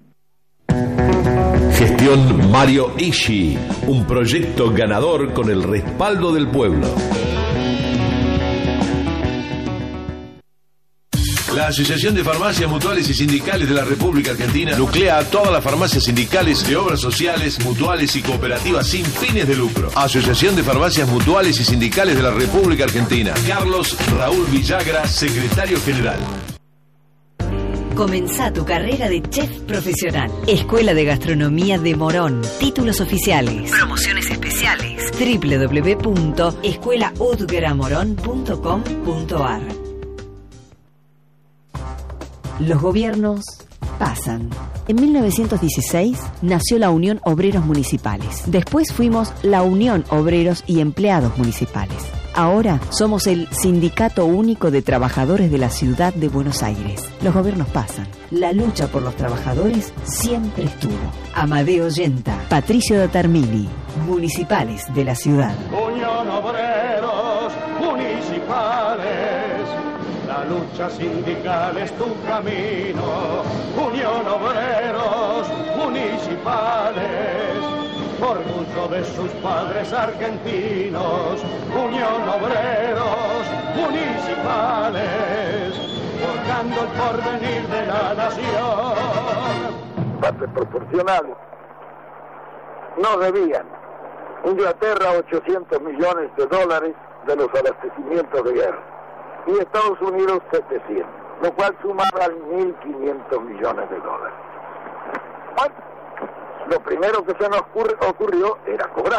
Gestión Mario Ishi, un proyecto ganador con el respaldo del pueblo. La Asociación de Farmacias Mutuales y Sindicales de la República Argentina nuclea a todas las farmacias sindicales de obras sociales, mutuales y cooperativas sin fines de lucro. Asociación de Farmacias Mutuales y Sindicales de la República Argentina. Carlos Raúl Villagra, secretario general. Comenzá tu carrera de chef profesional. Escuela de Gastronomía de Morón. Títulos oficiales. Promociones especiales. www.escuelaudgramorón.com.ar. Los gobiernos pasan. En 1916 nació la Unión Obreros Municipales. Después fuimos la Unión Obreros y Empleados Municipales. Ahora somos el Sindicato Único de Trabajadores de la Ciudad de Buenos Aires. Los gobiernos pasan. La lucha por los trabajadores siempre estuvo. Amadeo Yenta, Patricio Datarmini, Municipales de la Ciudad. Unión Obreros Municipales. La lucha sindical es tu camino. Unión Obreros Municipales. Orgullo de sus padres argentinos. Unión Obreros Municipales. Forjando el porvenir de la nación. Partes proporcionales. No debían Inglaterra $800 millones de los abastecimientos de guerra y Estados Unidos 700, lo cual sumaba 1.500 millones de dólares. Bueno, lo primero que se nos ocurrió era cobrar.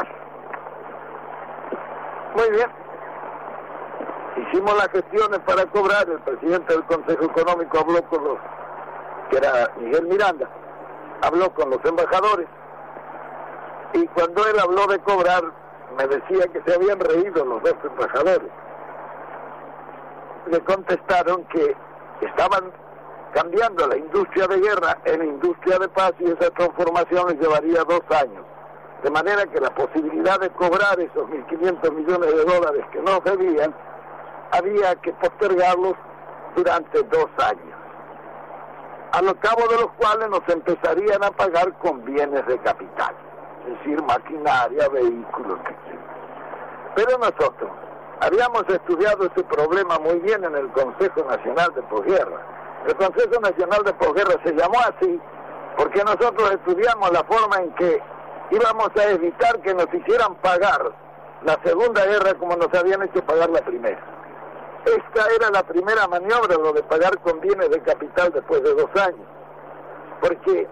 Muy bien. Hicimos las gestiones para cobrar. El presidente del Consejo Económico habló con los, que era Miguel Miranda, habló con los embajadores, y cuando él habló de cobrar, me decía que se habían reído los dos embajadores. Le contestaron que estaban cambiando la industria de guerra en industria de paz y esa transformación les llevaría 2 años. De manera que la posibilidad de cobrar esos 1.500 millones de dólares que nos debían, había que postergarlos durante 2 años. A lo cabo de los cuales nos empezarían a pagar con bienes de capital, es decir, maquinaria, vehículos, etc. Pero nosotros habíamos estudiado ese problema muy bien en el Consejo Nacional de Posguerra. El Consejo Nacional de Posguerra se llamó así porque nosotros estudiamos la forma en que íbamos a evitar que nos hicieran pagar la Segunda Guerra como nos habían hecho pagar la Primera. Esta era la primera maniobra, lo de pagar con bienes de capital después de 2 años. Porque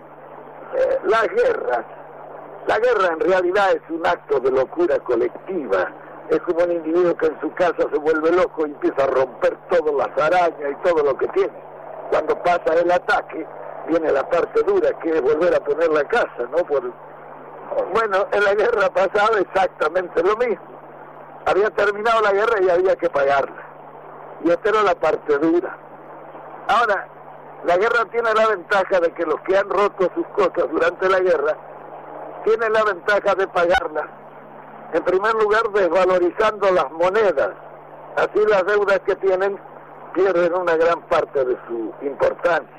la guerra en realidad es un acto de locura colectiva, es como un individuo que en su casa se vuelve loco y empieza a romper todas las arañas y todo lo que tiene. Cuando pasa el ataque, viene la parte dura, que es volver a poner la casa, ¿no? Bueno, en la guerra pasada exactamente lo mismo. Había terminado la guerra y había que pagarla. Y esta era la parte dura. Ahora, la guerra tiene la ventaja de que los que han roto sus cosas durante la guerra tienen la ventaja de pagarlas. En primer lugar, desvalorizando las monedas. Así las deudas que tienen pierden una gran parte de su importancia.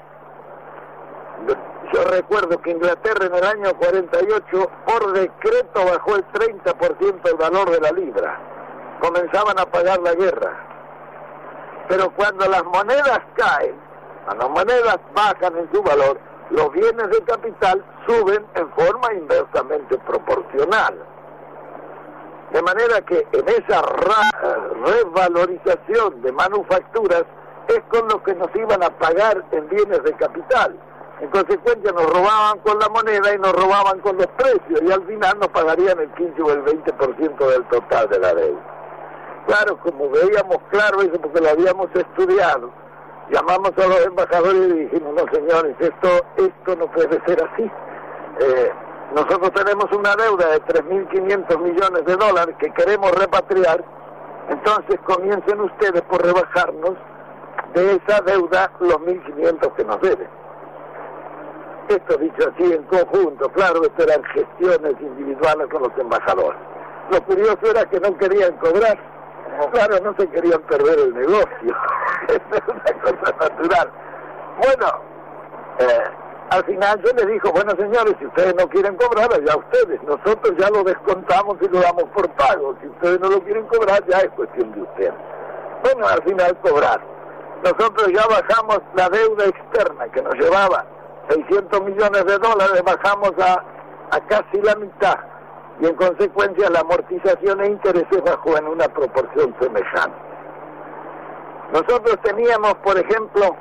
Yo recuerdo que Inglaterra en el año 48, por decreto, bajó el 30% el valor de la libra. Comenzaban a pagar la guerra. Pero cuando las monedas caen, cuando las monedas bajan en su valor, los bienes de capital suben en forma inversamente proporcional. De manera que en esa revalorización de manufacturas es con lo que nos iban a pagar en bienes de capital. En consecuencia nos robaban con la moneda y nos robaban con los precios, y al final nos pagarían el 15 o el 20% del total de la deuda. Claro, como veíamos claro eso porque lo habíamos estudiado, llamamos a los embajadores y dijimos, no señores, esto no puede ser así. Nosotros tenemos una deuda de 3.500 millones de dólares que queremos repatriar, entonces comiencen ustedes por rebajarnos de esa deuda los 1.500 que nos deben. Esto dicho así en conjunto, claro, esto eran gestiones individuales con los embajadores. Lo curioso era que no querían cobrar, claro, no se querían perder el negocio, es una cosa natural. Bueno, al final yo les dijo, bueno señores, si ustedes no quieren cobrar, allá ustedes, nosotros ya lo descontamos y lo damos por pago, si ustedes no lo quieren cobrar, ya es cuestión de ustedes. Bueno, al final cobrar. Nosotros ya bajamos la deuda externa que nos llevaba 600 millones de dólares, bajamos a casi la mitad, y en consecuencia la amortización e intereses bajó en una proporción semejante. Nosotros teníamos, por ejemplo,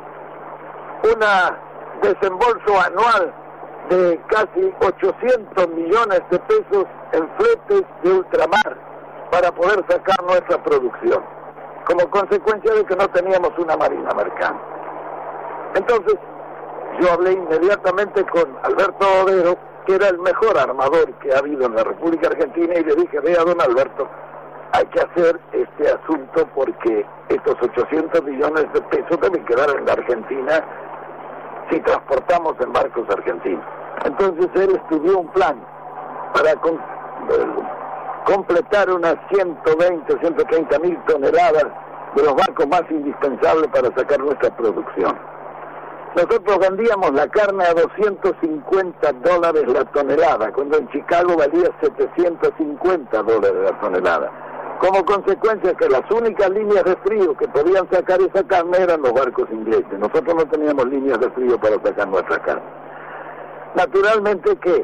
una desembolso anual de casi 800 millones de pesos en fletes de ultramar para poder sacar nuestra producción, como consecuencia de que no teníamos una marina mercante. Entonces, yo hablé inmediatamente con Alberto Odero, que era el mejor armador que ha habido en la República Argentina, y le dije, vea don Alberto, hay que hacer este asunto porque estos 800 millones de pesos deben quedar en la Argentina si transportamos en barcos argentinos. Entonces él estudió un plan para completar unas 120 o 130 mil toneladas de los barcos más indispensables para sacar nuestra producción. Nosotros vendíamos la carne a $250 la tonelada, cuando en Chicago valía $750 la tonelada. Como consecuencia que las únicas líneas de frío que podían sacar esa carne eran los barcos ingleses. Nosotros no teníamos líneas de frío para sacar nuestra carne. Naturalmente que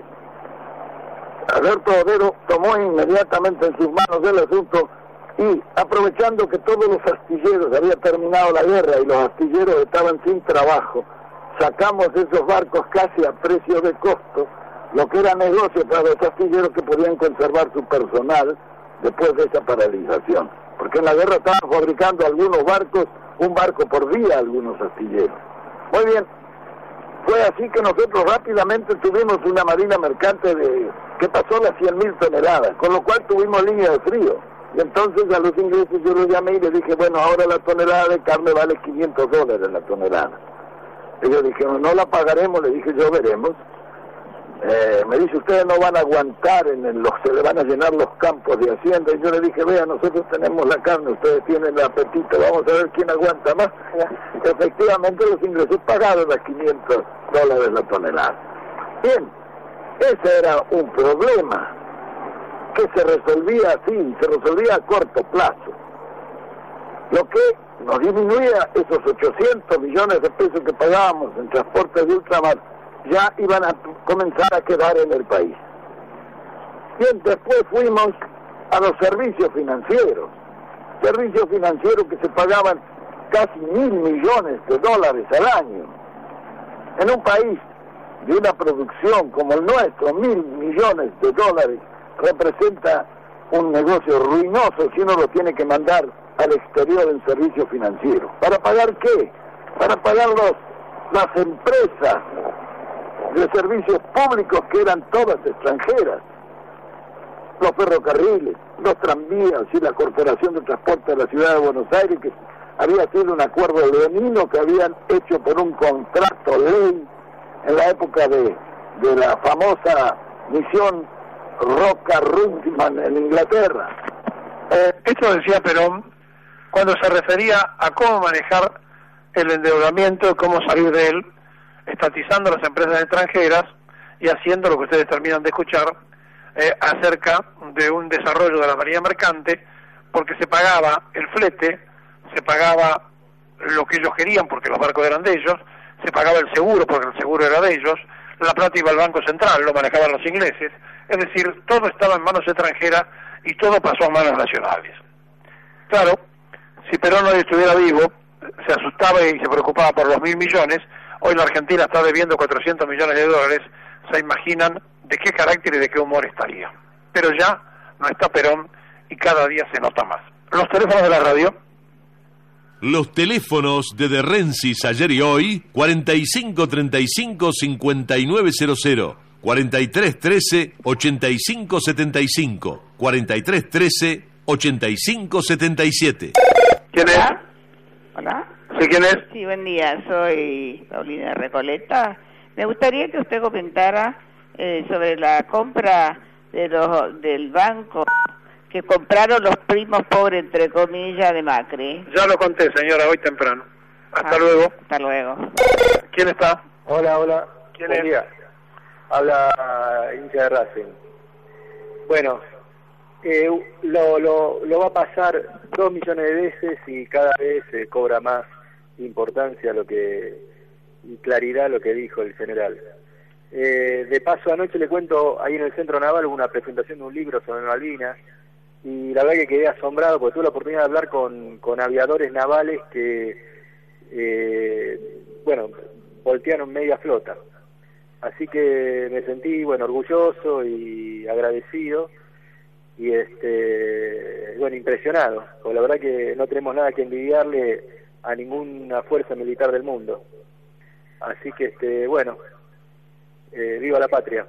Alberto Odero tomó inmediatamente en sus manos el asunto y, aprovechando que todos los astilleros había terminado la guerra y los astilleros estaban sin trabajo, sacamos esos barcos casi a precio de costo, lo que era negocio para los astilleros que podían conservar su personal después de esa paralización, porque en la guerra estaban fabricando algunos barcos, un barco por día algunos astilleros. Muy bien, fue así que nosotros rápidamente tuvimos una marina mercante que pasó las 100.000 toneladas, con lo cual tuvimos línea de frío, y entonces a los ingleses yo los llamé y les dije, bueno, ahora la tonelada de carne vale $500 la tonelada. Ellos dijeron, no la pagaremos, le dije, yo veremos. Me dice, ustedes no van a aguantar, se le van a llenar los campos de hacienda. Y yo le dije, vea, nosotros tenemos la carne, ustedes tienen el apetito, vamos a ver quién aguanta más. Efectivamente los ingleses pagaron a $500 la tonelada. Bien, ese era un problema que se resolvía así, se resolvía a corto plazo. Lo que nos disminuía esos 800 millones de pesos que pagábamos en transportes de ultramar, ya iban a comenzar a quedar en el país. Bien, después fuimos a los servicios financieros que se pagaban casi $1.000 millones al año. En un país de una producción como el nuestro, $1.000 millones representa un negocio ruinoso si uno lo tiene que mandar al exterior en servicio financiero. ¿Para pagar qué? Para pagar las empresas de servicios públicos que eran todas extranjeras, los ferrocarriles, los tranvías y la Corporación de Transporte de la Ciudad de Buenos Aires, que había sido un acuerdo leonino que habían hecho por un contrato ley en la época de la famosa misión Roca-Runtman en Inglaterra. Esto decía Perón cuando se refería a cómo manejar el endeudamiento y cómo salir de él, estatizando las empresas extranjeras y haciendo lo que ustedes terminan de escuchar acerca de un desarrollo de la marina mercante, porque se pagaba el flete, se pagaba lo que ellos querían porque los barcos eran de ellos, se pagaba el seguro porque el seguro era de ellos, la plata iba al Banco Central, lo manejaban los ingleses, es decir, todo estaba en manos extranjeras y todo pasó a manos nacionales. Claro, si Perón hoy estuviera vivo, se asustaba y se preocupaba por los 1.000 millones, hoy la Argentina está debiendo 400 millones de dólares, se imaginan de qué carácter y de qué humor estaría. Pero ya no está Perón y cada día se nota más. Los teléfonos de la radio. Los teléfonos de Rensis ayer y hoy, 4535-5900, 4313-8575, 4313-8577. ¿Quién es? Hola. ¿Sí, quién es? Sí, buen día, soy Paulina Recoleta. Me gustaría que usted comentara sobre la compra del banco que compraron los primos pobres, entre comillas, de Macri. Ya lo conté, señora, hoy temprano. Hasta luego. Hasta luego. ¿Quién está? Hola. ¿Quién Buen es? día. Habla hincha de Racing. Bueno, lo va a pasar 2 millones de veces y cada vez cobra más importancia y claridad lo que dijo el general. De paso, anoche le cuento, ahí en el Centro Naval hubo una presentación de un libro sobre Malvinas y la verdad que quedé asombrado porque tuve la oportunidad de hablar con aviadores navales que voltearon media flota. Así que me sentí orgulloso y agradecido y impresionado, porque la verdad que no tenemos nada que envidiarle a ninguna fuerza militar del mundo. Así que viva la patria.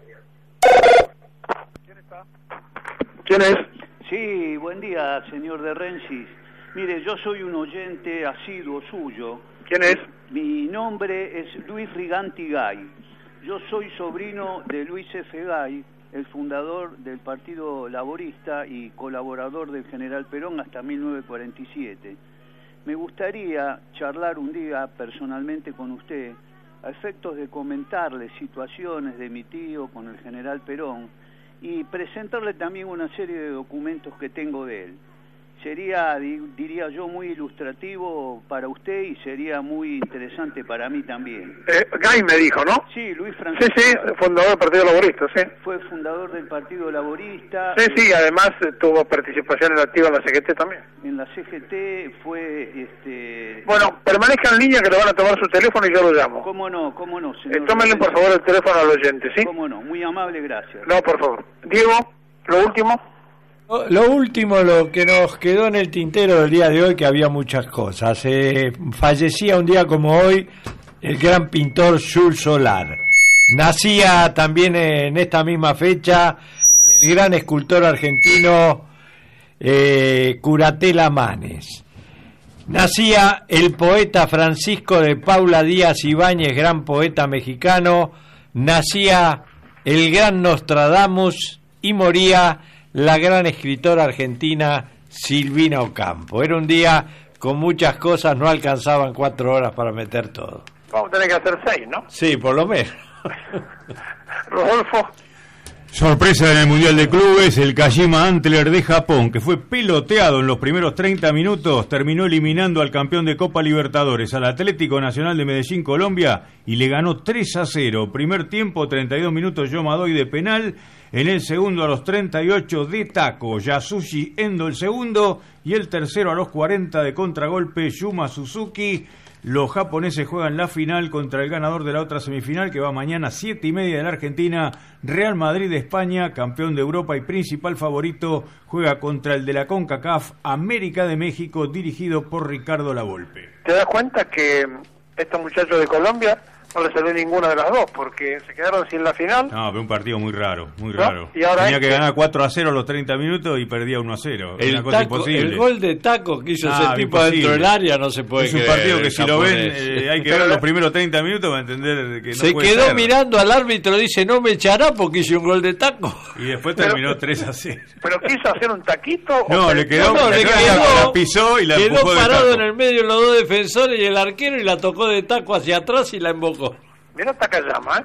¿Quién es? Sí, buen día, señor de Rensis. Mire, yo soy un oyente asiduo suyo. ¿Quién es? Mi nombre es Luis Riganti Gay. Yo soy sobrino de Luis F. Gay, el fundador del Partido Laborista y colaborador del general Perón hasta 1947. Me gustaría charlar un día personalmente con usted a efectos de comentarle situaciones de mi tío con el general Perón y presentarle también una serie de documentos que tengo de él. Sería, diría yo, muy ilustrativo para usted y sería muy interesante para mí también. Gay me dijo, ¿no? Sí, Luis Francisco. Sí, fundador del Partido Laborista, sí. Fue fundador del Partido Laborista. Sí, además tuvo participación activa en la CGT también. En la CGT fue... Bueno, permanezca en línea que le van a tomar su teléfono y yo lo llamo. ¿Cómo no, señor? Tómenle por favor el teléfono al oyente, ¿sí? ¿Cómo no? Muy amable, gracias. No, por favor. Diego, lo último. Lo último, lo que nos quedó en el tintero del día de hoy, que había muchas cosas. Fallecía un día como hoy el gran pintor Jules Solar. Nacía también en esta misma fecha el gran escultor argentino Curatela Manes. Nacía el poeta Francisco de Paula Díaz Ibáñez, gran poeta mexicano. Nacía el gran Nostradamus y moría la gran escritora argentina Silvina Ocampo. Era un día con muchas cosas, no alcanzaban 4 horas para meter todo. Vamos a tener que hacer 6, ¿no? Sí, por lo menos. Rodolfo. Sorpresa en el Mundial de Clubes, el Kashima Antlers de Japón, que fue peloteado en los primeros 30 minutos, terminó eliminando al campeón de Copa Libertadores, al Atlético Nacional de Medellín, Colombia, y le ganó 3-0. Primer tiempo, 32 minutos, Yomadoy de penal. En el segundo, a los 38 de taco, Yasushi Endo el segundo, y el tercero a los 40 de contragolpe, Yuma Suzuki. Los japoneses juegan la final contra el ganador de la otra semifinal, que va mañana 7:30 de la Argentina. Real Madrid de España, campeón de Europa y principal favorito, juega contra el de la CONCACAF, América de México, dirigido por Ricardo Lavolpe. ¿Te das cuenta que estos muchachos de Colombia no les salió ninguna de las dos, porque se quedaron sin la final? No, pero un partido muy raro, muy ¿No? raro. Y ahora tenía que ganar 4-0 a los 30 minutos y perdía 1-0. Una cosa imposible. El gol de taco que hizo ese tipo imposible. dentro del área no se puede Es un creer, partido que si lo ven, japonés. hay que ver los primeros 30 minutos para entender que no se puede quedó ser. mirando al árbitro, dice, no me echará porque hice un gol de taco. Y después terminó 3-0. ¿Pero quiso hacer un taquito? No, le quedó, la pisó y la quedó empujó de parado taco. en el medio los dos defensores y el arquero y la tocó de taco hacia atrás y la embocó. Mirá Takayama, ¿eh?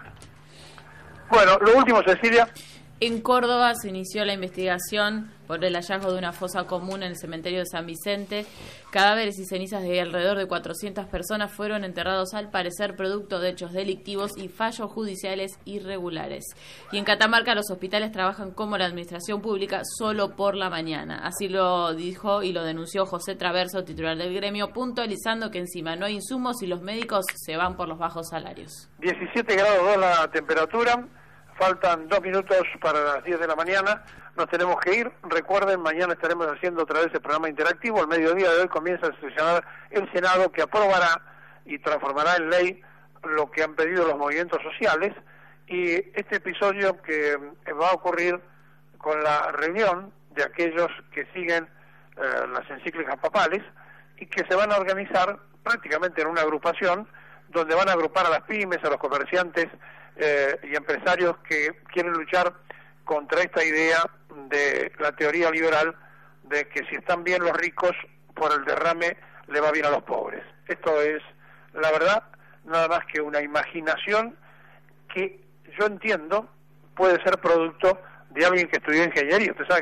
Bueno, lo último, Cecilia. En Córdoba se inició la investigación por el hallazgo de una fosa común en el cementerio de San Vicente. Cadáveres y cenizas de alrededor de 400 personas fueron enterrados al parecer producto de hechos delictivos y fallos judiciales irregulares. Y en Catamarca los hospitales trabajan como la administración pública solo por la mañana. Así lo dijo y lo denunció José Traverso, titular del gremio, puntualizando que encima no hay insumos y los médicos se van por los bajos salarios. 17 grados 2 la temperatura. Faltan 2 minutos para las 10 de la mañana. Nos tenemos que ir. Recuerden, mañana estaremos haciendo otra vez el programa interactivo. Al mediodía de hoy comienza a sesionar el Senado, que aprobará y transformará en ley lo que han pedido los movimientos sociales. Y este episodio que va a ocurrir con la reunión de aquellos que siguen las encíclicas papales y que se van a organizar prácticamente en una agrupación donde van a agrupar a las pymes, a los comerciantes y empresarios que quieren luchar contra esta idea de la teoría liberal de que si están bien los ricos, por el derrame le va bien a los pobres. Esto es, la verdad, nada más que una imaginación que yo entiendo puede ser producto de alguien que estudió ingeniería. Usted sabe